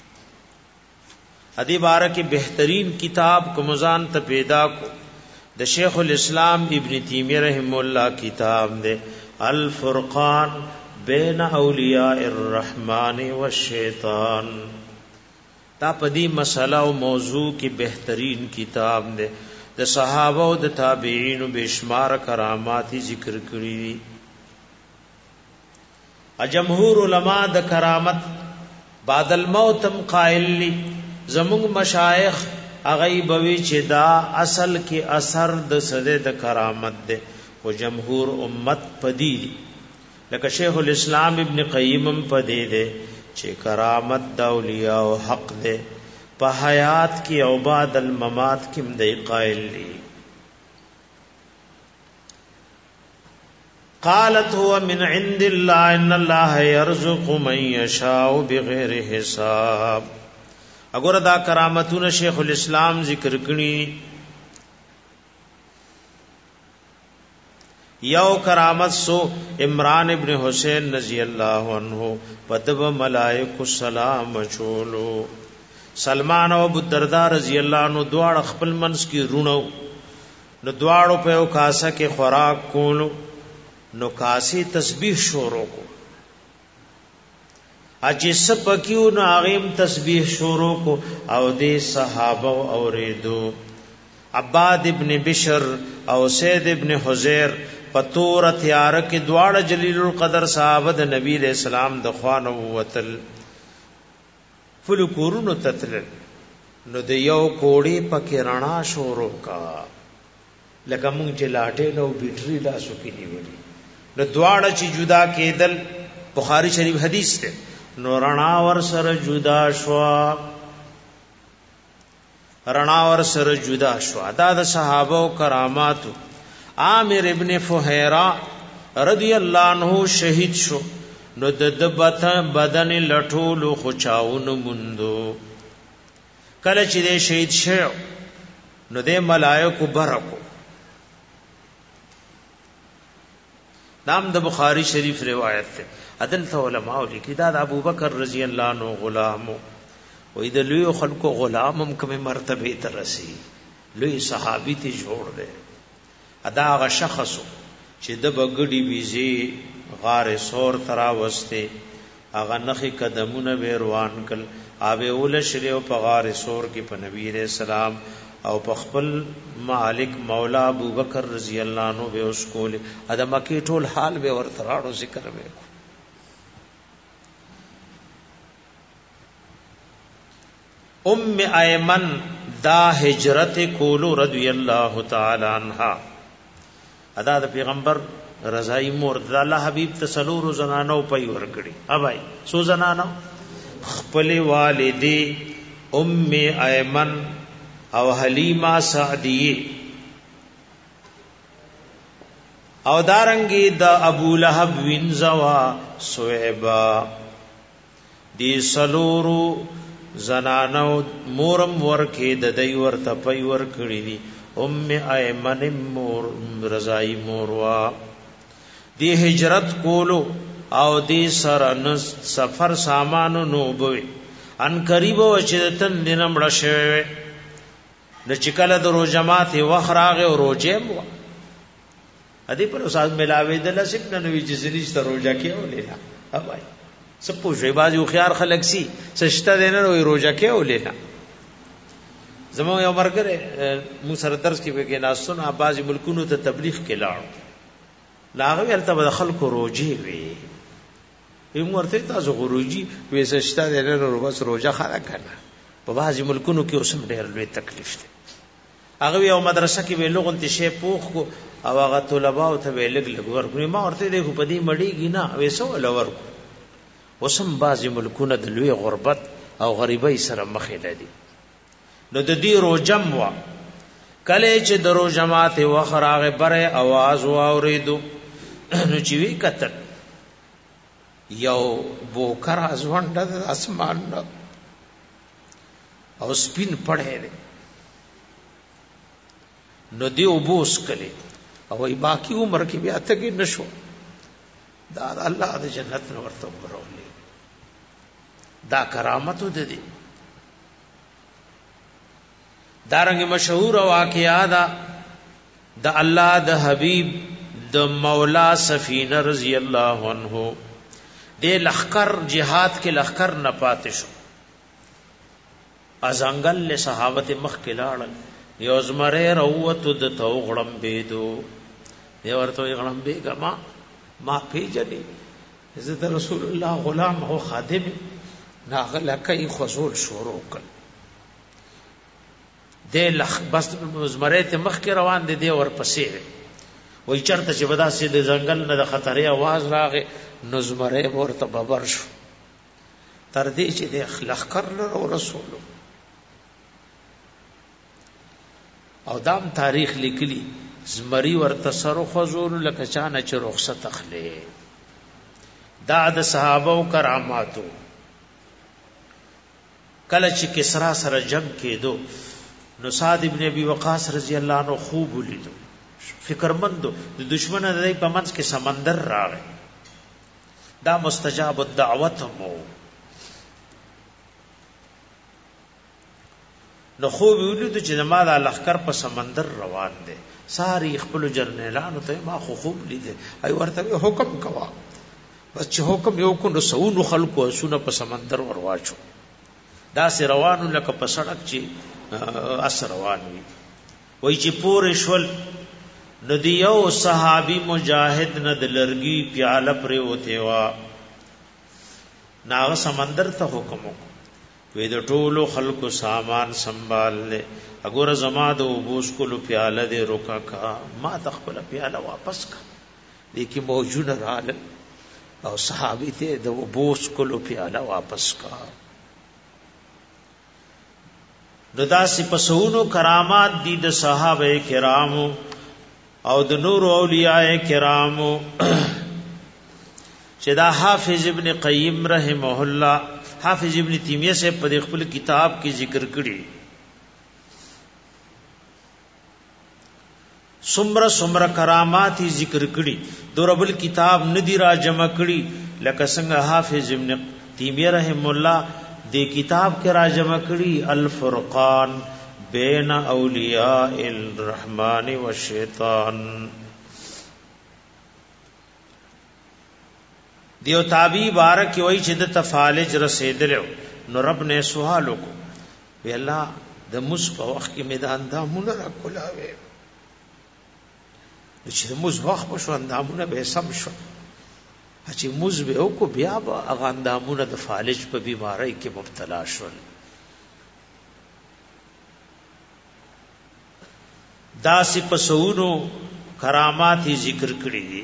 A: ادی بارکه بهترین کتاب کو مزان ته پیدا کو د شیخ الاسلام ابن تیمیہ رحم الله کتاب دے الفرقان بین اولیاء الرحمن والشیطان تا پدی مسئلہ او موضوع کی بہترین کتاب دے د صحابہ او د تابعین بشمار کرامات ذکر کړی جمهور علماء د کرامت بعد الموت قائل لی زمونږ مشایخ اغیبوی چې دا اصل کې اثر د سده د کرامت ده او جمهور امت پدی لکه شیخ الاسلام ابن قیم پدی ده چې کرامت د اولیاء او حق ده په حیات کې او بعد الممات کې مدی قائل لی قالت هو من عند الله ان الله يرزق من يشاء بغیر حساب اگر دا کرامتون شیخ الاسلام ذکر کړي یو کرامت سو عمران ابن حسین رضی اللہ عنہ پدب ملائک السلام چولو سلمان او ابو الدرداء رضی الله عنه دواړه خپل منس کې رونو نو دواړو په یو کاسه کې خوراک کولو نو کاسي تسبیح شروع کو اجس پکیو نو اغیم تسبیح شروع کو او دې صحابه اوریدو عباد ابن بشر او سید ابن حزیر پتور تیار کې دواړه جلیل القدر صحابه د نبی علیہ السلام د خوانو وتل فل کورونو تتل نو د یو کوړی پکې رڼا شروع کا لکه مونږ چې لاټې نو بیټری لاسو کې نیولې نو دواړه چې جدا کېدل بخاری شریف حدیث ده نو رڼا ور سره جدا شوا رڼا ور سره جدا شوا دا د صحابه او کرامات عامر ابن فهیرا رضی الله عنه شهید شو نو د بدن لټولو خچاون مندو کله چې د شهید شو نو د ملائکه برکو نام د بخاری شریف روایت ته عدل علماء لیکي دا د ابوبکر رضی الله عنه غلامو وې د لوی خلکو غلامم کومه مرتبه ته رسی لوی صحابي ته جوړ دی ادا غ شخص چې د بغړی بيزي غار سور ترا وسته اغه نخي قدمونه به روان کل اوبه ول شریو په غار سور کې په نبی رسول سلام او په خپل مالک مولا ابوبکر رضی الله عنه به اوس کول ادمه کې ټول حال به ورته راړو ذکر وکړو ام ایمن دا ہجرت کولو رضی اللہ تعالی عنہا ادا د پیغمبر رضای مور د الله حبیب تسلور زنانو پي ورکړي اوبای سو زنانو خپل والدی ام ایمن او حلیمہ سعدیه او دارنګي د ابو لهب وینزوا سویبا دی سلورو زنانو مورم ورکه د دای ورته پي ور کړی دي ام ایمن مور رضای موروا دی هجرت کولو او دی سره سفر سامانو نو بوي ان قریب او چتن دینم رشه د چکل د روزمات وخراغه او روزه مو ادي پر استاد ملاوي د لسب نوې جزريش ته روزه کې ولینا اوبای سپو شوی بازو خيار خلق سي سشته دینه وي روزه کې ولینا زمو یو مرګره مو سره درس کې وګی ناسونه بعضی ملکونو ته تبلیغ کې لاړ لاغوی البته خلکو روزي وي یو ورته تاسو غروجي وې سشته دینه بس روزه خاله کنه په بعضی ملکونو کې اوسم ډېر لوی تکلیف دی هغه یو مدرسه کې به لغون ته شی پوخ کو او هغه طلباء ته به لګ ورکړي ما ورته دې په دې مړیږي نه وېسو لور وسم بعضی ملکونه د لوی غربت او غریبۍ سره مخ لدي نو د دې روجم وا کله چې د روجمات وخراغه بره आवाज واوریدو نو چې وی کتل یو بوکر ازوند د اسمان او سپین پړې ده نو دی وبوس کړي او ای باقی عمر کې بیا ته کې نشو دا الله د جنت نور ته ورولې دا کرامت ده دي دارنګ مشهور واقعا دا د الله د حبیب د مولا سفینه رضی الله عنه د لخر جهاد کې لخر نه پاتې شو ازنګل له صحابت مخ کې لاړل یو زمره روت د تو غړم بيدو دی ورته غړم بيګما ما پیجنې عزت رسول الله غلام هو خادم ناغل کوي خصول شروع کړ د لخ بس زمره ته مخ کې روان دي ور پسې وای چرته چې ودا سي د ځنګل نه د خطرې आवाज راغې نو زمره ورته ببر شو تر دې چې د لخر رسول او دام تاریخ لیکلی زمری ورته سره خزول لکه چانه چې رخصت اخلي دا د صحابه او کراماتو کله چې کسرا سره جنگ کېدو نو سعد ابن ابي وقاص رضی الله عنه خوب ولیدو فکرمندو د دشمن د په منځ کې سمندر راغی دا مستجاب الدعوت مو نو خو ویلو چې ما د لخر په سمندر روان دي ساری خپل جرنیلانو ته ما خو خوب لیدل ای ورته حکم کوا بس چې حکم یو کو نو سونو خلکو سونه په سمندر ورواچو دا سي روانو لکه په سړک چې اس روان وي وای چې پورې شول نو دیو صحابي مجاهد نه د لرګي پیاله پرې وته وا ناغه سمندر ته حکم وې د ټولو خلکو سامان سنبال له اګور زما د وبوس کولو پیاله دې روکا کا ما تخپل پیاله واپس کا لیکي موجود رااله او صحابي ته د وبوس کولو پیاله واپس کا دداسي پسونو کرامات دي د صحابه کرامو او د نور اولیاء کرامو چې دا حافظ ابن قیم رحمه الله حافظ ابن تیمیہ سے په خپل کتاب کې ذکر کړي سمره کرامات ذکر کړي دوربل کتاب ندی را جمع کړي لکه څنګه حافظ ابن تیمیہ رحم الله دې کتاب کې را جمع کړي الفرقان بین اولیاء الرحمن والشیطان دیو تابعی بارک وای چې د تفالج رسیدلو نو رب نے سوال وکړو وی الله د مس په وخت کې میدان دامونه را کولاوي چې د مس وخت په شو اندامونه به سم شو چې مز به او کو بیا به هغه اندامونه د فالج په بیماری کې مبتلا شول داسې په سونو کرامات ذکر کړی دي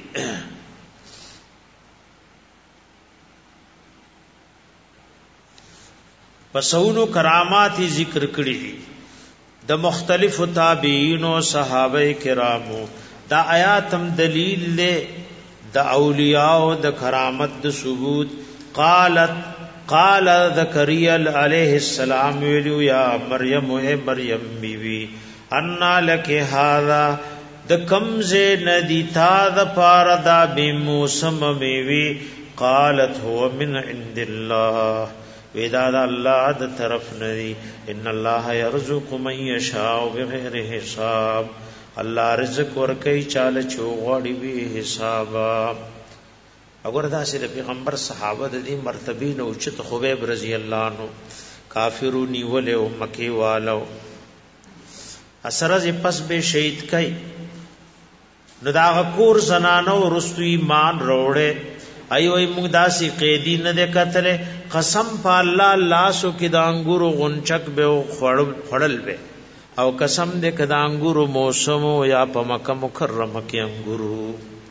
A: پسونو کرامات ذکر کړی دي د مختلف تابعین او صحابه کرامو دا آیات هم دلیل له د اولیاء او د کرامت د ثبوت قال زکریا علیہ السلام ویلو یا مریم اے مریم بیوی ان لک هذا د کمزه ندی تا د پاردا به موسم میوی قالت هو من عند الله ودا الله د طرف ندی ان الله يرزق من يشاء بغیر حساب الله رزق ورکي چاله چوغړی به حساب اگر دا سره پیغمبر صحابه د دې مرتبه نو چت خبیب رضی الله عنه کافرونی ول او مکی والو اثر از پس به شهید کای نو دا کور زنانو رستو ایمان روړې ایو ای موږ داسي قیدی نه د قتل قسم په الله لاسو کې د انګورو غنچک به خړل به او قسم دې کې د انګورو موسم یا په مکه مکرمه کې انګورو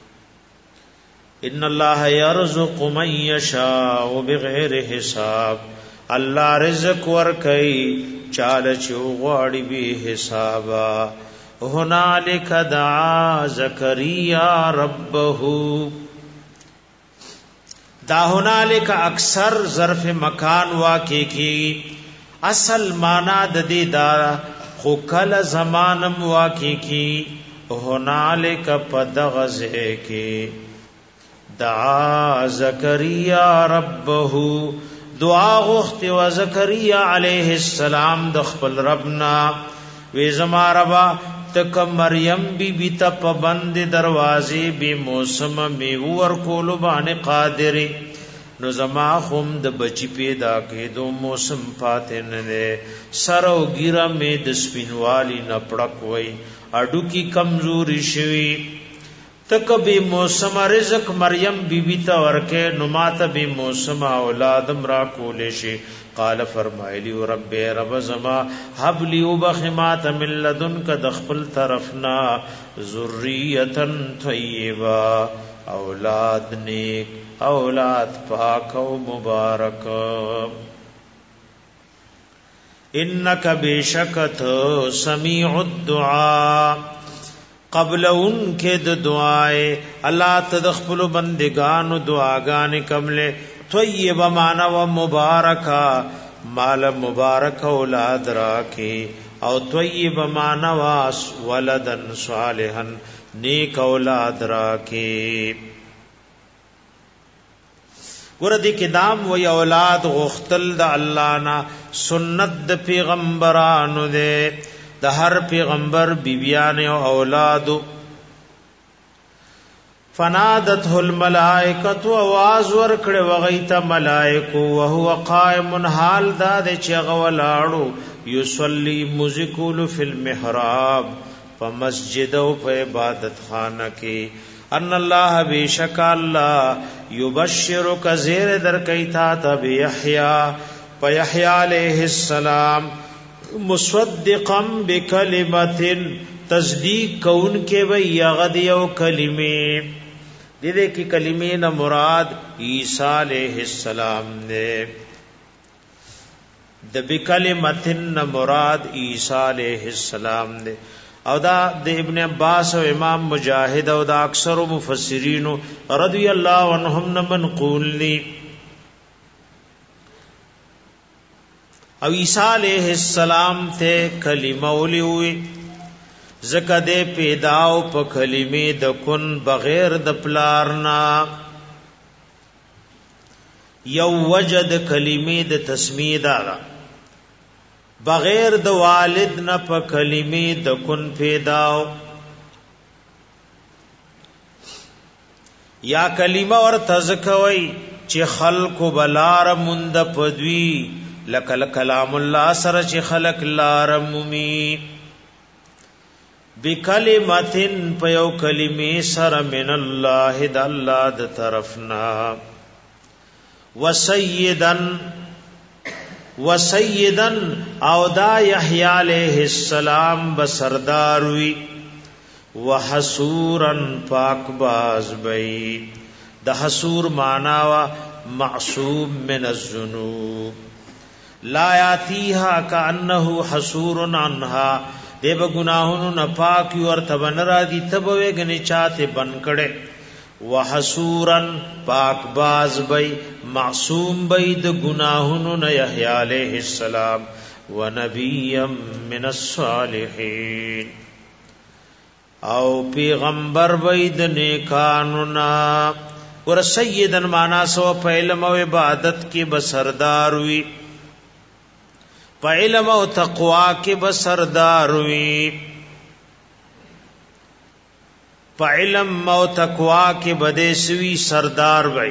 A: ان الله يرزق من يشاء بغیر حساب الله رزق ور کوي چاله چوغړی به حسابا هنالک دعا زکریا ربه دا هنالک اکثر ظرف مکان واقع کی اصل معنا د دې دا خو کل زمانم واقع کی هنالک پدغزه کی دعا زکریا ربه دعا غخت و زکریا علیہ السلام د خپل ربنا وی زما ربا تک مریم بی بی تا پابند دروازے بی موسم می ور کول باندې قادر نو زما خوم د بچی پیدا کېدو موسم پاتې نه سر او ګیره می د سپینوالی نه پړک وای اډو کی کمزوري شوی تک بی موسم رزق مریم بی بی تا ورکه نو ماته بی موسم اولادم را کول شي قال فرمایلی رب رب زما حب لی وبخمات من لدنک دخل طرفنا ذریه طیبه اولاد نیک اولاد پاک او مبارک انک بشکت سمیع الدعاء قبل ان کے دعائے اللہ تدخل بندگان دعاگان کملے طیب مانا و مبارکا مال مبارک اولاد راکی او طیب مانا و ولدن صالحا نیک اولاد راکی ګوره دې کې دام وی اولاد غختل د الله نه سنت د پیغمبرانو ده، د هر پیغمبر بیبیان او اولادو. فنادته الملائکه आवाज ورکړه وغیته ملائکه وهو قائم حال دا د چغولاړو یصلی مذکول فی المحراب فمسجد او په عبادت خانه کې ان الله بیشک الله یبشرک زیر در کیتا تب یحیی فیحیی علیہ السلام مصدقا بکلمۃ تصدیق کون کې وی یغد یو کلمه دې کې کلمې نه مراد عیسی علیہ السلام نے، د بکلمتن نه مراد عیسی علیہ السلام نے. او دا د ابن عباس او امام مجاہد او دا اکثر مفسرین رضی اللہ عنہم نه منقول لی. او عیسی علیہ السلام ته کلمه ولوي زکه دې پیداو په کلمې د کن بغیر د پلارنا، یو وجد کلمې د تسمیه دارا بغیر د والد نه په کلمې د کن پیداو، یا کلمه ور تزکوي چې خلق بلار مند پدوی لکل کلام الله سره چې خلق لار مومي بکلمتن پیو کلمی سر من الله د الله د طرفنا وسیدن او دا یحیی علیہ السلام بسردار وی وحسورن پاک باز بی. د حسور معنا وا معصوم من الذنوب لا یاتیها کانه حسور عنها دیب گناہونو نپاکی ورطا بن را دی تبوے گنی چاہتے بن کڑے وحسورن پاک باز بی معصوم بی د گناہونو یحیی علیہ السلام ونبیم من الصالحین او پیغمبر بی د نیکانونا. ور سیدن مانا سو پا علم و عبادت کی بسردار وی پا علم و تقوی کی بسردار وی پا علم و تقوی کی بدیسوی سردار بی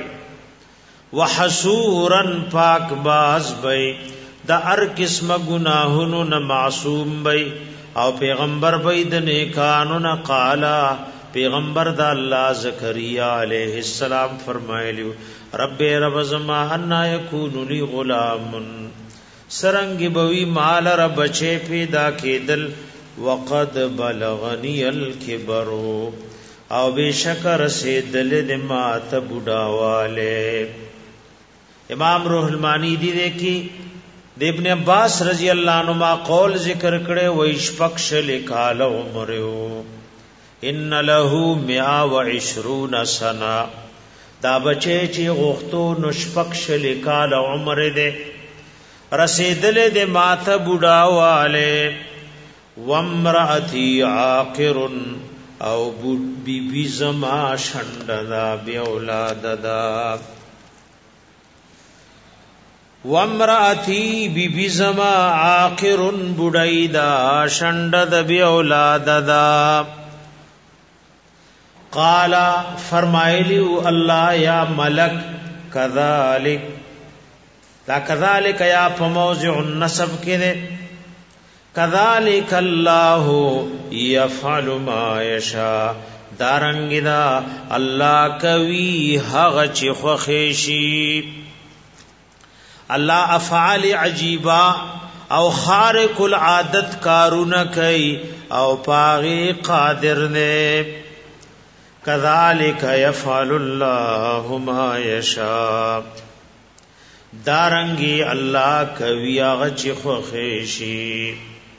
A: وحسورن پاک باز بی دا ار قسم گناہنو نا معصوم بی او پیغمبر بی دا نیکانو نا قالا پیغمبر دا اللہ زکریا علیہ السلام فرمائلیو رب رب زما انا یکونو لی غلامن سرنگ بوی مال را بچے پیدا کېدل وقد بلغنی الکبرو او بشکر سیدل دمات بڑاوالے. امام روح المانی دی دیکھی د ابن عباس رضی اللہ عنہ قول ذکر کرے ویشپکش لکال عمرو ان له 120 سنہ دا بچے چی غختو نشپکش لکال عمر دے رسیدل دے مات بڑاوالے وامرأتی عاقر او بی بی زما شنددا بی اولاد دا وامرأتی بی بی زما عاقر بڑائی دا شندد بی اولاد دا. قالا فرمائلیو اللہ یا ملک کذالک دا کذالک یا فموضع النسب کے دے کذالک اللہ یفعل ما یشاء دارنگی دا اللہ کوي هغه چې خوښي. الله افعال عجیبا او خارق العادت کارونه کوي او پاغي قادر نه. کذالک یفعل الله ما یشاء دارنگی اللہ کوي هغه چې خوښي.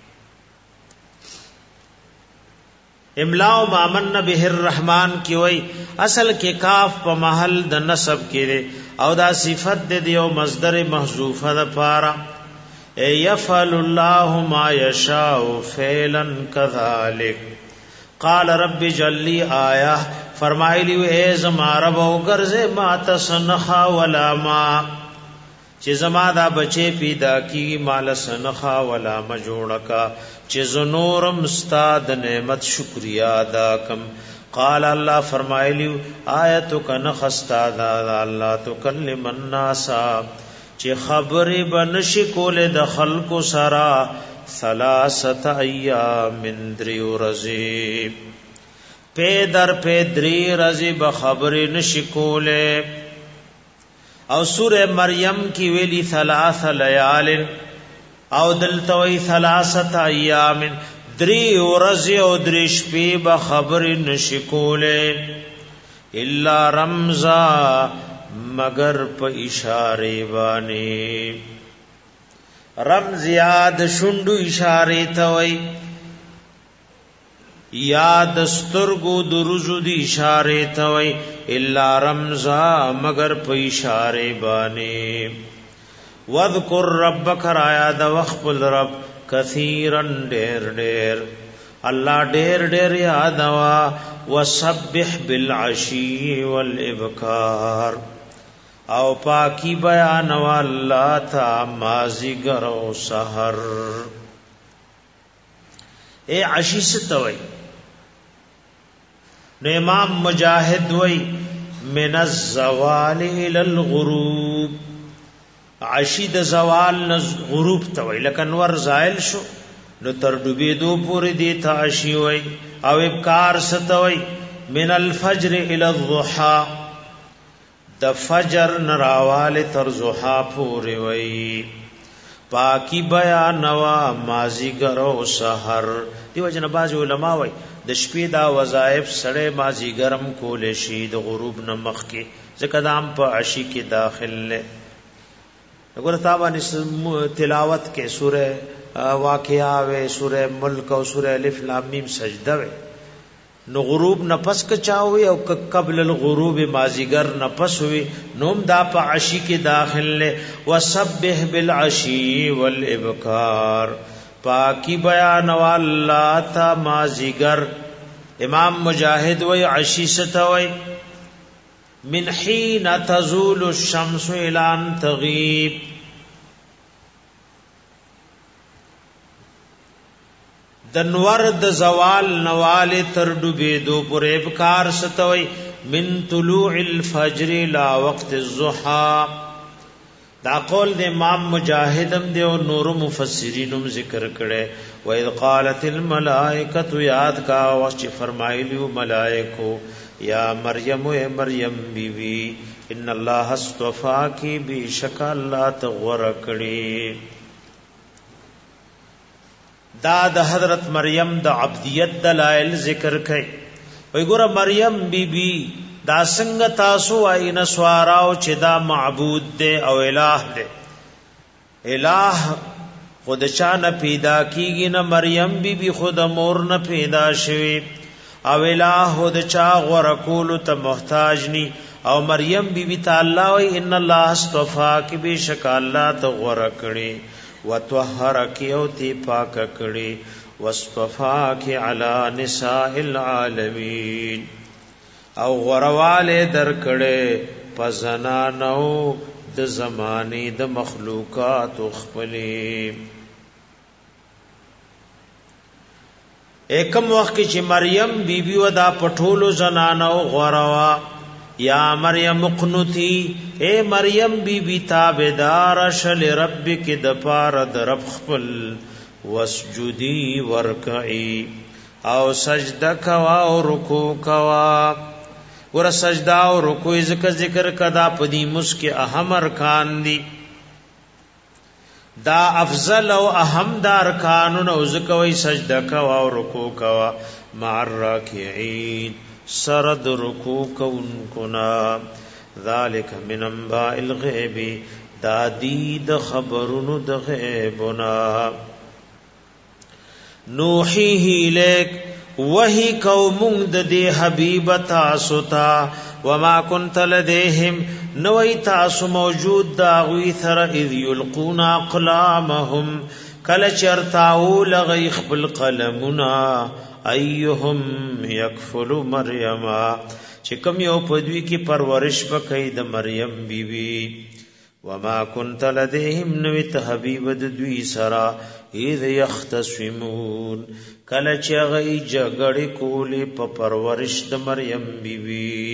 A: املاء ما من به الرحمن کی وای اصل کې کاف په محل د نسب کې او دا صفت د یو مصدر محذوفه ده پارا یفعل الله ما یشاء فعلا كذلك. قال رب جل لي آیه فرمایلی اے زما رب او ګرځه ما تسنخا ولا ما چې زما دا بچي پیدا کی مال سنخا ولا مجوړکا چې زنورم استاد نعمت شکریا ادا کم قال الله فرمایلی آیتک نخستا دا الله تکلم الناس چې خبرې بنشي کول د خلق سرا ثلاثه ایام من دریورزی پیدر پیدری رزی بخبرې نشي کوله او سورہ مریم کی ویلی ثلاث لیال او دلتوی ثلاثت ایام دری ورځې او درې شپې به خبر نشکوله الا رمزا مگر په اشاره باندې رمز یاد شوندو اشاره توي یاد سترګو دروزو دی اشاره توي الا رمزا مگر په اشاره باندې واذکر ربک رایا د وخپل رب کثیرن ډیر ډیر الله ډیر ډیر یاد وا وسبح بالعشی والابکار او پاکی بیان وا الله تا مازیګر او سحر اے عشی ستوي نو امام مجاہد وی من الزوال الى الغروب عشی د زوال غروب توي لکه نور زائل شو نو تر ډوبېدو پورې دی ته عشی وی او ابکار ستوي من الفجر الى الضحى د فجر نراوال تر ضحى پورې وی پاکی بیان وا مازیګر او سحر دیو جن باز علماء وی د شپې دا وظایف سړې مازیګرم کول شي د غروب نمخ کې ځکه دام په عشی کې داخل له وګوره تابانه تلاوت کې سوره واقعہ و سوره ملک او سوره الف لام میم سجده و نو غروب نفس ک چاوي او قبل الغروب مازیګر نفس وي نوم دا په عشی کې داخل له وسبح بالعشی والابکار پاکی بیان والله تا مازیګر امام مجاہد وی عشی ستوي من حين تزول الشمس الى ان تغيب دنور د زوال نوال تر ډوبېدو پورې ابکار ستوي من طلوع الفجر لا وقت الضحى دا قول د امام مجاہدم دی او نور مفسرینم ذکر کړي و اذ قالت الملائکه یاد کا وچ فرمایلیو ملائکو یا مریم اے مریم بی بی ان الله استفاکی بشک الله تغور کړي دا د حضرت مریم د عبدیت دلائل ذکر کړي وی ګوره مریم بی بی دا څنګه تاسو وای نسواراو چې دا معبود دی او الہ دی الہ خود چا نه پیدا کیږي نه مریم بی بی خود مور نه پیدا شوی او الہ خود چا غور کول ته محتاج ني او مریم بی بی تعالی وای ان الله استفاک بشک الله ته غور کړي وطهرک او تی پاک کړي واصطفاک علی نساء العالمین او غرواله درکړې پزنانو د زمانه د مخلوقات خپلې ایکم وخت چې مریم بیبي ودا پټولو زنانو غروا یا مریم قنوتی اے مریم بیبي تابعدار شل ربک د پار د رب خپل وسجدی ورکعی او سجده کوا او رکوع کوا ور سجدہ او رکوع ذکر کدا پدی مسکه اهم ارکان دی دا افضل او اهم دا ارکان نو ذکوي سجده کوا او رکوع کوا مع الراکعين سرد رکوع کون کنا ذالک من انباء الغیب دا دید خبرونو د غیبنا نوحیه الیک وہی قوم د دی حبیب تاسو تا وما كنت لديهم نوئی تاسو موجود دا غوی ثر اذ یلقون اقلامهم کل چرتاو لغیخ بالقلمنا ایهم یکفل مریم چې کوم یو پدوی کې پرورش وکړي د مریم بیبي وما كنت لديهم نویت حبیب د دوی سرا اذ يختصمون کله چې غي جګړې کولې په پرورش د مریم بیبي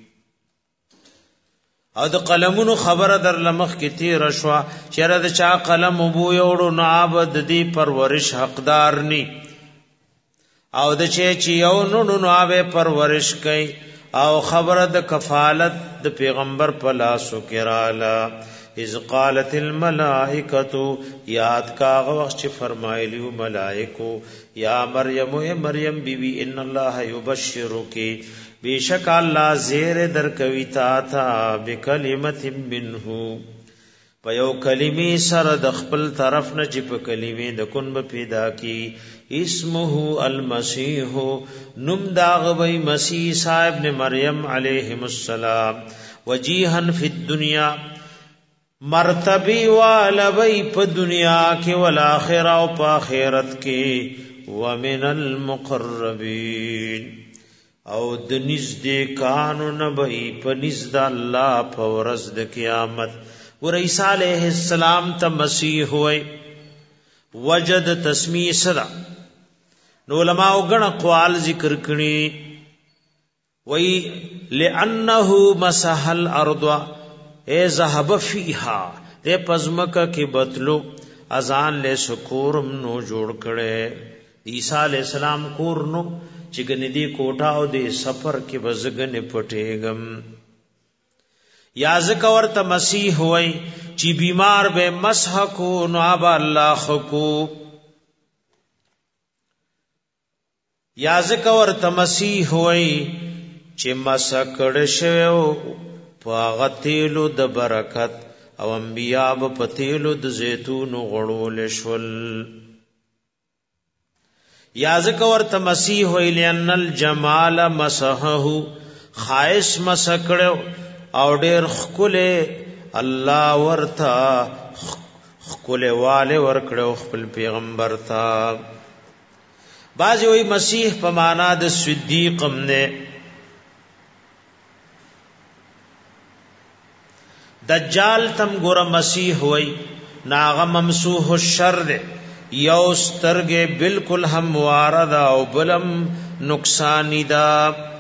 A: او د قلمونو خبره در لمخ کې تیر شوا چیرې د چا قلم بو یوړو نو عبد دی پرورش حقدار ني او د چې یو نو اوبه پرورش کوي او خبره د کفالت د پیغمبر په لاسو کې رااله اذ قالت الملائکه یاد کاغه وخت چې فرمایلیو ملائکو یا مریم اے مریم بیبی ان الله یبشرک بیشک الله زیر در کوي تا بکلمت منه په یو کلمې سره د خپل طرف نه چې په کلمې د کون به پیدا کی اسمه المسیح نم داغوی مسیح صاحب نے مریم علیہ السلام وجیہن فی الدنیا مرتبی والوی په دنیا کې والآخرہ او په آخرت کې ومن المقربین او د نزدې کانو نبی په نزد الله په ورځ د قیامت ور عیسی علیہ السلام ته مسیح ہوئے وجد تسمیه صدا نو علماء غن اقوال ذکر کړي وی لانه مسح الارض اے ذهب فیها ته پزمکه کې بتلو اذان له سکورم نو جوړ کړي عیسی علیہ السلام کور نو چې ګندې کوټه او د سفر کې وزګن پټېګم یا ذکر ورته مسیح وای چې بیمار به مسح کو نو ابا الله کو یا ذکر ورته مسیح وای چې مسکړ شوو پاغتیلو د برکت او انبیاء په تیلو د زیتون غړول شول یا ذکر ورته مسیح وای لئن الجمال مسحه خائس مسکړو او ډیر خکله الله ورتا خکله والے ورکړو خپل پیغمبر تا باز وی مسیح په معنا د صدیق هم نه دجال تم ګور مسیح وی ناغه ممسوح الشر ده یو سترګه بالکل هم وارد او بلم نقصان دا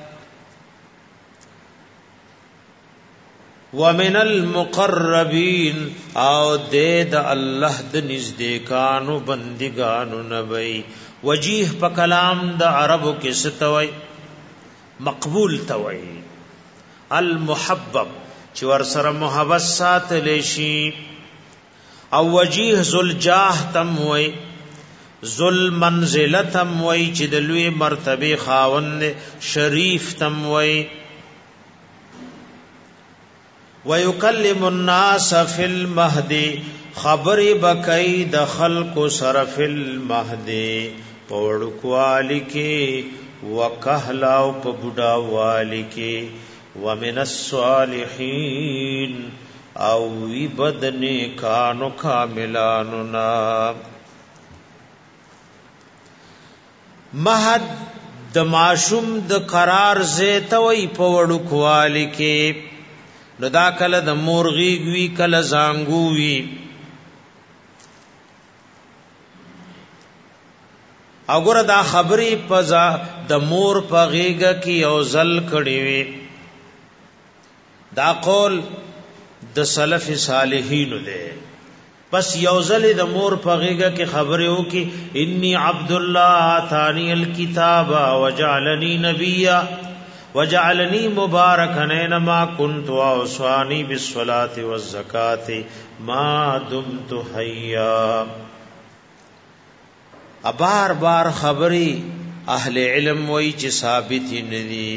A: ومن المقربین او د الله د نزدېکانو بندګانو نبی وجیه په کلام د عربو کې ستوي مقبول توي المحبب چې ور سره محبت ساتل شي او وجیه ذل جاه تم وي ذل منزلت تم وي چې د لوی مرتبه خاوند شریف تم وي ويكلم الناس في المهد خبر بکای د خلق سره فی المهد پوڑکوالی کې وکهلا او په بډا والی کې ومن الصالحین او وی بدن کانو کاملانو نا مهد د ماشوم د قرار زیته وی په وړکوالی کې نو دا کله د مورغیږ وی کله زانګو وی اګوره دا خبرې پزا د مور په غیګه کې او زل کړي وی دا قول د سلف صالحین ده بس یو زل د مور په غیګه کې خبره وکي انی عبد الله ثانی الكتاب وجعلنی نبیا وجعلنی مبارکا اینما کنت واوصانی بالصلاة والزکاة ما دمت حیا بار بار خبری اهل علم وی چې ثابت ندی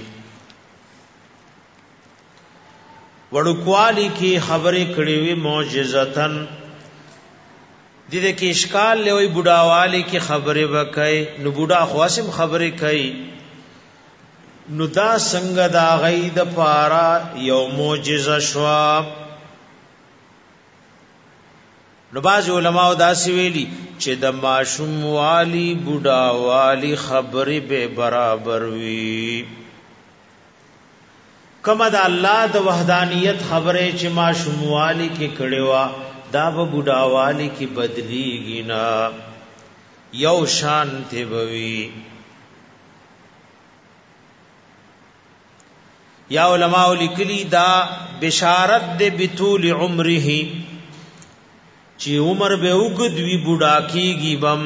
A: وړکوالی کی خبرې کړي وی معجزتن دې کې اشکال لوي بډاوالی کی خبرې وکای نو بډا خواسم خبرې کوي نو دا څنګه دا غید پارا یو معجزه شوا نو باز علماء داسې ویلي چې د ماشوم والی بوډا والی خبرې به برابر وي کما د الله د وحدانیت خبره چې ما شموالی کې کړوا دا به بډاوالی کې بدلیږي نه، یو شان ته بوي. یا علماء لیکلی دا بشارت دے بطول عمره چی عمر بے اگد وی بوډا کیږي بم.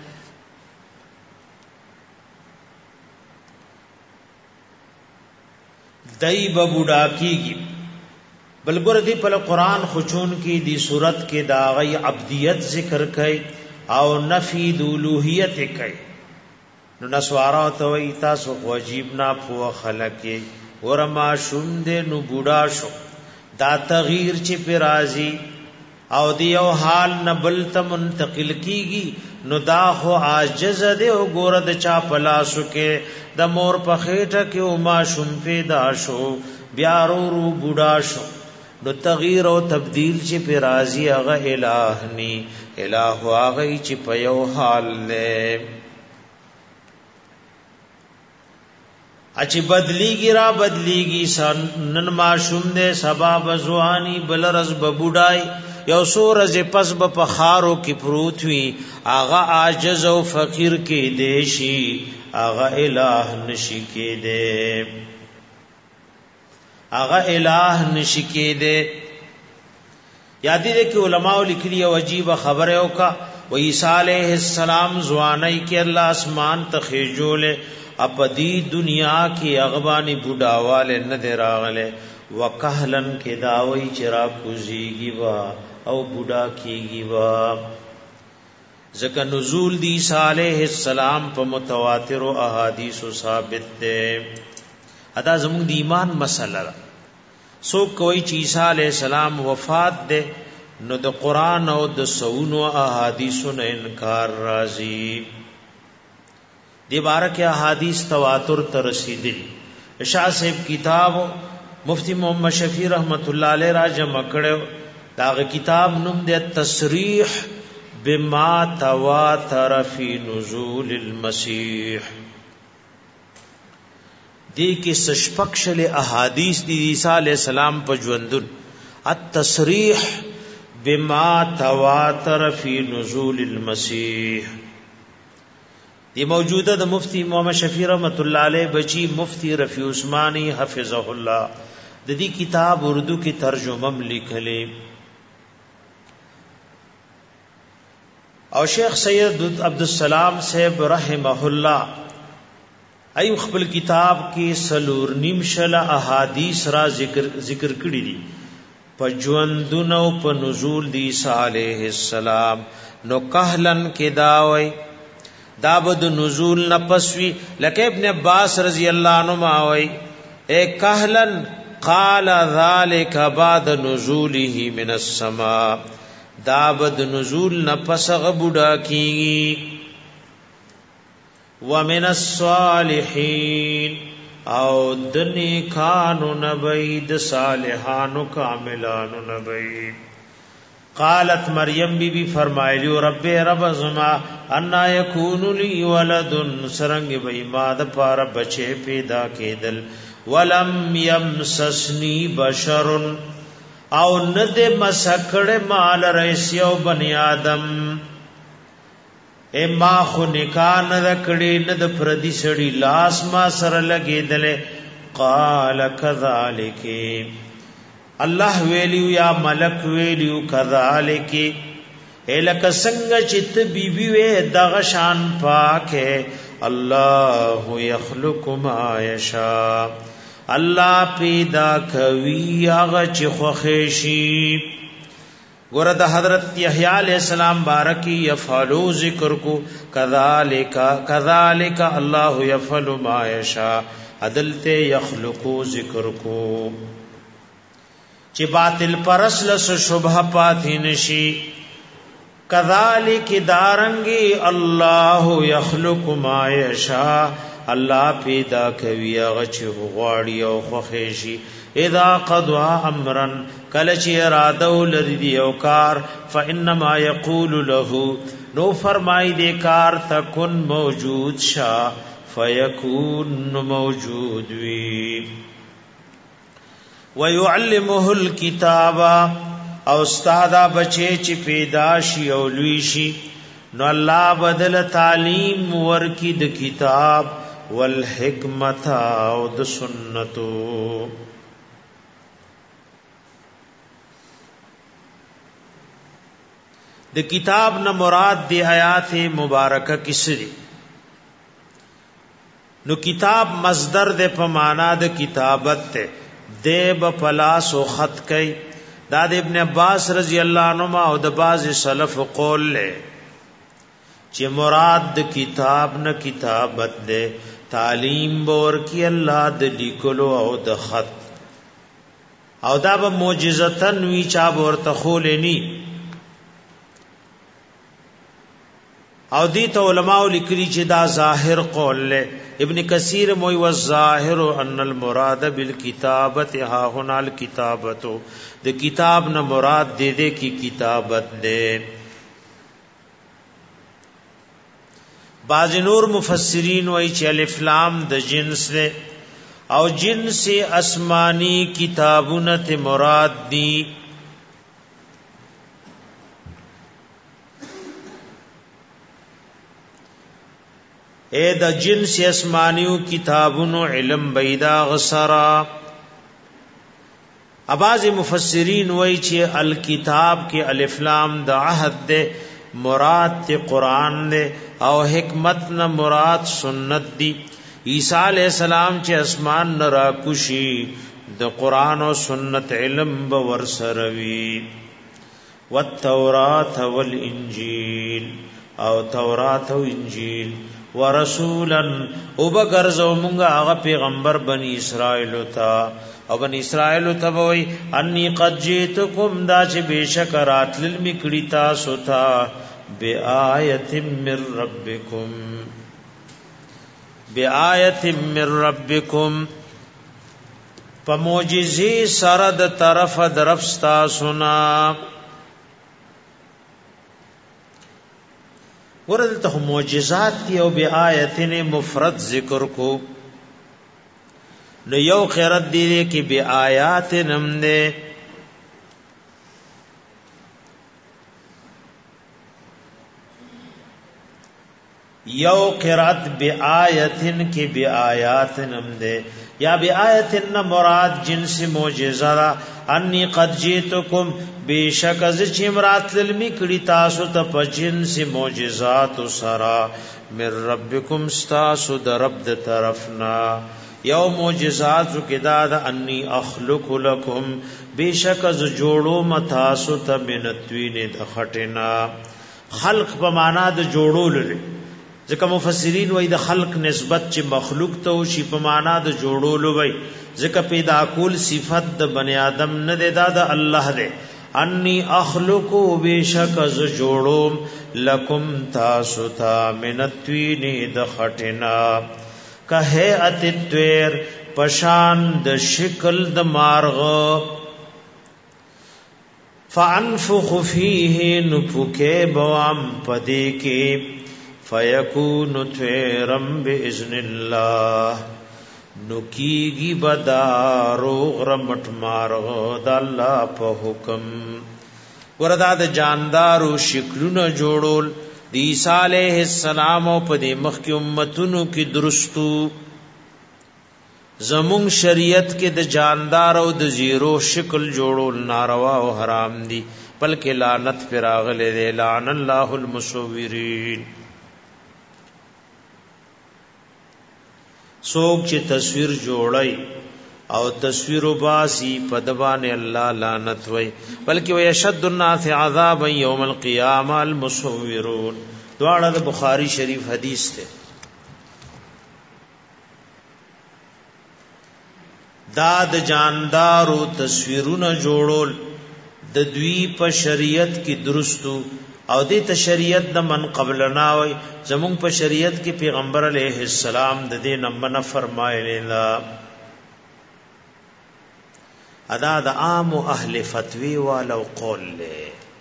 A: دای به بوډا کیږي. بل ګور دی په قرآن خچون کی دی صورت کې دا غي عبدیت ذکر کړي او نفی د الوهیت کړي. نو نسوارا ته وی تاسو واجب نه پوه خلک ورما شوم دې نو بوډا شو. دا تغییر چې پر راضی او دیو حال نبل ته منتقل کیږي نو دا خو عاجز دی او ګور د چا پلاسو کې د مور په خېټه کې او ما شوم پیدا شو بیا ورو بوډا شو. نو تغییر او تبدیل چې پر راضی هغه الہ ني، الہ هغه چې په یو حال نه اچھی بدلیگی را بدلیگی. نن معشوم دے سبا بزوانی بلرز ببوڈائی یو سو رز پس بپخارو کی پروتوی آغا عاجز و فقیر کے دیشی آغا الہ نشی کے دے، آغا الہ نشی کے دے. یادی دے کہ علماء لکلی وجیب خبروں کا و عیسیٰ علیہ السلام زوانی کے اللہ اسمان تخیجولے اپدی دنیا کی اغبانی بوډاواله نه دی راغله. وکهلن کې داوی چرا کوزیږي وا او بوډا کیږي وا. ځکه نزول دی عیسی علیہ السلام په متواتر او احادیث ثابت ده. ادا زموږ د ایمان مسله ده. سو کوئی چې عیسی علیہ السلام وفات ده نو د قران او د سونو احادیثو نه انکار راځي. دی بارک احادیث تواتر ته رسیدلی. شاه صاحب کتاب مفتی محمد شفیع رحمت الله علیه را جمع کړو. داغه کتاب نوم دی تصریح بما تواتر فی نزول المسیح. دی کې سشپکشل احادیث دی عیسی علیہ السلام په ژوندون التصریح بما تواتر فی نزول المسیح. دی موجوده د مفتی محمد شفیع رحمت الله علیه بچی مفتی رفیع عثماني حفظه الله د دې کتاب اردو کی ترجمه لیکلې. او شیخ سید عبدالسلام صاحب رحمه الله ای خپل کتاب کې سلور نیم شل احادیث را ذکر کړی دي په ژوندونو په نزول دی عیسی علیہ السلام. نو کهلن کې داوي دابد نزول نپسوی لکه ابن عباس رضی اللہ عنہ آوئی اے کہلن قال ذالک بعد نزوله من السماء. دابد نزول نپس غبودا کی ومن الصالحین او دنیکانو نبید صالحانو کاملانو نبید. قالت مریم بی بی فرمایلی رب رب زما انا یکون لی ولد سرنگ بی ما د پار بچے پیدا کېدل ولم یمسسنی بشر او ند مسکړ مال رئیسیو بنی آدم. اے ما خو نکان رکړی ند پردی سړی لاس ما سره لګېدل. قال کذالک الله ویلیو یا ملک ویلیو کذالک الک څنګه چت بیبی وې دغه شان پاکه. الله یخلق ما یشاء الله پیدا کوي هغه چې خوښي. ګور د حضرت یحیی علیہ السلام بارکی یفعلوا ذکر کو کذالک الله یفعل ما یشاء عدلته یخلقو ذکر کو چې باطل پرس لس شبہ پاتې نشي. کذالک دارنګي الله یخلق ما یشاء الله پیدا کوي هغه چې غواړي او خوښي شي. اذا قضى امرا کله چې اراده ولري یو کار فانما یقول له نو فرمای دې کار تکون موجود شا فیکون موجود وی. ويعلمه الكتاب او استاد بچي چې پیدا شي او لوی شي نو الله بدل تعلیم ورکی د کتاب والحکمت او د سنتو. د کتاب نه مراد دی آیات مبارکه کسری نو کتاب مصدر د په معنا د کتابت ته دیب پلاس او خط کئ. دا د ابن عباس رضی الله عنهما او د باز سلف قول له چې مراد د کتاب نه کتابت ده تعلیم بور کی الله د لیکلو او د خط او دا به معجزتن وی چا ورته خولنی او دی ته علماء لیکلي چې دا ظاهر قول له. ابن کثیر موي والظاهر ان المراد بالکتابت ها هنا الکتابت د کتاب نه مراد دې کی کتابت ده. بعض نور مفسرین وایي چې الف لام د جنس ده او جنس اسمانی کتابونه ته مراد دي. اے د جنس اسمانیو کتابونو علم بیدا غسرا. اباظ مفسرین وای چې الکتاب کې الف لام د عهد ده مراد ته قران ده او حکمت نه مراد سنت دی. عیسی علیہ السلام چې اسمان نه را کوشي د قران او سنت علم به ورسروي. والتورات والانجیل او تورات او انجیل ورسولا او بغرزو مونږه هغه پیغمبر بنی اسرائیل تا او بنی اسرائیل ته وای انی قد جئتکم دا چې بشکرات للمکړی تاسو ته بیاات من ربکم بیاات من ربکم فموجزی سرد طرف درفستا سنا. ورته معجزات دی او بیااتن مفرد ذکر کو نو یو خیرت دی کی بیاات نم دے یو قرات بیااتن کی بیاات نم دے یا بیااتن مراد جنس معجزہ انی قد جئتکم بیشک از چمرات للمی کړي تاسو ته په جنس معجزات سرا من ربکم استاسو د رب د طرفنا. یو معجزات کې دا انی اخلق لكم بیشک از جوړو متاسو ته منتوین د خټینا. خلق په معنا د جوړول لري ځکه مفسرین وایي د خلق نسبت چې مخلوق ته شي په معنا د جوړول وایي ځکه پیدا کول صفت د بنی آدم نه ده د الله ده. انی اخلقو بیشک از جوړوم لکم تاسو ته من الطین د خټینا که اتتویر پشان د شکل د مارغ فانفخ فیه نفکه بوام پدې کې فیکون طیرم باذن الله نکیگی بدارو غرمٹ مارغ دا اللہ پا حکم. وردا دا جاندارو شکلون جوڑول دی عیسیٰ علیہ السلام او پا دی مخ کی امتونو کی درستو. زمون شریعت کے د جاندار او د زیرو شکل جوړول ناروا او حرام دي بلکې لعنت پر اغله دي لعن الله المصورین. سوک چې تصویر جوړای او تصویر وباسي پدوان الله لعنت وای بلکې وي اشد الناس عذابا یوم القیامه المصورون. دواړه د بخاری شریف حدیث ته دا د جاندارو تصویرونه جوړول د دوی په شریعت کې درستو او د ته شریعت د من قبلنا وای زمون په شریعت کې پیغمبر علیه السلام د دې نمبر فرمایلی لا ادا د عام اهل فتوی والو قول له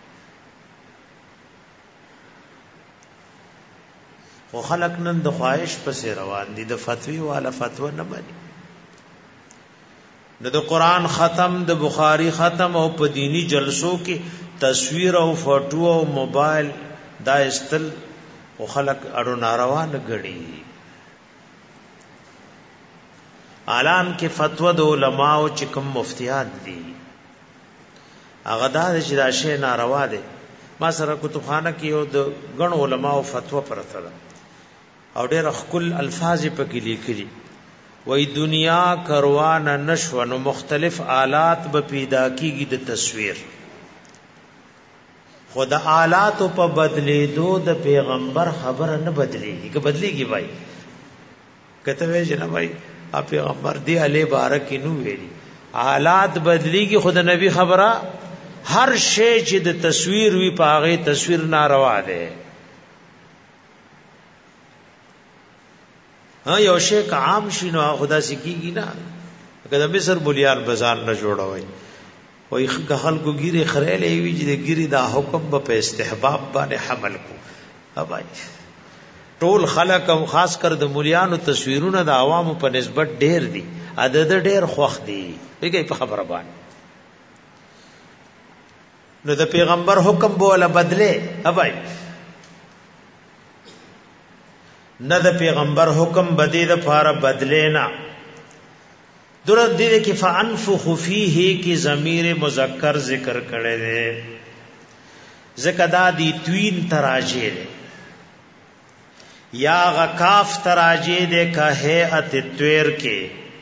A: خو خلق نن د خواهش پسې روان دي د فتوی والا فتوا نه مانی نو د قران ختم، د بخاری ختم، او په دینی جلسو کې تصویر او فوټو او موبایل دا استل او خلق اړو ناروا نه غړي. اعلان کې فتوا د علماء او چې کوم مفتیان دي هغه دا چې دا شی ناروا دي. ما سره کتابخانه کې یو د غن علماء او فتوا پرته ده او ډېر خپل الفاظ په کې لیکلي وای دنیا کروان نشو نو مختلف آلات به پیدا کیږي د تصویر. خود آلات په بدلې دو د پیغمبر خبره نه بدلېږي که بدلېږي بھائی کته وې جنا بھائی ا پیغمبر دی علی بارک نو ویلي آلات بدلېږي خود نبی خبره هر شی چې د تصویر وی پاغه تصویر ناروا ده. ها یو شی عام شینو خدا سکیږي نه کله مصر بولیان بازار نه جوړوي وای خلکو ګيري خړېلې وی چې د ګيري دا حکم په استحباب باندې حمل کو. هبای ټول خلک او خاص کر د مولیانو تصویرونه د عوامو په نسبت ډېر دي، عدد ډېر خوخ دي بګي په خبره باندې. نو د پیغمبر حکم بوله بدله هبای نه د پیغمبر حکم بدی د فار بدلینا درت دې کې فانفخ فیه کی ضمیر مذکر ذکر کړي دي زکدا دی توین تراجه یا غکاف تراجه دے کا ہیئت الطیر کے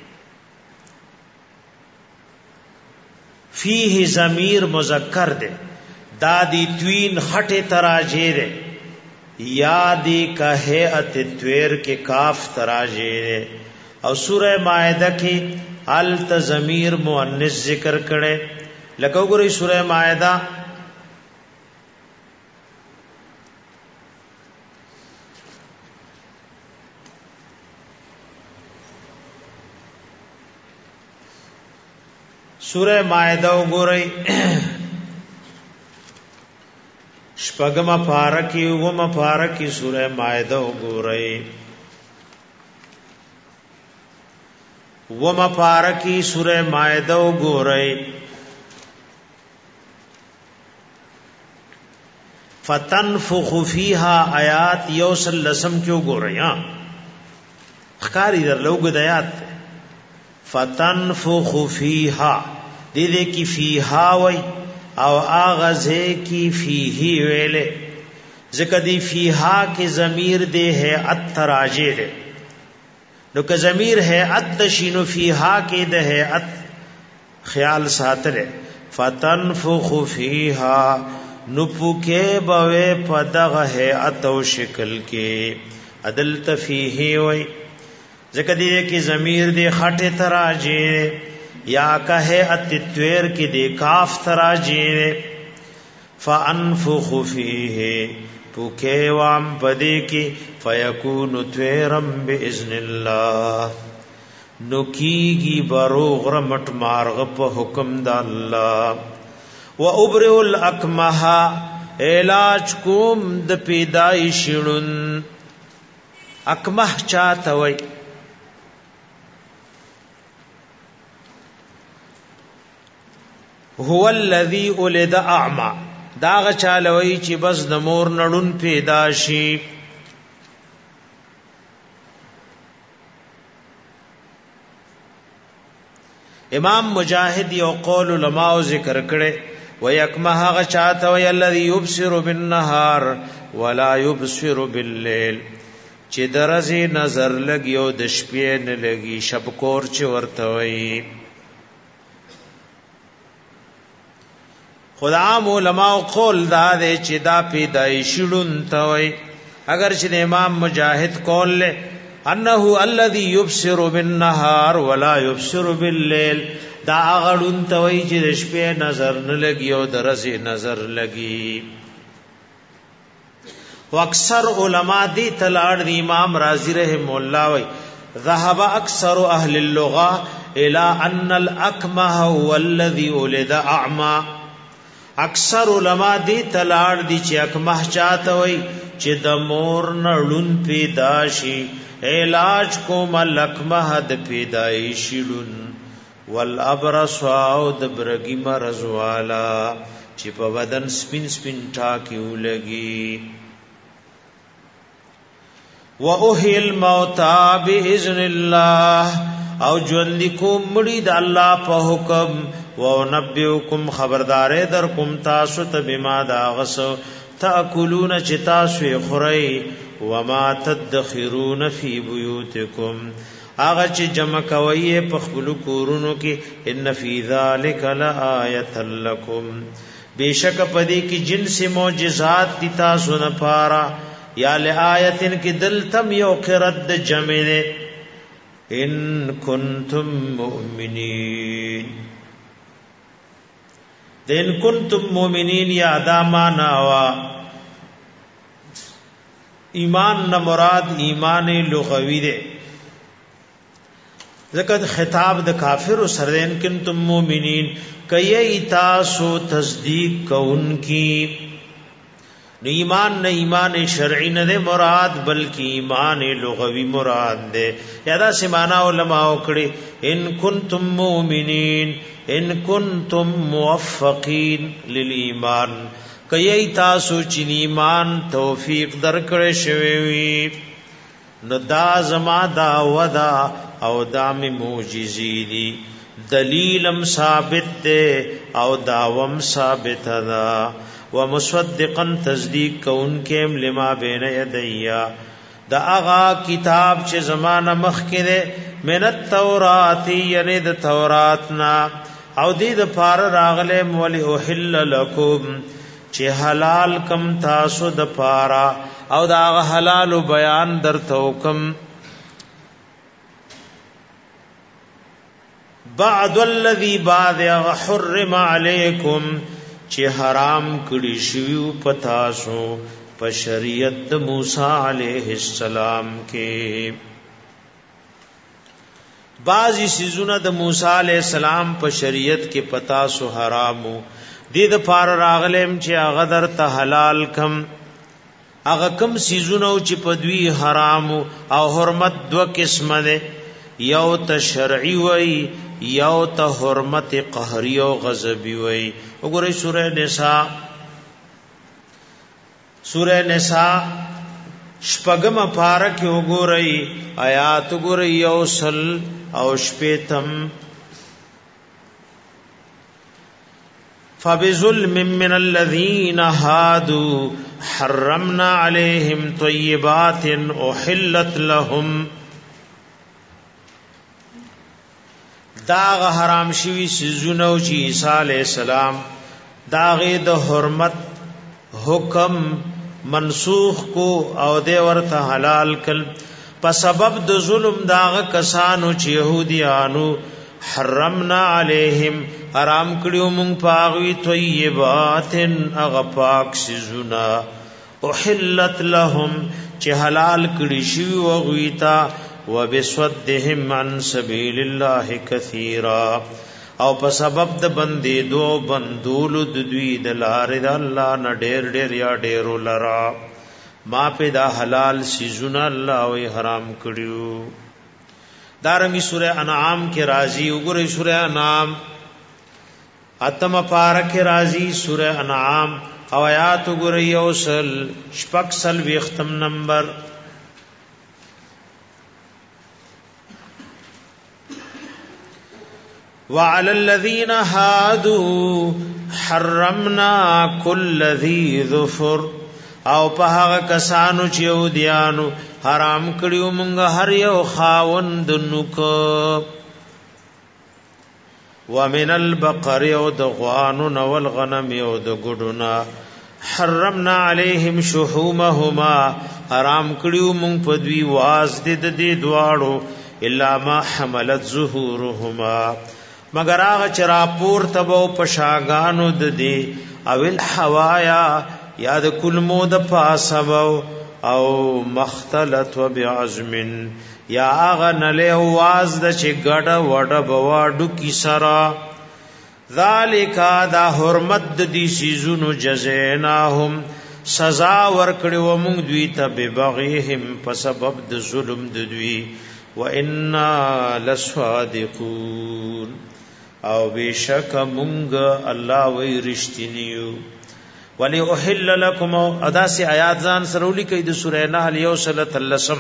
A: فیہ ضمیر مذکر دے دادی توین خٹ تراجه دے یا دی کا ہیئت الطیر کے کاف تراجه دے. او سورہ مائدہ کی الت ضمیر مؤنث ذکر کڑے لکو گری سورہ مائدہ سورہ مائدہ وګورئ شپږم پارکی وم پارکی سورہ مائدہ وګورئ وم پارکی سورہ مائدہ وګورئ فتنفخ فیها آیات یوسل لسم کیوں وګورئ ها خکاری در لوګ د آیات فتنفخ فیها دې دې کی فیها وای او اغازه کی فیه ویلے ذکر دی فیها کی ضمیر دے ہے اتراجے دے نو کہ ضمیر ہے اتشینو فیها کی دے ہے ات خیال ساترے فتنفخ فیها نپوکے بوے پدغ ہے اتو شکل کے عدلت فیه وای ذکر دی کی ضمیر دے خٹ تراجے یا کہے الطیر کی دے کاف تراجے فانفخ فیہ پوکے وام پدے کی فیکون طیرم باذن اللہ نکیگی بروغ رمٹ مارغ پا حکم دا اللہ و ابرئ الاکمہ علاج کوم د پیدائشن اکمہ چاہتا وئی هو الذی ولد اعما داغ چالوی چې بس د مور نړون پیدا شي. امام مجاهد یو قول علماء ذکر کړي و یکما هغه چاته وی الذی یبصر بالنهار ولا یبصر باللیل چې درځي نظر لګي او د شپې نه لګي شب کور چې ورته وی. خدام علماء قول دا دے چی دا پیدائشن توئی اگر چی امام مجاہد قول لے انہو الذی یبصر بالنہار ولا یبصر باللیل دا اغڑن توئی چی دشپے نظر نلگی او درزی نظر لگی. و اکثر علماء دی تلاڑ دی امام رازی رحم اللہ وی ذهب اکثر اہل اللغا الى ان الاکمہ هو الذی ولد اعما. اکثر علماء دی تلاړ دی چې اکمه چاته وي چې د مور نړون پیدا شي علاج کوم لکمه د پیدایشي لون والابرص او د برګي مرز والا چې په بدن سپین سپین ټاکی ولګي واحيي الموتى باذن الله او ژوند کوم مړي د الله په حکم ونبئکم خبردارې در کوم تاسو ته بما دا غس تاکلون چې تاسو خورئ وما تدخرون فی بیوتکم هغه چې جمع کوي په خپل کورونو کې ان فی ذلک لآیه لکم بیشک پدې کې جنس معجزات دي تاسو نه پاره یا لآیتن کې دل تم یو قرد جمع نه ان کنتم مؤمنین دین کنتم مؤمنین یا دامانا وا ایمان نہ مراد ایمان لغوی دے ذکر خطاب د کافر سره ان کنتم مؤمنین کئی تاسو تصدیق کون کی ایمان نہ ایمان شرعی نہ دے مراد بلکہ ایمان لغوی مراد دے یادا سمانا علماء کڑی ان کنتم مؤمنین ان کنتم موفقین للایمان کئی تاسو چې ایمان توفیق درکړې شوی وي نو دا زما دا ودا او دام معجزې دي دلیلم ثابت ده او داوم ثابت ده ومصدقا تصدیق کونکم لما بین یدیا دا اغا کتاب چې زمانہ مخکې ده من التورات یعنی د توراتنا او دې د پار راغله مولی اوحل لکم چې حلال کم تاسو د پارا او دا حلال بیان درته حکم بعد الذی بعد حرم علیکم چې حرام کړي شیو پتاسو په شریعت د موسی علیہ السلام کې بعضی سيزونه د موسی علیہ السلام په شریعت کې پتاسو حرامو دې د پار راغلم چې هغه در ته حلال کم هغه کم سيزونه چې په دوی حرامو او حرمت دو قسمه ده یو ته شرعي وای یو ته حرمت قهري او غضبي وای وګورئ سورہ نساء شپږم پارا کې وګورئ آیات وګورئ یوصل او شپیتم فبظلم من الذين هادوا حرمنا عليهم طيبات احلت لهم داغ حرام شوی سيزونو چې عيسى عليه السلام داغه د حرمت حکم منسوخ کو او دې ورته حلال کړ په سبب د ظلم داغه کسانو چې يهوديانو حرمنا عليهم حرام کړیو مونږ پاغوي طيبات اغه پاک سيزونا احلت لهم چې حلال کړی شی او غویتا وبسودهم عن سبيل الله كثيرا او په سبب د بندې دو بندول د دوی د لارې د الله نه ډېر یا ډېر لرا ما پیدا حلال سيزونه الله وي حرام کړیو دارنګي سوره انعام کې راضي وګورئ سوره انعام اتم پارک راضي سوره انعام او آیات وګورئ اوسل شپږسل وختم نمبر وعلى الذين هادوا حرمنا كل ذي ظفر او په هغه کسانو چې يهوديانو حرام کړیو مونږ هر یو خاوند نوک ومن البقر او د غوانو نو والغنم او د ګډونا حرمنا عليهم شحومهما حرام کړیو مونږ په دوی واز دې دواړو الا ما حملت ظهورهما مگر هغه چر پور تبو پشاګانو د دې او الحوایا یاد کل مود پاسبو او مختلط و بعزم یا آغا نلے واز دا چه گڑا وڑا بواڈو کی سرا ذالکا دا حرمت دی سیزونو جزیناهم سزا ورکړو موږ دوی ته ببغیهم په سبب د ظلم د دوی وإنا لصادقون او بشک موږ الله وی رښتینیو ولی احل لكم ادا سی آیات ځان سرولی کوي د سورې نحل یو صلت اللسم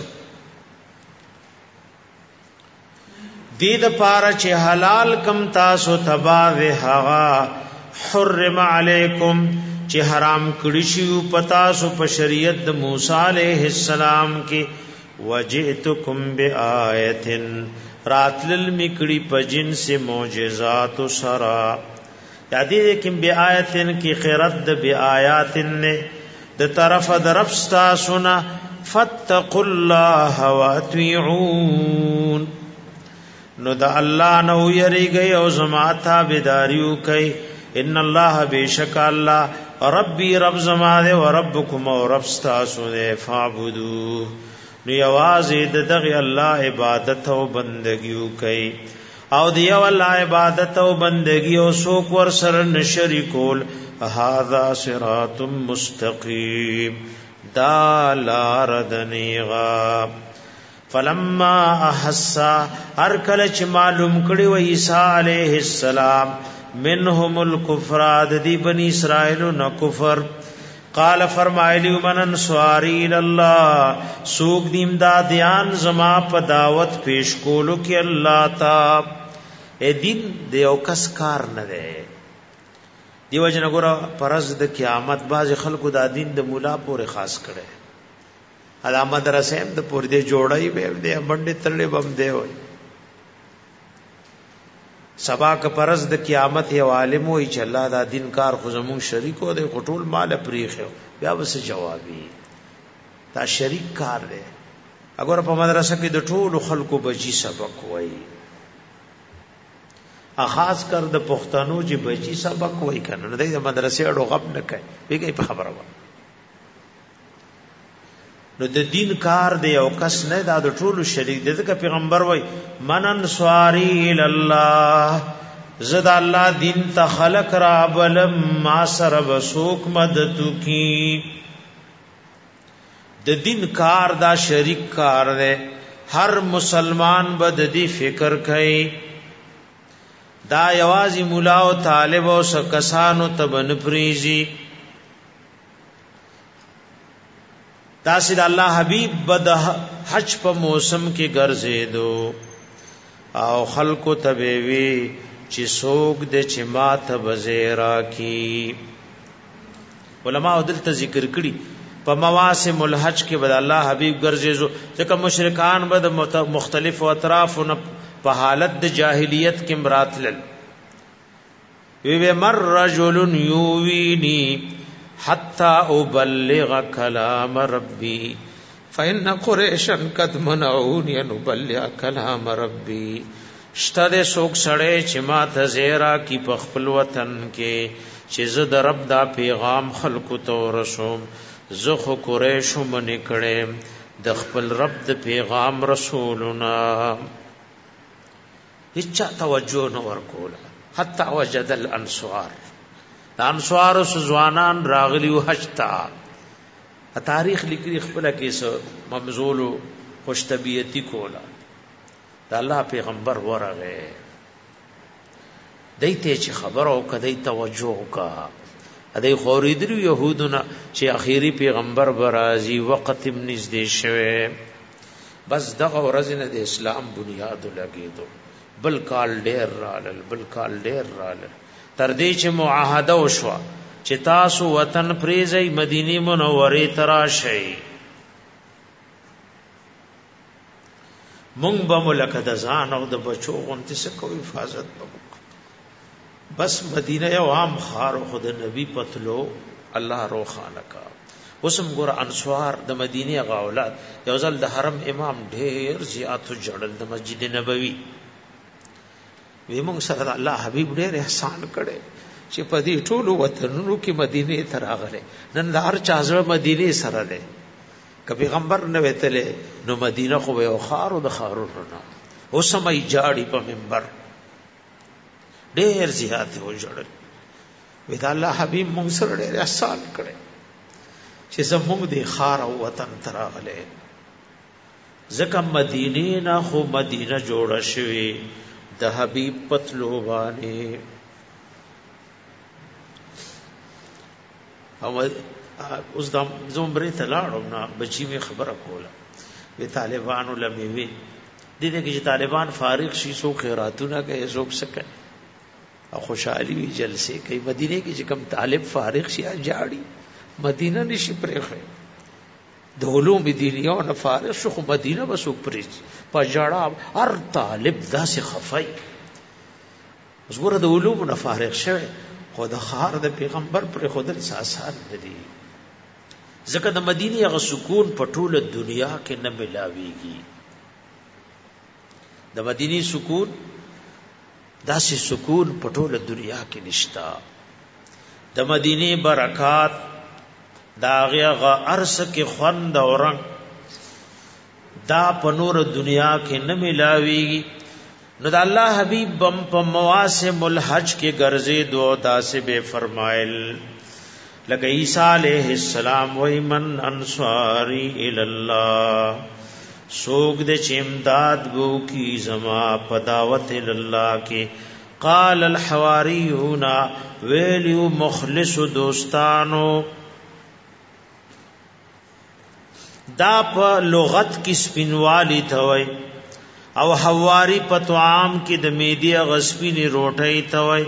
A: دې د پاره چې حلال کم تاسو تبا وهغا حرم علیکم چې حرام کړی شی پتا سو په شریعت د موسی علیہ السلام کې وجئتکم بآیه راتل میکړي په جنس معجزات سرا یادې کوم بآیتن کې خیرت د بآیاتن نه د طرف درف ستا سنا فتقوا الله واطيعون نو د الله نو یریږي او زما تابعداریو کوي ان الله بیشک الله ربي رب زما دے و ربکم او رب تاسو دے فعبدو نو یوازې دغه الله عبادت او بندگیو کوي او دی الله عبادت او بندگی او سوک ور سره نشریکول هاذا صراط مستقیم دا لار دنیغا فلما احس هر کله چې معلوم کړي و عیسی علیہ السلام منهم الكفر عددی بنی اسرائیل نہ کفر قال فرمایلی من انصاری الله سوق دیم دادیان زما په دعوت پیش کولو کې الله تا اے دین دیو کس کار نه دی دیو جن ګور پرز د قیامت باز خلکو دا دین د مولا پورې خاص کړي ادا مدرسې هم د پور دې جوړای به دې باندې تړلې بم دی وای سبا ک پرز د قیامت یو عالم وای چې الله دا دین کار خو زمون شریکو د قټول مال پریخو بیا وس جوابي دا شریک کار دی اگر په مدرسه کې د ټولو خلکو بچی سبق وای اخاص کر د پښتنو چې بچی سبق وای کنه د مدرسې اړو غب نه کوي بیګي په خبره و نو د دین کار دی او کس نه دا د ټولو شریک دی ځکه پیغمبر وای من انصاری الله زد الله دین ته خلق را بلم ما سر وسوک مدد کی د دین کار دا شریک کار دی هر مسلمان بد دی فکر کوي دا یوازی مولا او طالب او کسانو تبن پریزی دا سید الله حبیب بد حج په موسم کې ګرځېدو او خلکو تبوي چې سوق د چمات بزیرا کی علماء دلته ذکر کړي په مواسم الحج کې بد الله حبیب ګرځېدو ځکه مشرکان بد مختلف اطراف په حالت د جاهلیت کې مراتل وی مر رجل یووینی حتى ابلغ كلام ربي فإن قريشا قد منعوني ان ابلغ كلام ربي شته سوک سړی چې ما ته زیرا کی په خپل وطن کې چې زه د رب دا پیغام خلکو ته ورسوم زه خو قریشو منې کړم د خپل رب د پیغام رسولنا هیڅ توجه نه ورکوله حتی وجد الانصار د انصار سوزوانان راغلیو حجتا تاریخ لیکلی خپل کیسه ممزول خوش طبیعتی کولا د الله پیغمبر ورغه دایته چې خبر او کدی توجه کا ادي خوریدرو يهودونه چې اخیری پیغمبر برازي وخت نږدې شوه بس دغه ورځ نه د اسلام بنیاد لګیدو بل کال ډیر رالل تر دې چې معاهده وشوه چې تاسو وطن پریزي مدینه منوره تراشي مونږ به ملک د ځان او د بچو غونتی څخه کوئی حفاظت وکړو بس مدینه یو عام خار خود نبی پتلو الله روخانه کا وسم ګور انصار د مدینه غاولات یو ځل د حرم امام ډیر زیات جوړل د مسجد نبوي وی موږ سره الله حبیب ډېر احسان کړي چې په دې ټولو وطنونو کې مدینه ته راغله نن د هر چا ځړ مدینه سره ده کبي پیغمبر نه وتله نو مدینه خو یو خارو د خارونو نه اوسمای جاړي په منبر ډېر زیات و جوړل وی دا الله حبیب موږ سره ډېر احسان کړي چې زموږ د خار او وطن تراغله زکه مدینه نه خو مدینه جوړه شوی د حبیب پتلو باندې او اوس د زمبري تلاړم نه بچی می خبره کوله وی طالبانو لموي دې دې کې طالبان فارغ شي سو خیراتونه کوي زوب سکه او خوشحالي جلسه کوي مدینه کې چې کم طالب فارغ شي اجاړي مدینه نشي پرېخه د علوم دینیو نه فارغ شو خو مدینه بس پرې په جړه هر طالب داسې خفای وګوره د علوم نه فارغ شوی خو د خار د پیغمبر پر خودل اساسات دي ځکه د مدینه غ سکون په ټوله دنیا کې نه ملاويږي د مدینه سکون داسې سکون په ټوله دنیا کې نشتا د مدینه برکات داغه غ ارس کې خوند او رنگ دا په نور دنیا کې نه ملاويږي نو د الله حبيب بم په مواسم الحج کې ګرځي دو داسې به فرمایل لکه عیسی علیہ السلام وای من انصاری الی الله سوګ د چمداد بو کی زما پداوت الی الله کې قال الحواریون ویلو مخلص دوستانو دا په لغت کې سپینوالی توي او حواری په طعام کې د میدی غسپینی روټي توي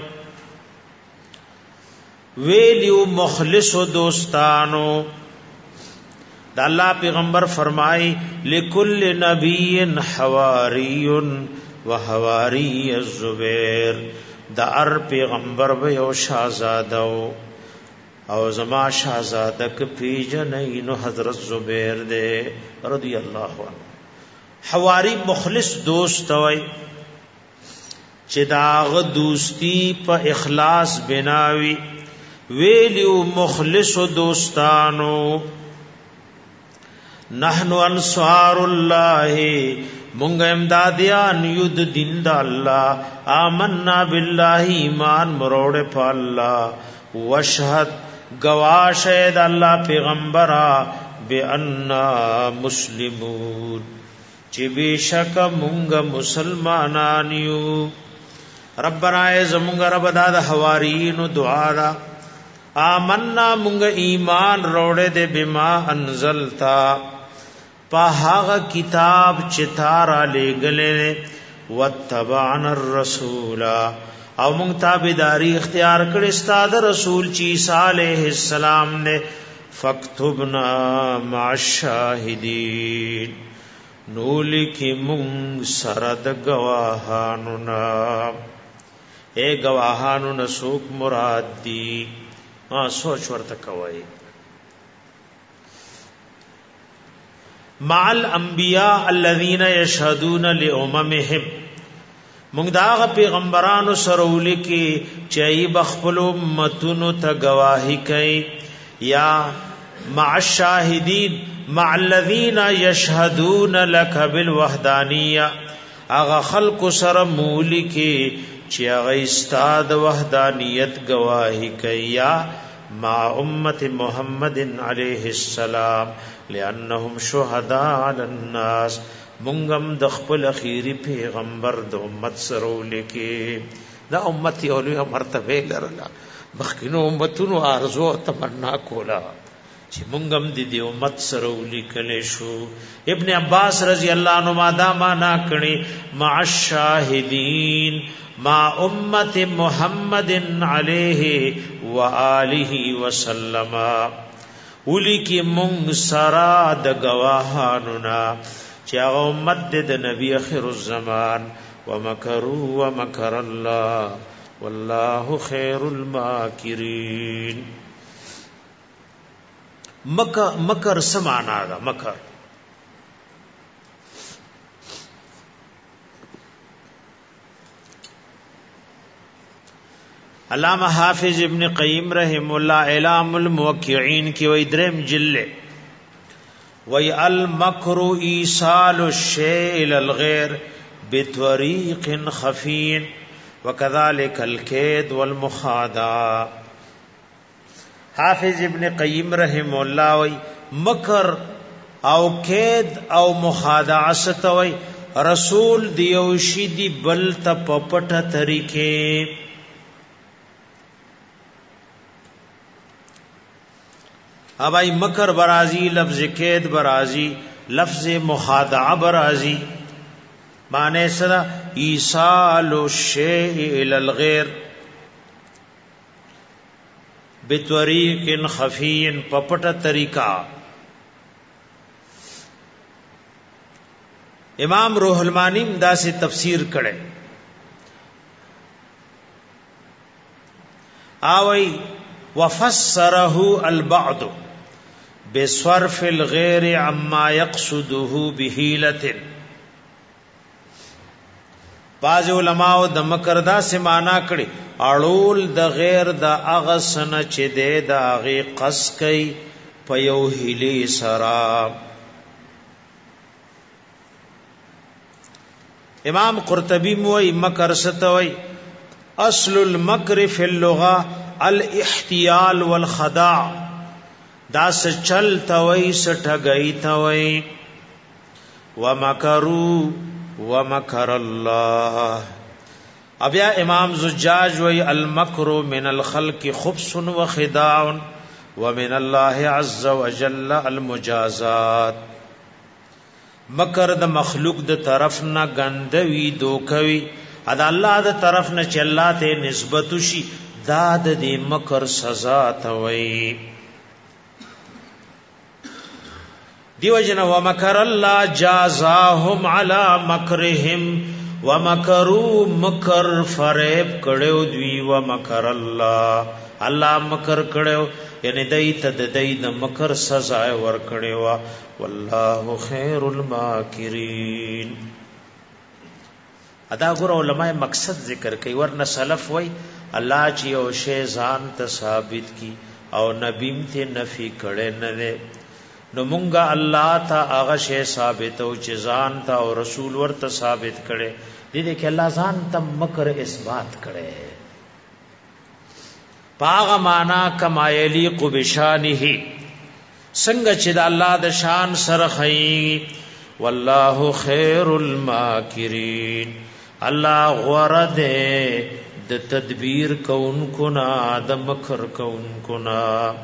A: ویلیو مخلص دوستانو دا الله پیغمبر فرمای لکل نبی حواری و حواری الزبیر دا ار پیغمبر به یو شاهزاده او زما شاهزاده ک پیجنې نو حضرت زبیر دے رضی الله عنه حواری مخلص دوست وای چې داغ دوستی په اخلاص بناوي ویلیو مخلص دوستانو نحنو انصار الله مونږ امدادیان یود دین د الله آمنا بالله ایمان مروړ په الله وشهد گواشه د الله پیغمبره بأننا مسلمون چې بشک مونږ مسلمانان یو ربنا زمونږ رب د حواریین دعا را آمنا مونږ ایمان روړې دې بما انزلتا په هغه کتاب چې تارا لګلې وتبعنا الرسول او مونږ تابعداري اختیار کړې ستاد رسول چې عیسی علیہ السلام نے فاکتبنا مع الشاهدین نو لیکي مونږ سره د گواهانو نا اے گواهانو نسوک مراد دی سوچ ورته کوي مع الانبیاء الذين يشهدون لاممهم موږ دا پیغمبرانو سره ولیکي چې ای بخپل امتونو ته گواہی کوي یا مع الشاهدین مع الذين يشهدون لك بالوحدانيه اغه خلق سره مولیکي چې هغه استاد وحدانیت گواہی کوي یا مع امت محمد علیہ السلام لانهم شهداء علی الناس مونږم د خپل اخیری پیغمبر د امت سره ولیکي دا امت یو لوی مرتبه لرله مخکینو امتونو ارزو تمنا کولا چې مونږم د دې امت سره ولیکل شو ابن عباس رضی الله عنه دا معنا کړي مع الشاهدین ما امت محمد علیہ وآلہ وسلم اولی کی مونږ سرا د گواهانو نا چې هغه امت د نبی اخر الزمان ومکروا ومکر الله والله خیر الماکرین مکر سمانا دا مکر علامہ حافظ ابن قیم رحم اللہ اعلام الموقعین کی وی درم جلے وی المکر ایصال الشیء الى الغیر بطریق خفی وکذالک الکید والمخادع حافظ ابن قیم رحم الله وی مکر او کید او مخادعه ستوي رسول دیو شی دی بل ته پپټه طریقې اوای مکر برازی لفظ کید برازی لفظ مخادعه برازی معنی سره ایصال الشیء الى الغیر بطریق خفی پپټه طریقہ امام روح المانی دا سے تفسیر کړي اوئی وفسره البعض بصرف الغير عما يقصده بحيلة بعض علماء د مکر دا سے معنا کړي اړول د غیر د اغسن چې د اغه قص کوي په یو هلي سرا امام قرطبی موئی مکر ستوئی اصل المکر فی اللغة الاحتیال والخداع دا سچل توئی سٹھگئی توئی ومکروا ومکر اللہ اب یا امام زجاج وی المکر من الخلق خبث وخداع ومن اللہ عز وجل المجازات مکر د مخلوق د طرف نه غندوی دوکوي ادا الله د طرف نه چلاته نسبت شي داد د مکر سزا توي دیو جن ومکر الله جازاهم علی مکرهم ومکروا مکر فریب کړو دوی ومکر الله مکر کړو یعنی دایته د دای د مکر سزا ور کړو والله خیر الماکرین ادا ګور علماء مقصد ذکر کوي ورنه سلف وای الله چې یو شی ځان ته ثابت کی او نبیم ته نفی کړي نه نو مونږه الله ته هغه شی ثابت او چې ځان ته او رسول ورته ثابت کړي دې کې الله ځان ته مکر اثبات کړي پاغه معنا کما یلیق بشانه څنګه چې د الله د شان سره خی والله خیر الماکرین الله غرده د تدبیر کونکو نا د مکر کونکو نا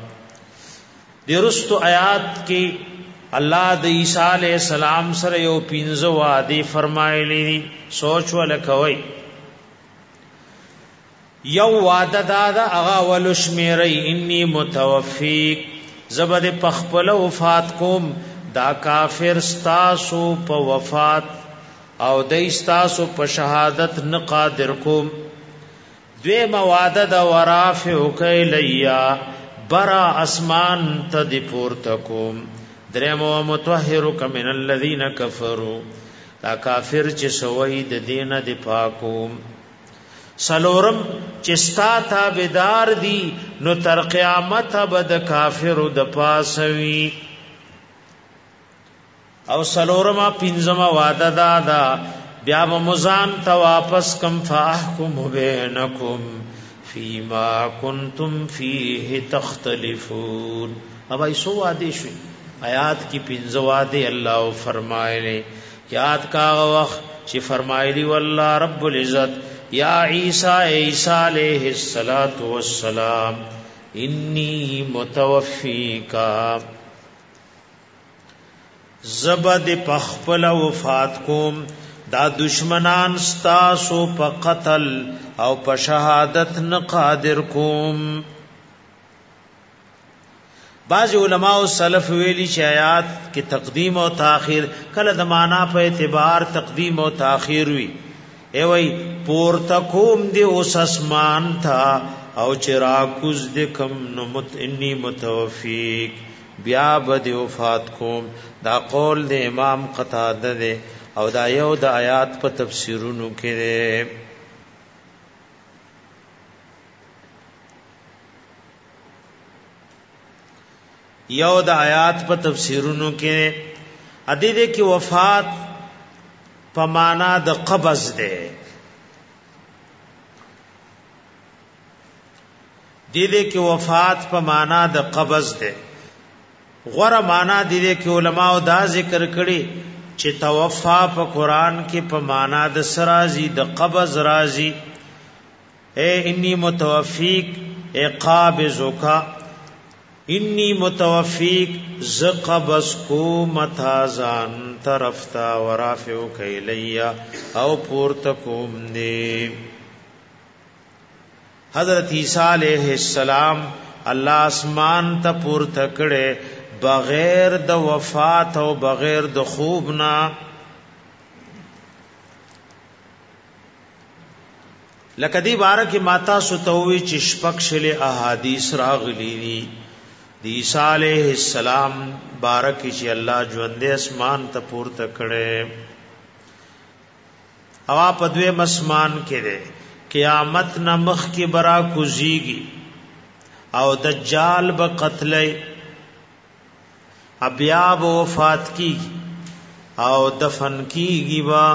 A: درست آیات کې الله د عیسی علیہ السلام سره یو پینځه وعده فرمایلی سوچ ولکوي یو وعده دا هغه ولشمیری انی متوفیک زبد پخپل وفات کوم دا کافر ستاسو په وفات او د ستاسو په شهادت نه قادر کوم دوی مواده د ورافع کیلیا برا اسمان ته دی پورته کوم درمو متطهرک من الذین کفروا دا کافر چې سوی د دینه دی پاکوم سلورم چستا تابدار دی نو تر قیامت بد کافر د پاسوی او سلورم پنځم وعده دادا بیا مزان ته واپس کم فاحکم بینکم فیما کنتم فیه تختلفون اب ایسو وعده شوی آیات کی پنځه وعده الله فرمایلی یاد کا وخت چې فرمایلی والله رب العزت یا عیسی علیہ الصلات والسلام انی متوفیکا زبد پخپل وفات کوم دا دشمنان ستاسو په قتل او په شهادت نه قادر کوم بعض علماء او سلف ویلی چې آیات کې تقدیم او تاخير کله د معنا په اعتبار تقدیم او تاخير وی ای وای پورته کوم دی اوس اسمان تھا او چراکوز د کم نمت انی متوفیک بیا بد وفات کوم دا قول د امام قتاده ده او دا یو د آیات په تفسیرونو کې ده یو د آیات په تفسیرونو کې ادي دې کې وفات په معنا د قبض ده دې کې وفات په معنا د قبض ده. غوړه معنا دې کې علماء دا ذکر کړي چې توفا په قران کې په معنا د سرازي د قبض رازي. اے انی متوفیک، اے قابضک، انی متوفیک ز قبض کو متازان طرفتا ورافعک الیا او پورتکوم دی. حضرت عیسی علیہ السلام الله اسمان ته پورته کړي بغیر د وفات او بغیر د خوب نه. لکه دی بارک ماتا ستوي چې شپکشل احادیث راغلي دي د عیسی علیہ السلام بارک چې الله ژوند اسمان ته پورته کړي او په دوی مسمان کې ده قیامت نمخ کې برا کوزيږي او دجال به قتلای بیا به وفات کی او دفن کیږي با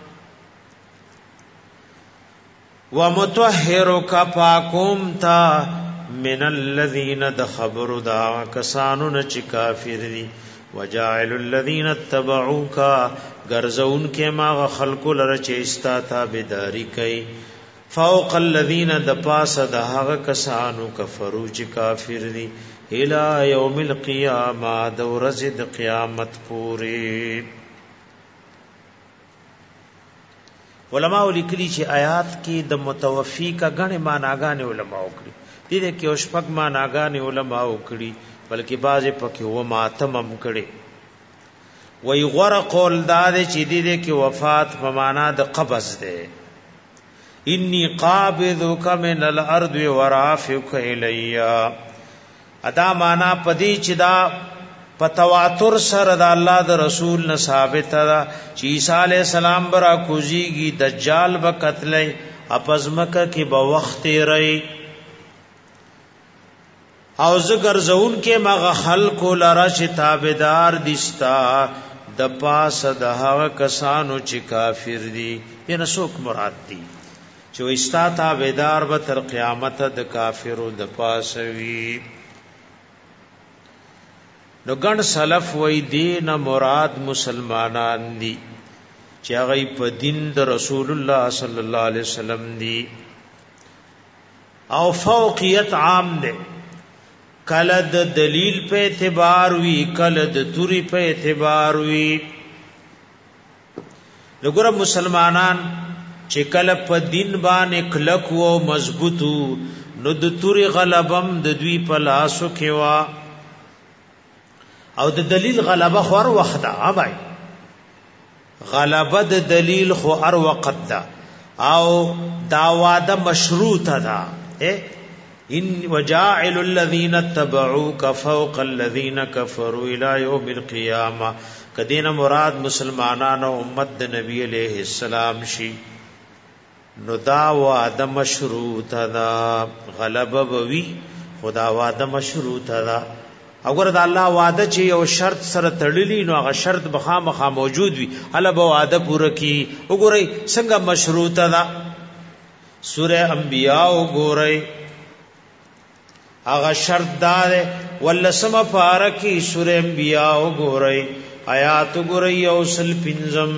A: ومطهرک پاکوم تا من الذین دخبر دا کسانو نه چې کافر دي وجاعل الذین اتبعوک غرزون کې ما خلق لره چې استا تابعداري کوي فوق الذین د پاسه د هغه کسانو کفرو چې کافر دي الى یوم القیامه د ورځې د قیامت پورې. علماء لیکلي چې آیات کې د متوفی کا غنه معناګانې علماء وکړي دې کې او شپږ معناګانې علماء وکړي بلکې بعضې پکې و ماتم هم کړي. وی غره قول دا چې دې کې وفات په معنا د قبض ده. انی قابضک من الارض ورافعک الیا ادا معنا پدی چې دا پتواتر سره د الله د رسول نه ثابت ده چې عیسی علی السلام برا کوزیږي دجال به قتلای اپزمکه کې به وخت ری او زګر زون کې مغه خلق لرا چې تابعدار دستا د پاس د هغه کسانو چې کافر دي ینه څوک مراد دي چې وستا تابعدار به تر قیامت د کافرو د پاس وي. نو ګڼ سلف وای دین مراد مسلمانان دي چې هغه په دین د رسول الله صلی الله علیه وسلم دي او فوقیت عام ده کله د دلیل په اعتبار وی کله د توري په اعتبار وی. وګوره مسلمانان چې کله په دین باندې کلک وو مضبوطو نو د توري غلبم د دوی په لاسو کې وا او د دلیل غلبه خو هر وخت ده بھائی غلبه د دلیل خو هر وخت ده او دا واده مشروطه ده. ان وجاعل الذين اتبعوك فوق الذين كفروا الى يوم القيامه کدین مراد مسلمانانو امت د نبی علیہ السلام شي نو دا واده مشروطه ده غلبه بوي خدا واده مشروطه ده. اگر دا الله وعده چې یو شرط سره تړلی نو هغه شرط بخامخا موجود وي الله به وعده پوره کی. وګورئ څنګه مشروطه ده سوره انبیاء وګورئ هغه شرط دار ولسم فارکی سوره انبیاء وګورئ آیات وګورئ او سل پنځم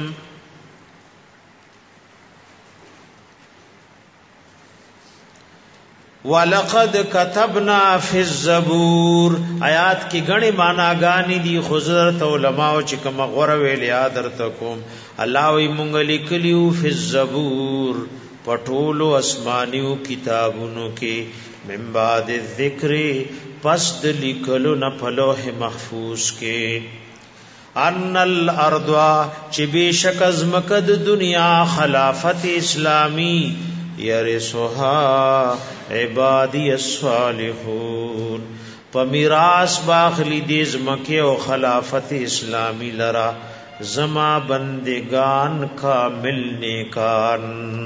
A: وَلَقَدْ كَتَبْنَا فِي الزَّبُورِ آیات کی غنی معناګانی دی حضرت علماء چې کوم غره ویل یاد درتکم الله وی مونږ لیکلیو فی الزبور پټولو اسمانیو کتابونو کې من بعد الذکر پس د لیکلو نه په لوح محفوظ کې ان الارض چې بشک ازمکد دنیا خلافت اسلامی یرسوها عبادی الصالحون پمیراث باخلی دې زمکه او خلافت اسلامی لرا زما بندگان کامل نیکان.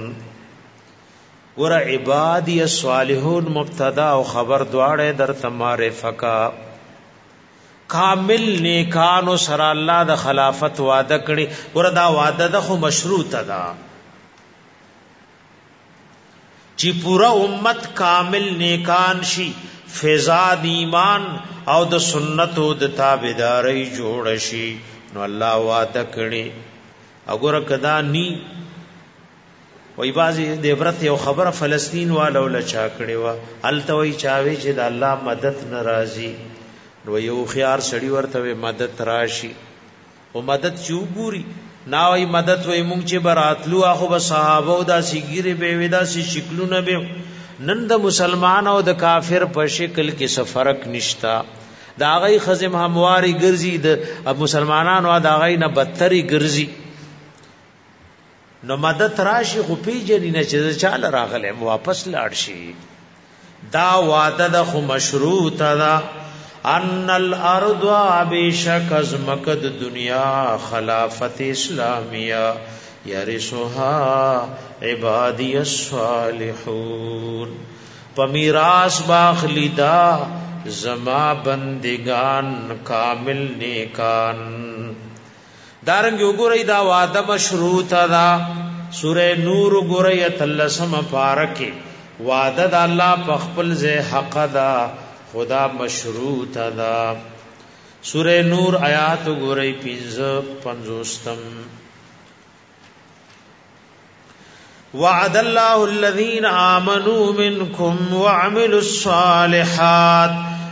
A: ور عبادی الصالحون مبتدا او خبر دواړه در تمہارے فقا کامل نیکانو سره الله د خلافت وعده کړي. ور دا وعده د خو مشروطه ده چې پورا امت کامل نیکان شي، فیضاد ایمان او د سنت او د تابعداري جوړ شي. نو الله وعده کړي وګوره کدا نی وای بازي د عبرت یو خبره فلسطین والو لچا کړي وا التوي چاوي چې د الله مدد ناراضي. نو یو خيار سړی ورته مدد راشي او مدد چوبوري ناوي مدد وای مونږ چې براتلو اخو به صحابه او د سیګری به ودا سي شکلونه به. نن د مسلمان او د کافر په شکل کې څه فرق نشتا. دا غي خزم همواري ګرځي د مسلمانانو دا غي نه بدتري ګرځي. نو مدد راشي خو پیجنې نه چې چاله راغله واپس لاړ شي. دا وعده د خو مشروط ده ان الارض ابشک از مکد دنیا خلافت اسلامیہ یرثها عبادی الصالحون. پمیراث باخلیدا زما بندگان کامل نیکان. دارنګ وګورئ دا وعده مشروط ده. سوره نور وګورئ تلسم پارکه وعده د الله په خپل ځای حق ده خدا مشروط ده. سوره نور آیات وګورئ 55. وعد الله الذين آمنوا منكم وعملوا الصالحات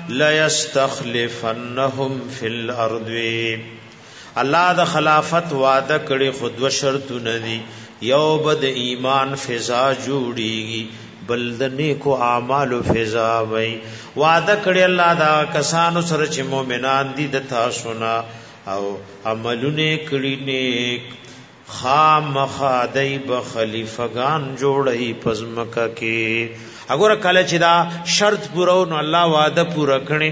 A: ليستخلفنهم في الارض. الله د خلافت وعده کړي خود و شرط ندي. یو بد ایمان فضا جوړيږي بل د نیکو اعمال فضا وي. وعده کړي الله دا کسانو سره چې مؤمنان دي د تاسو نه او عملونه کړي نیک خامخا دای به خلیفګان جوړي پزمکه کې. اگر کله چې دا شرط پورو نو الله وعده پورا کړي.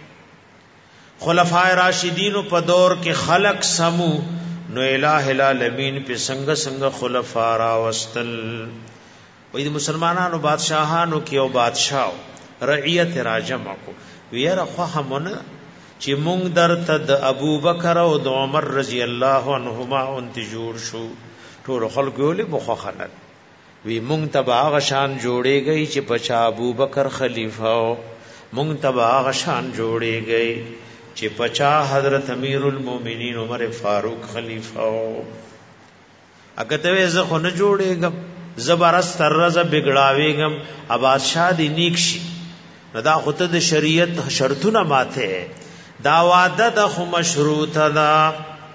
A: خلفای راشدین په دور کې خلق سمو نو الٰه العالمین په څنګه خلفا را وستل. وې د مسلمانانو بادشاہانو کې او بادشاہ رعیت راجم کو ویره خو همونه چې مونږ درته د ابوبکر او د عمر رضی الله عنهما انت جوړ شو. ټول خلک ولې مخخنل وی مونږ تبا غشان جوړېږي چې پچا ابوبکر خلیفہ او مونږ تبا غشان جوړېږي چې پچا حضرت امیر المؤمنین عمر فاروق خلیفہ او اګه ته زه خو نه جوړېږم زبرست رز بګړاوېږم ابادشاہ دی نیک شي. دا خطه د شریعت شرطونه ماته. دا وعده د خو مشروط ده.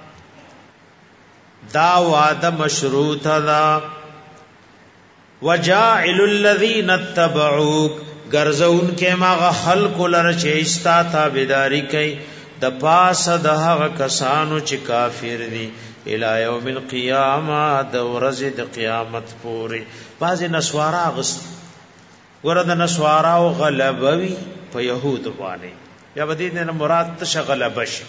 A: دا وعده مشروط ده. وجاعل الذين اتبعوك غرزون کې ما خلق لر چې استا تابعداري کوي د پاسه د هغه کسانو چې کافر دي الى يوم القيامه د ورځې د قیامت پورې. بعض نسوارا غست ورته نسوارا او غلبوي په يهود باندې یا بدی نه مراد ته غلبه شي.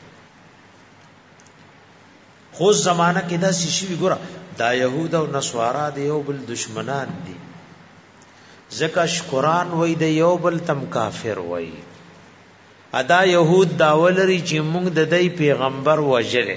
A: خو زمانہ کې دا شي ګره دا يهود او نسوارا د یو بل دشمنان دي. زکه قرآن وای د یو بل تم کافر وای. ادا يهود داولري چې موږ د دې پیغمبر وجره.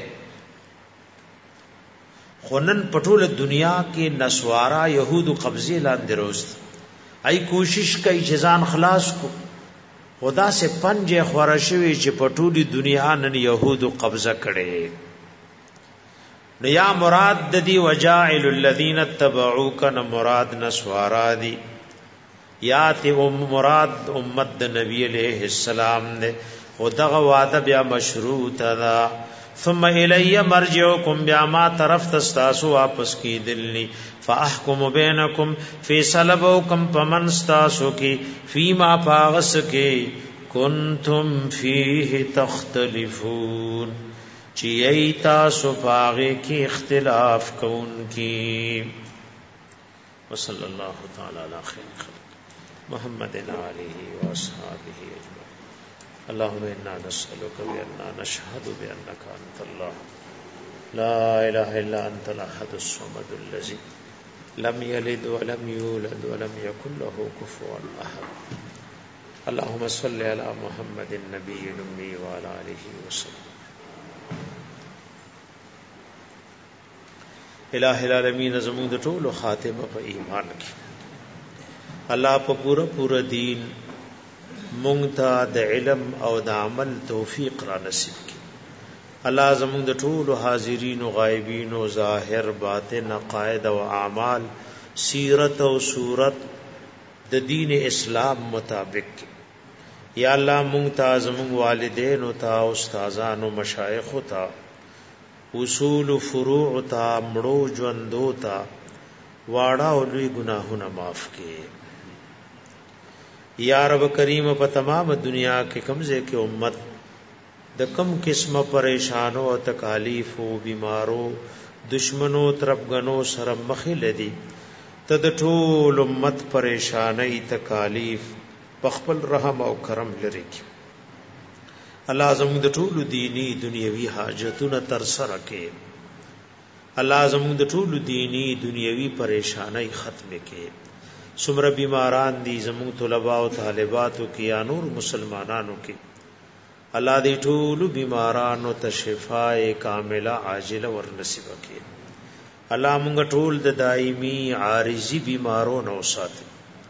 A: خونن پټول دنیا کې نسوارا يهود قبضه لاندې روست. ای کوشش کوي چې ځان خلاص کو. خدا سے پنجه خورشوي چې پټولي دنیا نن يهود قبضه کړي. نو یا مراد د دی وجاعل الذين اتبعوك نو مراد نسوارا دی یا ته مراد امت د نبی علیہ السلام نے خدغه وعده بیا مشروط ده. ثم الی مرجعکم بیا ما طرف تستاسو واپس کی دلنی فاحکم بینکم فیصلبکم پمن استاسو کی فیما پاغس کی کنتم فیه تختلفون چی ایتا سپاغے کی اختلاف کون کی. وصلی اللہ تعالی علی خیر خلق محمد علیہ واصحابہ اجمعین. اللهم انا نسألك بأننا نشهد بأنك انت الله لا اله الا انت الاحد الصمد الذي لم يلد ولم يولد ولم يكن له كفوا احد. اللهم صل على محمد النبي الامي وعلى اله وسلم. الہ العالمین زمون د ټولو خاتمه په ایمان کې الله په پورا دین مونږ ته د علم او د عمل توفیق را نصیب کړي. الله زمونږ د ټولو حاضرین او غایبین او ظاهر باطن عقاید او اعمال سیرت او صورت د دین اسلام مطابق کړي. یا الله مونږ ته زمونږ والدین او ته استادان او مشایخ او ته اصول او فروع او ته مړو ژوندو ته واړه او لوی ګناهونه معاف کړي. یا رب کریم په تمام دنیا کې کمزه کې امت د کم قسمه پریشانو او تکالیف او بیمارو دشمنو طرفګنو سره مخې لدی ته د ټول امت پریشانای تکالیف بخپل رحم او کرم لري کی. الله زموږ د ټول دینی دنیوي حاجتونه تر سره کې. الله زموږ د ټول دینی دنیوي پریشانای ختم کې. څومره بیماران دي زموږ طلباء او طالباتو کې یا نور مسلمانانو کې الله دې ټول بیمارانو ته شفاء کامله عاجله ور نصیب کړي. الله موږ ټول د دایمي عارضی بیمارو نو ساتي.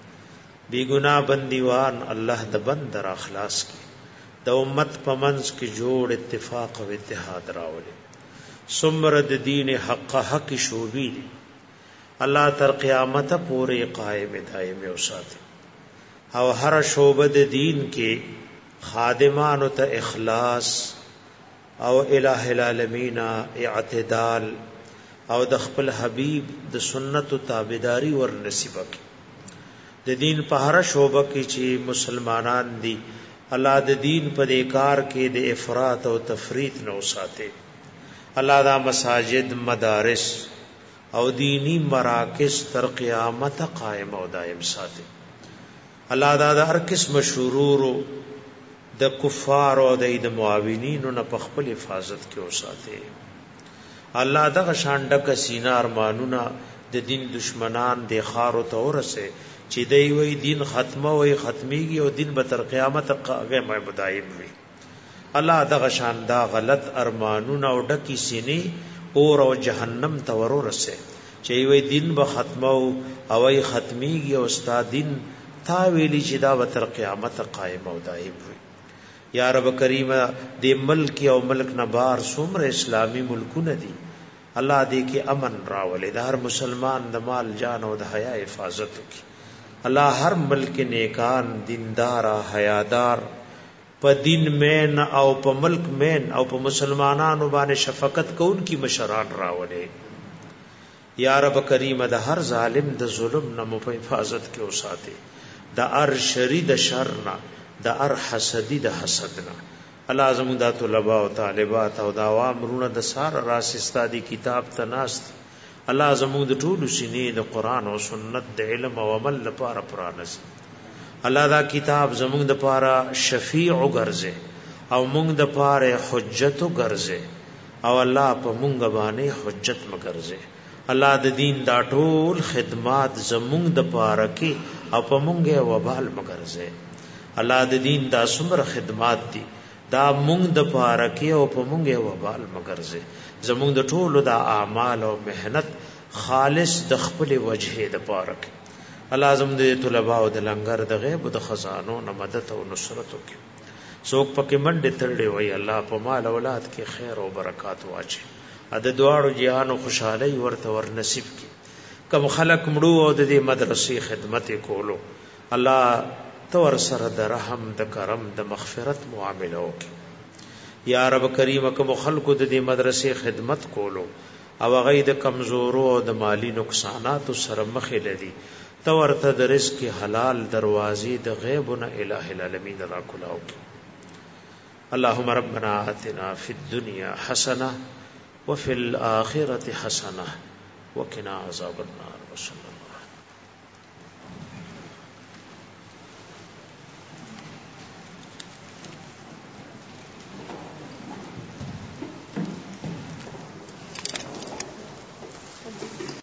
A: بی ګناه بندیوان الله د بندر اخلاص کړي. د امت پمنځ کې جوړ اتفاق او اتحاد راولي. څومره د دین حق شوبې دي الله تر قیامت پورې قائم دائم او ساتي. او هر شوبه د دین کې خادمانو ته اخلاص او الہ العالمین اعتدال او د خپل حبیب د سنت او تابعداري ور نصیب کړي. د دین په هر شوبه کې چې مسلمانان دي الله د دین په دې کار کې د افراط او تفریط نه وساتي. الله دا مساجد مدارس او دینی مراکز تر قیامت قائم او دائم ساتي. الله دا د هر قسم شرور د کفار او د معاونینو نه په خپل حفاظت کې وساتي. الله دغه شانډک سینه ارمانونه د دین دشمنان د خارو ته ورسه چې دی وی دین ختمه وي ختميږي او دین به تر قیامت قائم دائم وي. الله دغه شاندا غلط ارمانونه او ډکی سینې اور او جهنم ته ورسه چې وی دین به ختمه او وي ختميږي او استاد دین تا ویلی چې دا به تر قیامت قائم او دائم وي. یا رب کریم دې ملک او ملک نبار څومره اسلامی ملکونه دي الله دې کې امن راولي. د هر مسلمان د مال جان او د حیا حفاظت وکړي. الله هر ملک نیکان دیندار حیادار په دین مین او په ملک مین او په مسلمانانو باندې شفقت کوونکی مشران راولي. یا رب کریم د هر ظالم د ظلم نه مو په حفاظت کې اوساته. د هر شری د شر نه د ار حسدی د حسدنا الله زموږ د طلباء او طالبات او د عوام رونه د سار راس استادی کتاب تناست. الله زموږ د ټولو سینې د قران او سنت د علم او عمل لپاره پرانس. الله دا کتاب زموږ د لپاره شفیع وګرځي او موږ د لپاره حجت وګرځي او الله په موږ باندې حجت مګرځي. الله د دین دا ټول خدمات زموږ د لپاره کې او په موږ وبال مګرځي. الله د دین دا څومره خدمات دي دا مونږ د پاره کې او په مونږه وبال مګرځي. زمونږ د ټولو د اعمال او مهنت خالص د خپل وجهه د پاره کې الله اعظم د طلباء او د لنګر د غیب او د خزانو نه مدد او نصرت وکړي. څوک پکې منډه تړلې وي الله په مال اولاد کې خیر او برکات واچي. ا د دواړو جهان خوشحالي ورته ور نصیب کړي. کوم خلق مړو او د دې مدرسې خدمت کولو الله تور سره د رحم د کرم د مغفرت معامله وکي. یا رب کریم کوم خلق د دې مدرسې خدمت کولو او غي د کمزورو او د مالی نقصانات سره مخې لدی تور ته د رزق حلال دروازې د غیبنا الہ العالمین را کولاو. اللهم ربنا آتنا فی الدنيا حسنه وفي الاخره حسنه وقنا عذاب النار. وصلی